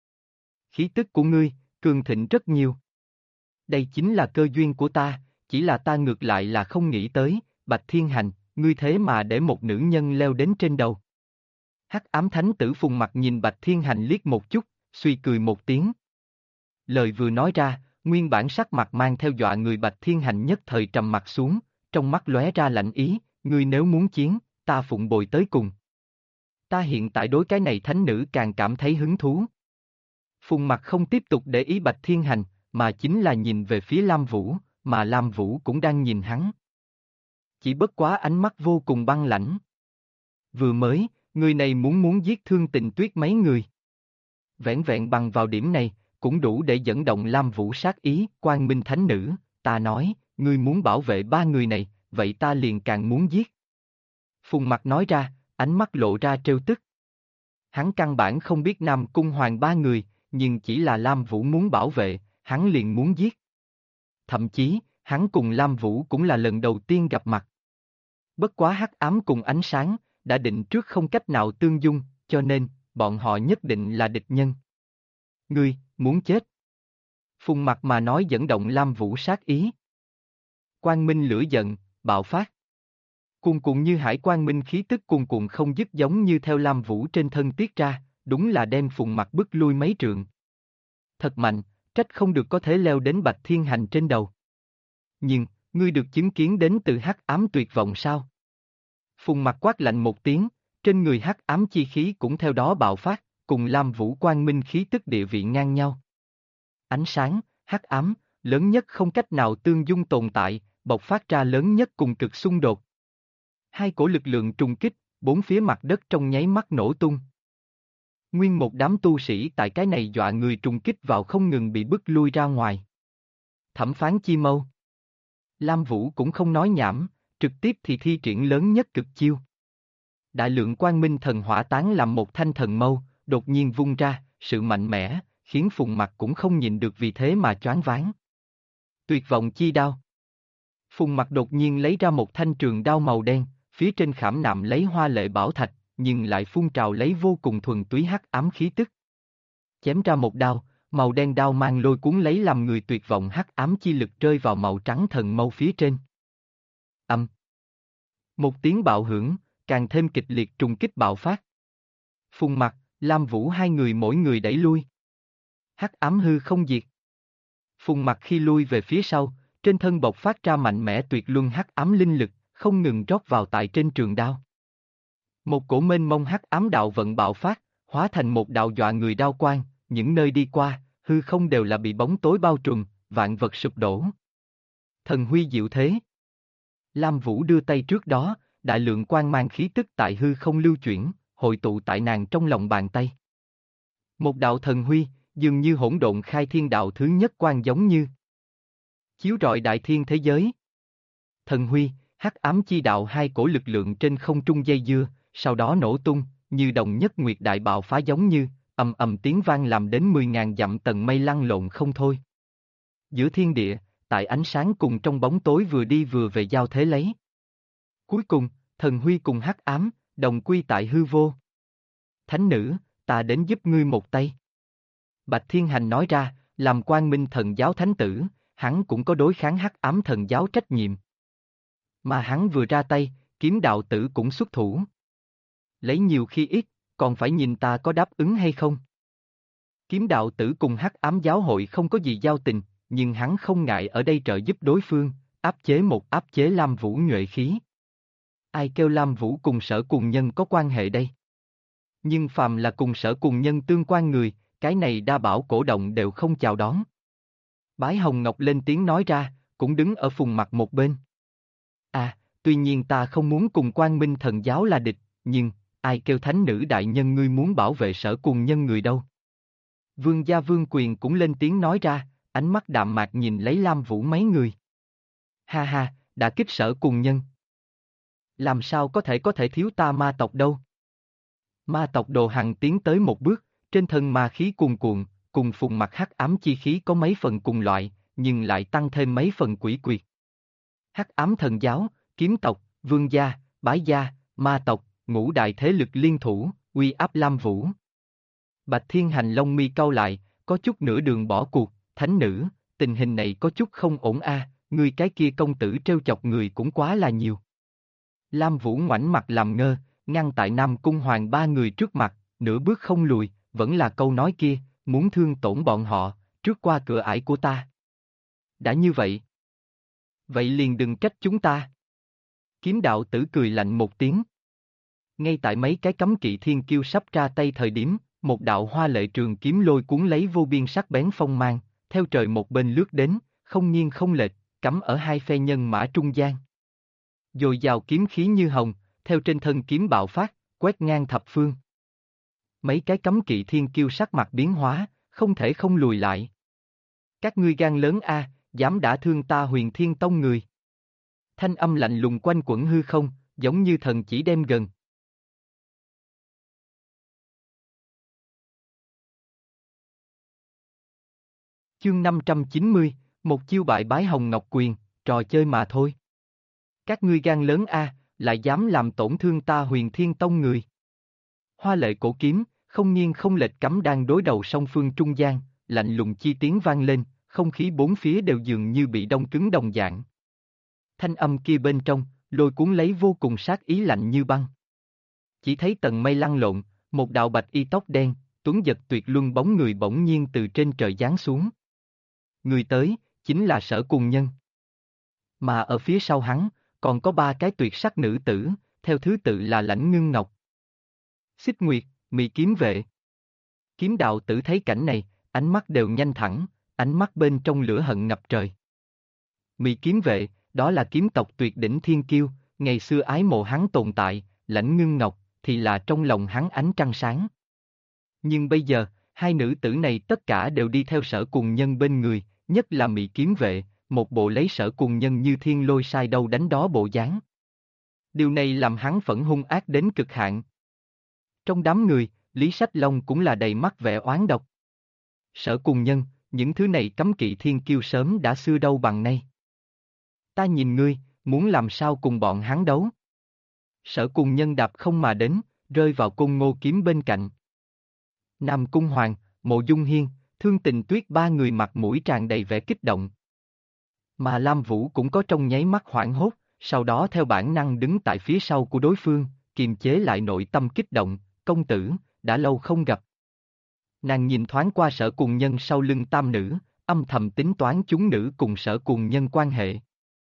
Khí tức của ngươi, cường thịnh rất nhiều. Đây chính là cơ duyên của ta, chỉ là ta ngược lại là không nghĩ tới, Bạch Thiên Hành, ngươi thế mà để một nữ nhân leo đến trên đầu. Hắc ám thánh tử Phùng Mặc nhìn Bạch Thiên Hành liếc một chút, suy cười một tiếng. Lời vừa nói ra, nguyên bản sắc mặt mang theo dọa người Bạch Thiên Hành nhất thời trầm mặt xuống, trong mắt lóe ra lạnh ý, ngươi nếu muốn chiến, ta phụng bồi tới cùng. Ta hiện tại đối cái này thánh nữ càng cảm thấy hứng thú. Phùng Mặc không tiếp tục để ý Bạch Thiên Hành, mà chính là nhìn về phía Lam Vũ, mà Lam Vũ cũng đang nhìn hắn. Chỉ bất quá ánh mắt vô cùng băng lãnh. Vừa mới, người này muốn giết Thương Tình Tuyết mấy người. Vẻn vẹn bằng vào điểm này, cũng đủ để dẫn động Lam Vũ sát ý, Quang Minh Thánh Nữ, ta nói, ngươi muốn bảo vệ ba người này, vậy ta liền càng muốn giết. Phùng Mặc nói ra, ánh mắt lộ ra trêu tức. Hắn căn bản không biết Nam Cung Hoàng ba người, nhưng chỉ là Lam Vũ muốn bảo vệ, hắn liền muốn giết. Thậm chí, hắn cùng Lam Vũ cũng là lần đầu tiên gặp mặt. Bất quá hắc ám cùng ánh sáng, đã định trước không cách nào tương dung, cho nên, bọn họ nhất định là địch nhân. Ngươi, muốn chết. Phùng Mặc mà nói dẫn động Lam Vũ sát ý. Quang Minh lửa giận, bạo phát. Cuồn cuộn như hải quang minh khí tức cuồn cuộn không dứt giống như theo Lam Vũ trên thân tiết ra, đúng là đem Phùng Mặc bức lui mấy trượng. Thật mạnh, trách không được có thể leo đến Bạch Thiên Hành trên đầu. Nhưng, ngươi được chứng kiến đến từ hắc ám tuyệt vọng sao? Phùng Mặc quát lạnh một tiếng, trên người hắc ám chi khí cũng theo đó bạo phát, cùng Lam Vũ quang minh khí tức địa vị ngang nhau. Ánh sáng, hắc ám, lớn nhất không cách nào tương dung tồn tại, bộc phát ra lớn nhất cùng cực xung đột. Hai cổ lực lượng trùng kích, bốn phía mặt đất trong nháy mắt nổ tung. Nguyên một đám tu sĩ tại cái này dọa người trùng kích vào không ngừng bị bức lui ra ngoài. Thẩm phán chi mâu. Lam Vũ cũng không nói nhảm, trực tiếp thì thi triển lớn nhất cực chiêu. Đại lượng quang minh thần hỏa tán làm một thanh thần mâu, đột nhiên vung ra, sự mạnh mẽ, khiến Phùng Mặc cũng không nhìn được vì thế mà choáng váng. Tuyệt vọng chi đao. Phùng Mặc đột nhiên lấy ra một thanh trường đao màu đen, phía trên khảm nạm lấy hoa lệ bảo thạch, nhưng lại phun trào lấy vô cùng thuần túy hắc ám khí tức. Chém ra một đao, màu đen đao mang lôi cuốn lấy làm người tuyệt vọng hắc ám chi lực rơi vào màu trắng thần mâu phía trên. Âm. Một tiếng bạo hưởng, càng thêm kịch liệt trùng kích bạo phát. Phùng Mặc, Lam Vũ hai người mỗi người đẩy lui. Hắc ám hư không diệt. Phùng Mặc khi lui về phía sau, trên thân bộc phát ra mạnh mẽ tuyệt luân hắc ám linh lực, không ngừng rót vào tại trên trường đao. Một cổ mênh mông hắc ám đạo vận bạo phát, hóa thành một đạo dọa người đao quang, những nơi đi qua, hư không đều là bị bóng tối bao trùm, vạn vật sụp đổ. Thần huy diệu thế. Lam Vũ đưa tay trước đó, đại lượng quang mang khí tức tại hư không lưu chuyển, hội tụ tại nàng trong lòng bàn tay. Một đạo thần huy, dường như hỗn độn khai thiên đạo thứ nhất quang giống như chiếu rọi đại thiên thế giới. Thần huy, hắc ám chi đạo hai cổ lực lượng trên không trung dây dưa, sau đó nổ tung, như đồng nhất nguyệt đại bạo phá giống như, ầm ầm tiếng vang làm đến 10.000 dặm tầng mây lăn lộn không thôi. Giữa thiên địa, tại ánh sáng cùng trong bóng tối vừa đi vừa về giao thế lấy. Cuối cùng, thần huy cùng hắc ám, đồng quy tại hư vô. Thánh nữ, ta đến giúp ngươi một tay. Bạch Thiên Hành nói ra, làm Quang Minh Thần giáo thánh tử, hắn cũng có đối kháng Hắc Ám Thần giáo trách nhiệm. Mà hắn vừa ra tay, kiếm đạo tử cũng xuất thủ. Lấy nhiều khi ít, còn phải nhìn ta có đáp ứng hay không. Kiếm đạo tử cùng Hắc Ám giáo hội không có gì giao tình, nhưng hắn không ngại ở đây trợ giúp đối phương, áp chế Lam Vũ nhuệ khí. Ai kêu Lam Vũ cùng Sở Cùng Nhân có quan hệ đây? Nhưng phàm là cùng Sở Cùng Nhân tương quan người, cái này đa bảo cổ động đều không chào đón. Bái Hồng Ngọc lên tiếng nói ra, cũng đứng ở phùng mặt một bên. À, tuy nhiên ta không muốn cùng Quang Minh Thần giáo là địch, nhưng, ai kêu thánh nữ đại nhân ngươi muốn bảo vệ Sở Cùng Nhân người đâu? Vương gia Vương Quyền cũng lên tiếng nói ra, ánh mắt đạm mạc nhìn lấy Lam Vũ mấy người. Ha ha, đã kích Sở Cùng Nhân. Làm sao có thể thiếu ta ma tộc đâu? Ma tộc Đồ Hằng tiến tới một bước, trên thân ma khí cuồn cuộn, cùng phùng mặt hắc ám chi khí có mấy phần cùng loại, nhưng lại tăng thêm mấy phần quỷ quyệt. Hắc ám thần giáo, kiếm tộc, vương gia, bái gia, ma tộc, ngũ đại thế lực liên thủ, uy áp Lam Vũ. Bạch Thiên Hành lông mi cau lại, có chút nửa đường bỏ cuộc, thánh nữ, tình hình này có chút không ổn a, người cái kia công tử trêu chọc người cũng quá là nhiều. Lam Vũ ngoảnh mặt làm ngơ, ngăn tại Nam Cung Hoàng ba người trước mặt, nửa bước không lùi, vẫn là câu nói kia, muốn thương tổn bọn họ, trước qua cửa ải của ta. Đã như vậy. Vậy liền đừng trách chúng ta. Kiếm đạo tử cười lạnh một tiếng. Ngay tại mấy cái cấm kỵ thiên kiêu sắp ra tay thời điểm, một đạo hoa lệ trường kiếm lôi cuốn lấy vô biên sắc bén phong mang, theo trời một bên lướt đến, không nghiêng không lệch, cắm ở hai phe nhân mã trung gian. Dồi dào kiếm khí như hồng, theo trên thân kiếm bạo phát, quét ngang thập phương. Mấy cái cấm kỵ thiên kiêu sắc mặt biến hóa, không thể không lùi lại. Các ngươi gan lớn a, dám đả thương ta Huyền Thiên Tông người. Thanh âm lạnh lùng quanh quẩn hư không, giống như thần chỉ đem gần. Chương 590, một chiêu bại bái Hồng Ngọc Quyền, trò chơi mà thôi. Các ngươi gan lớn a, lại dám làm tổn thương ta Huyền Thiên Tông người. Hoa lệ cổ kiếm, không nghiêng không lệch cắm đang đối đầu song phương trung gian, lạnh lùng chi tiếng vang lên, không khí bốn phía đều dường như bị đông cứng đồng dạng. Thanh âm kia bên trong, lôi cuốn lấy vô cùng sát ý lạnh như băng. Chỉ thấy tầng mây lăn lộn, một đạo bạch y tóc đen, tuấn giật tuyệt luân bóng người bỗng nhiên từ trên trời giáng xuống. Người tới, chính là Sở Cùng Nhân. Mà ở phía sau hắn, còn có ba cái tuyệt sắc nữ tử, theo thứ tự là Lãnh Ngưng Ngọc, Xích Nguyệt, Mị Kiếm Vệ. Kiếm đạo tử thấy cảnh này, ánh mắt đều nhanh thẳng, ánh mắt bên trong lửa hận ngập trời. Mị Kiếm Vệ, đó là kiếm tộc tuyệt đỉnh thiên kiêu, ngày xưa ái mộ hắn tồn tại, Lãnh Ngưng Ngọc, thì là trong lòng hắn ánh trăng sáng. Nhưng bây giờ, hai nữ tử này tất cả đều đi theo Sở Cùng Nhân bên người, nhất là Mị Kiếm Vệ, một bộ lấy Sở Cùng Nhân như thiên lôi sai đâu đánh đó bộ dáng. Điều này làm hắn phẫn hung ác đến cực hạn. Trong đám người, Lý Sách Long cũng là đầy mắt vẻ oán độc. Sở Cùng Nhân, những thứ này cấm kỵ thiên kiêu sớm đã xưa đâu bằng nay. Ta nhìn ngươi, muốn làm sao cùng bọn hắn đấu? Sở Cùng Nhân đạp không mà đến, rơi vào Côn Ngô kiếm bên cạnh. Nam Cung Hoàng, Mộ Dung Hiên, Thương Tình Tuyết ba người mặt mũi tràn đầy vẻ kích động. Mà Lam Vũ cũng có trong nháy mắt hoảng hốt, sau đó theo bản năng đứng tại phía sau của đối phương, kiềm chế lại nội tâm kích động, công tử, đã lâu không gặp. Nàng nhìn thoáng qua Sở Cùng Nhân sau lưng tam nữ, âm thầm tính toán chúng nữ cùng Sở Cùng Nhân quan hệ.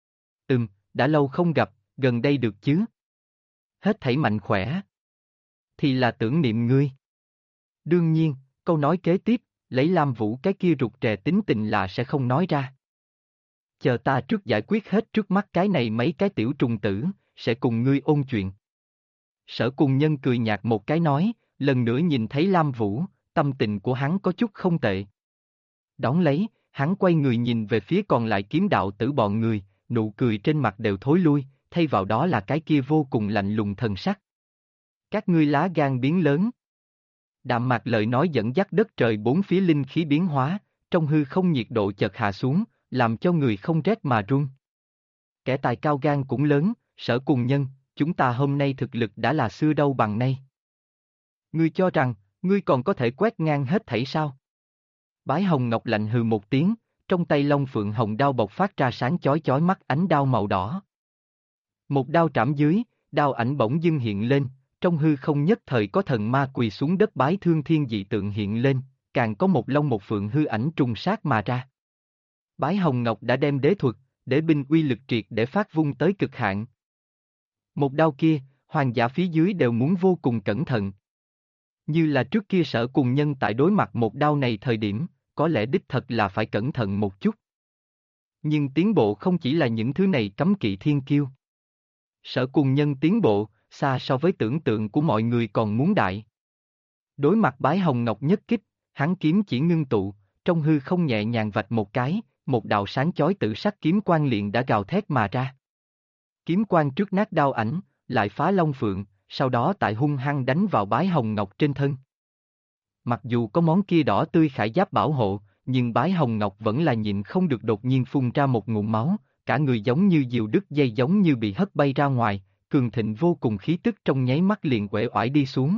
Đã lâu không gặp, gần đây được chứ? Hết thảy mạnh khỏe. Thì là tưởng niệm ngươi. Đương nhiên, câu nói kế tiếp, lấy Lam Vũ cái kia rụt rè tính tình là sẽ không nói ra. Chờ ta trước giải quyết hết trước mắt cái này mấy cái tiểu trùng tử, sẽ cùng ngươi ôn chuyện. Sở Cùng Nhân cười nhạt một cái nói, lần nữa nhìn thấy Lam Vũ, tâm tình của hắn có chút không tệ. Đón lấy, hắn quay người nhìn về phía còn lại kiếm đạo tử bọn người, nụ cười trên mặt đều thối lui, thay vào đó là cái kia vô cùng lạnh lùng thần sắc. Các ngươi lá gan biến lớn. Đạm mạc lời nói dẫn dắt đất trời bốn phía linh khí biến hóa, trong hư không nhiệt độ chợt hạ xuống, làm cho người không rét mà run. Kẻ tài cao gan cũng lớn, Sở Cùng Nhân, chúng ta hôm nay thực lực đã là xưa đâu bằng nay. Ngươi cho rằng, ngươi còn có thể quét ngang hết thảy sao? Bái Hồng Ngọc lạnh hừ một tiếng, trong tay Long Phượng Hồng đao bộc phát ra sáng chói chói mắt ánh đao màu đỏ. Một đao trảm dưới, đao ảnh bỗng dưng hiện lên, trong hư không nhất thời có thần ma quỳ xuống đất bái thương thiên dị tượng hiện lên, càng có một long một phượng hư ảnh trùng sát mà ra. Bái Hồng Ngọc đã đem đế thuật, để binh uy lực triệt để phát vung tới cực hạn. Một đao kia, hoàng giả phía dưới đều muốn vô cùng cẩn thận. Như là trước kia Sở Cùng Nhân tại đối mặt một đao này thời điểm, có lẽ đích thật là phải cẩn thận một chút. Nhưng tiến bộ không chỉ là những thứ này cấm kỵ thiên kiêu. Sở Cùng Nhân tiến bộ, xa so với tưởng tượng của mọi người còn muốn đại. Đối mặt Bái Hồng Ngọc nhất kích, hắn kiếm chỉ ngưng tụ, trong hư không nhẹ nhàng vạch một cái, một đạo sáng chói tự sắc kiếm quang liền đã gào thét mà ra. Kiếm quang trước nát đao ảnh, lại phá long phượng, sau đó tại hung hăng đánh vào Bái Hồng Ngọc trên thân. Mặc dù có món kia đỏ tươi khải giáp bảo hộ, nhưng Bái Hồng Ngọc vẫn là nhịn không được đột nhiên phun ra một ngụm máu, cả người giống như diều đứt dây giống như bị hất bay ra ngoài, cường thịnh vô cùng khí tức trong nháy mắt liền uể oải đi xuống.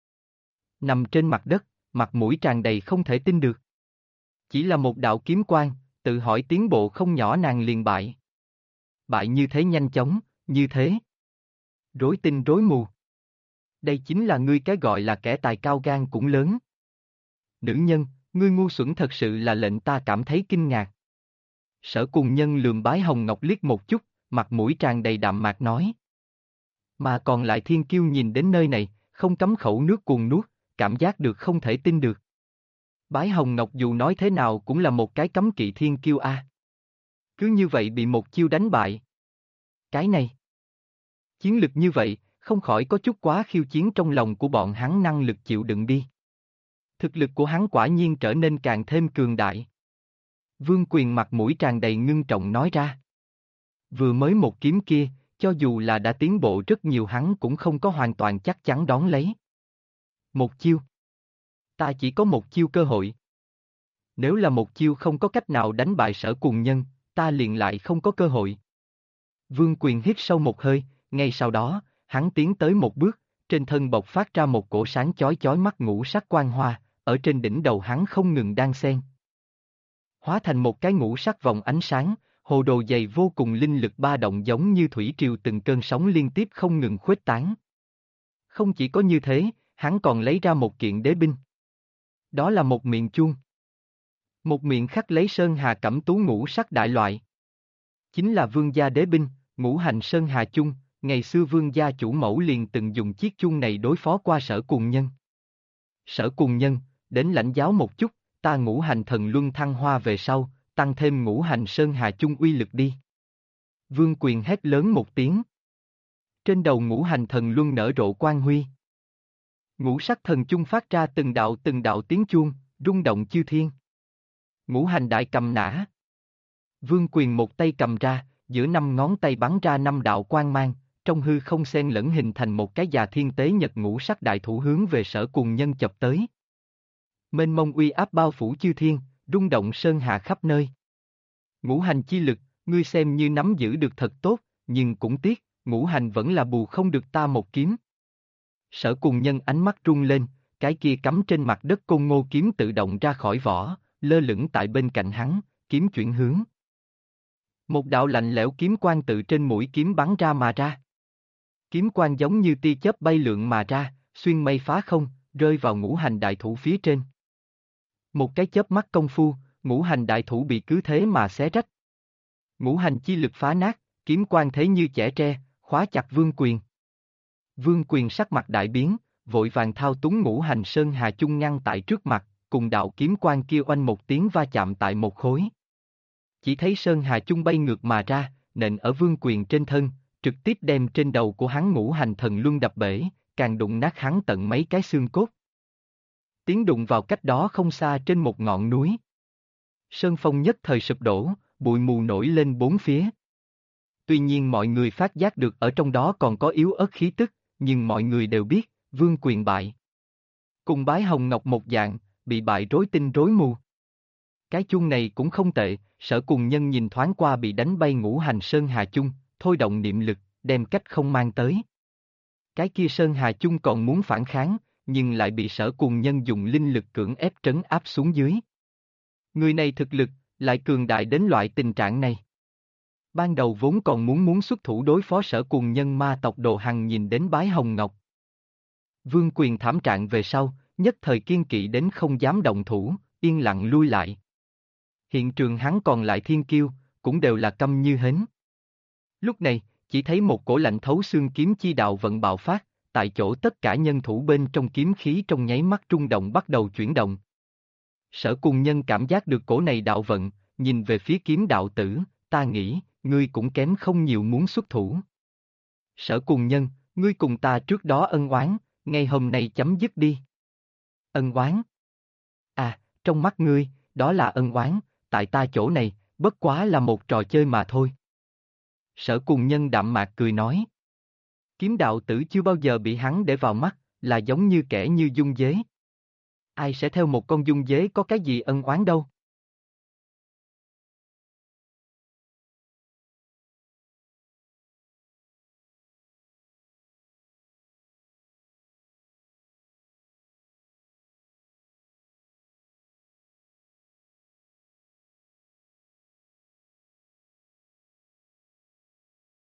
Nằm trên mặt đất, mặt mũi tràn đầy không thể tin được. Chỉ là một đạo kiếm quang, tự hỏi tiến bộ không nhỏ nàng liền bại. Bại như thế nhanh chóng, như thế. Rối tinh rối mù. Đây chính là ngươi cái gọi là kẻ tài cao gan cũng lớn. Nữ nhân, ngươi ngu xuẩn thật sự là lệnh ta cảm thấy kinh ngạc. Sở Cùng Nhân lườm Bái Hồng Ngọc liếc một chút, mặt mũi tràn đầy đạm mạc nói. Mà còn lại thiên kiêu nhìn đến nơi này, không cấm khẩu nước cuồng nuốt, cảm giác được không thể tin được. Bái Hồng Ngọc dù nói thế nào cũng là một cái cấm kỵ thiên kiêu a. Cứ như vậy bị một chiêu đánh bại. Cái này. Chiến lực như vậy, không khỏi có chút quá khiêu chiến trong lòng của bọn hắn năng lực chịu đựng đi. Thực lực của hắn quả nhiên trở nên càng thêm cường đại. Vương Quyền mặt mũi tràn đầy ngưng trọng nói ra. Vừa mới một kiếm kia, cho dù là đã tiến bộ rất nhiều hắn cũng không có hoàn toàn chắc chắn đón lấy. Một chiêu. Ta chỉ có một chiêu cơ hội. Nếu là một chiêu không có cách nào đánh bại Sở Cùng Nhân, ta liền lại không có cơ hội. Vương Quyền hít sâu một hơi, ngay sau đó, hắn tiến tới một bước, trên thân bộc phát ra một cổ sáng chói chói mắt ngũ sắc quang hoa, ở trên đỉnh đầu hắn không ngừng đan xen. Hóa thành một cái ngũ sắc vòng ánh sáng, hồ đồ dày vô cùng linh lực ba động giống như thủy triều từng cơn sóng liên tiếp không ngừng khuếch tán. Không chỉ có như thế, hắn còn lấy ra một kiện đế binh. Đó là một miệng chuông. Một miệng khắc lấy sơn hà cẩm tú ngũ sắc đại loại. Chính là vương gia đế binh, ngũ hành sơn hà chung, ngày xưa vương gia chủ mẫu liền từng dùng chiếc chuông này đối phó qua Sở Cùng Nhân. Sở Cùng Nhân, đến lãnh giáo một chút, ta ngũ hành thần luân thăng hoa về sau, tăng thêm ngũ hành sơn hà chung uy lực đi. Vương Quyền hét lớn một tiếng. Trên đầu ngũ hành thần luân nở rộ quang huy. Ngũ sắc thần chung phát ra từng đạo tiếng chuông, rung động chư thiên. Ngũ hành đại cầm nã. Vương Quyền một tay cầm ra, giữa năm ngón tay bắn ra năm đạo quang mang, trong hư không xen lẫn hình thành một cái già thiên tế nhật ngũ sắc đại thủ hướng về Sở Cùng Nhân chập tới. Mênh mông uy áp bao phủ chư thiên, rung động sơn hà khắp nơi. Ngũ hành chi lực, ngươi xem như nắm giữ được thật tốt, nhưng cũng tiếc, ngũ hành vẫn là bù không được ta một kiếm. Sở Cùng Nhân ánh mắt rung lên, cái kia cắm trên mặt đất côn ngô kiếm tự động ra khỏi vỏ, lơ lửng tại bên cạnh hắn, kiếm chuyển hướng. Một đạo lạnh lẽo kiếm quang tự trên mũi kiếm bắn ra mà ra. Kiếm quang giống như tia chớp bay lượn mà ra, xuyên mây phá không, rơi vào ngũ hành đại thủ phía trên. Một cái chớp mắt công phu, ngũ hành đại thủ bị cứ thế mà xé rách. Ngũ hành chi lực phá nát, kiếm quang thế như chẻ tre, khóa chặt Vương Quyền. Vương Quyền sắc mặt đại biến, vội vàng thao túng ngũ hành sơn hà chung ngăn tại trước mặt, cùng đạo kiếm quang kia oanh một tiếng va chạm tại một khối. Chỉ thấy sơn hà chung bay ngược mà ra, nện ở Vương Quyền trên thân, trực tiếp đem trên đầu của hắn ngũ hành thần luân đập bể, càng đụng nát hắn tận mấy cái xương cốt. Tiếng đụng vào cách đó không xa trên một ngọn núi. Sơn phong nhất thời sụp đổ, bụi mù nổi lên bốn phía. Tuy nhiên mọi người phát giác được ở trong đó còn có yếu ớt khí tức, nhưng mọi người đều biết, Vương Quyền bại. Cùng Bái Hồng Ngọc một dạng, bị bại rối tinh rối mù. Cái chuông này cũng không tệ, Sở Cùng Nhân nhìn thoáng qua bị đánh bay ngũ hành sơn hà chung, thôi động niệm lực, đem cách không mang tới. Cái kia sơn hà chung còn muốn phản kháng, nhưng lại bị Sở Cùng Nhân dùng linh lực cưỡng ép trấn áp xuống dưới. Người này thực lực, lại cường đại đến loại tình trạng này. Ban đầu vốn còn muốn xuất thủ đối phó Sở Cùng Nhân ma tộc Đồ Hằng nhìn đến bái hồng ngọc. Vương quyền thảm trạng về sau, nhất thời kiên kỵ đến không dám động thủ, yên lặng lui lại. Hiện trường hắn còn lại thiên kiêu, cũng đều là câm như hến. Lúc này, chỉ thấy một cổ lạnh thấu xương kiếm chi đạo vận bạo phát, tại chỗ tất cả nhân thủ bên trong kiếm khí trong nháy mắt rung động bắt đầu chuyển động. Sở Cùng Nhân cảm giác được cổ này đạo vận, nhìn về phía kiếm đạo tử, ta nghĩ, ngươi cũng kém không nhiều muốn xuất thủ. Sở Cùng Nhân, ngươi cùng ta trước đó ân oán, ngay hôm nay chấm dứt đi. Ân oán? À, trong mắt ngươi, đó là ân oán, tại ta chỗ này, bất quá là một trò chơi mà thôi. Sở Cùng Nhân đạm mạc cười nói. Kiếm đạo tử chưa bao giờ bị hắn để vào mắt, là giống như kẻ như dung dế. Ai sẽ theo một con dung dế có cái gì ân oán đâu?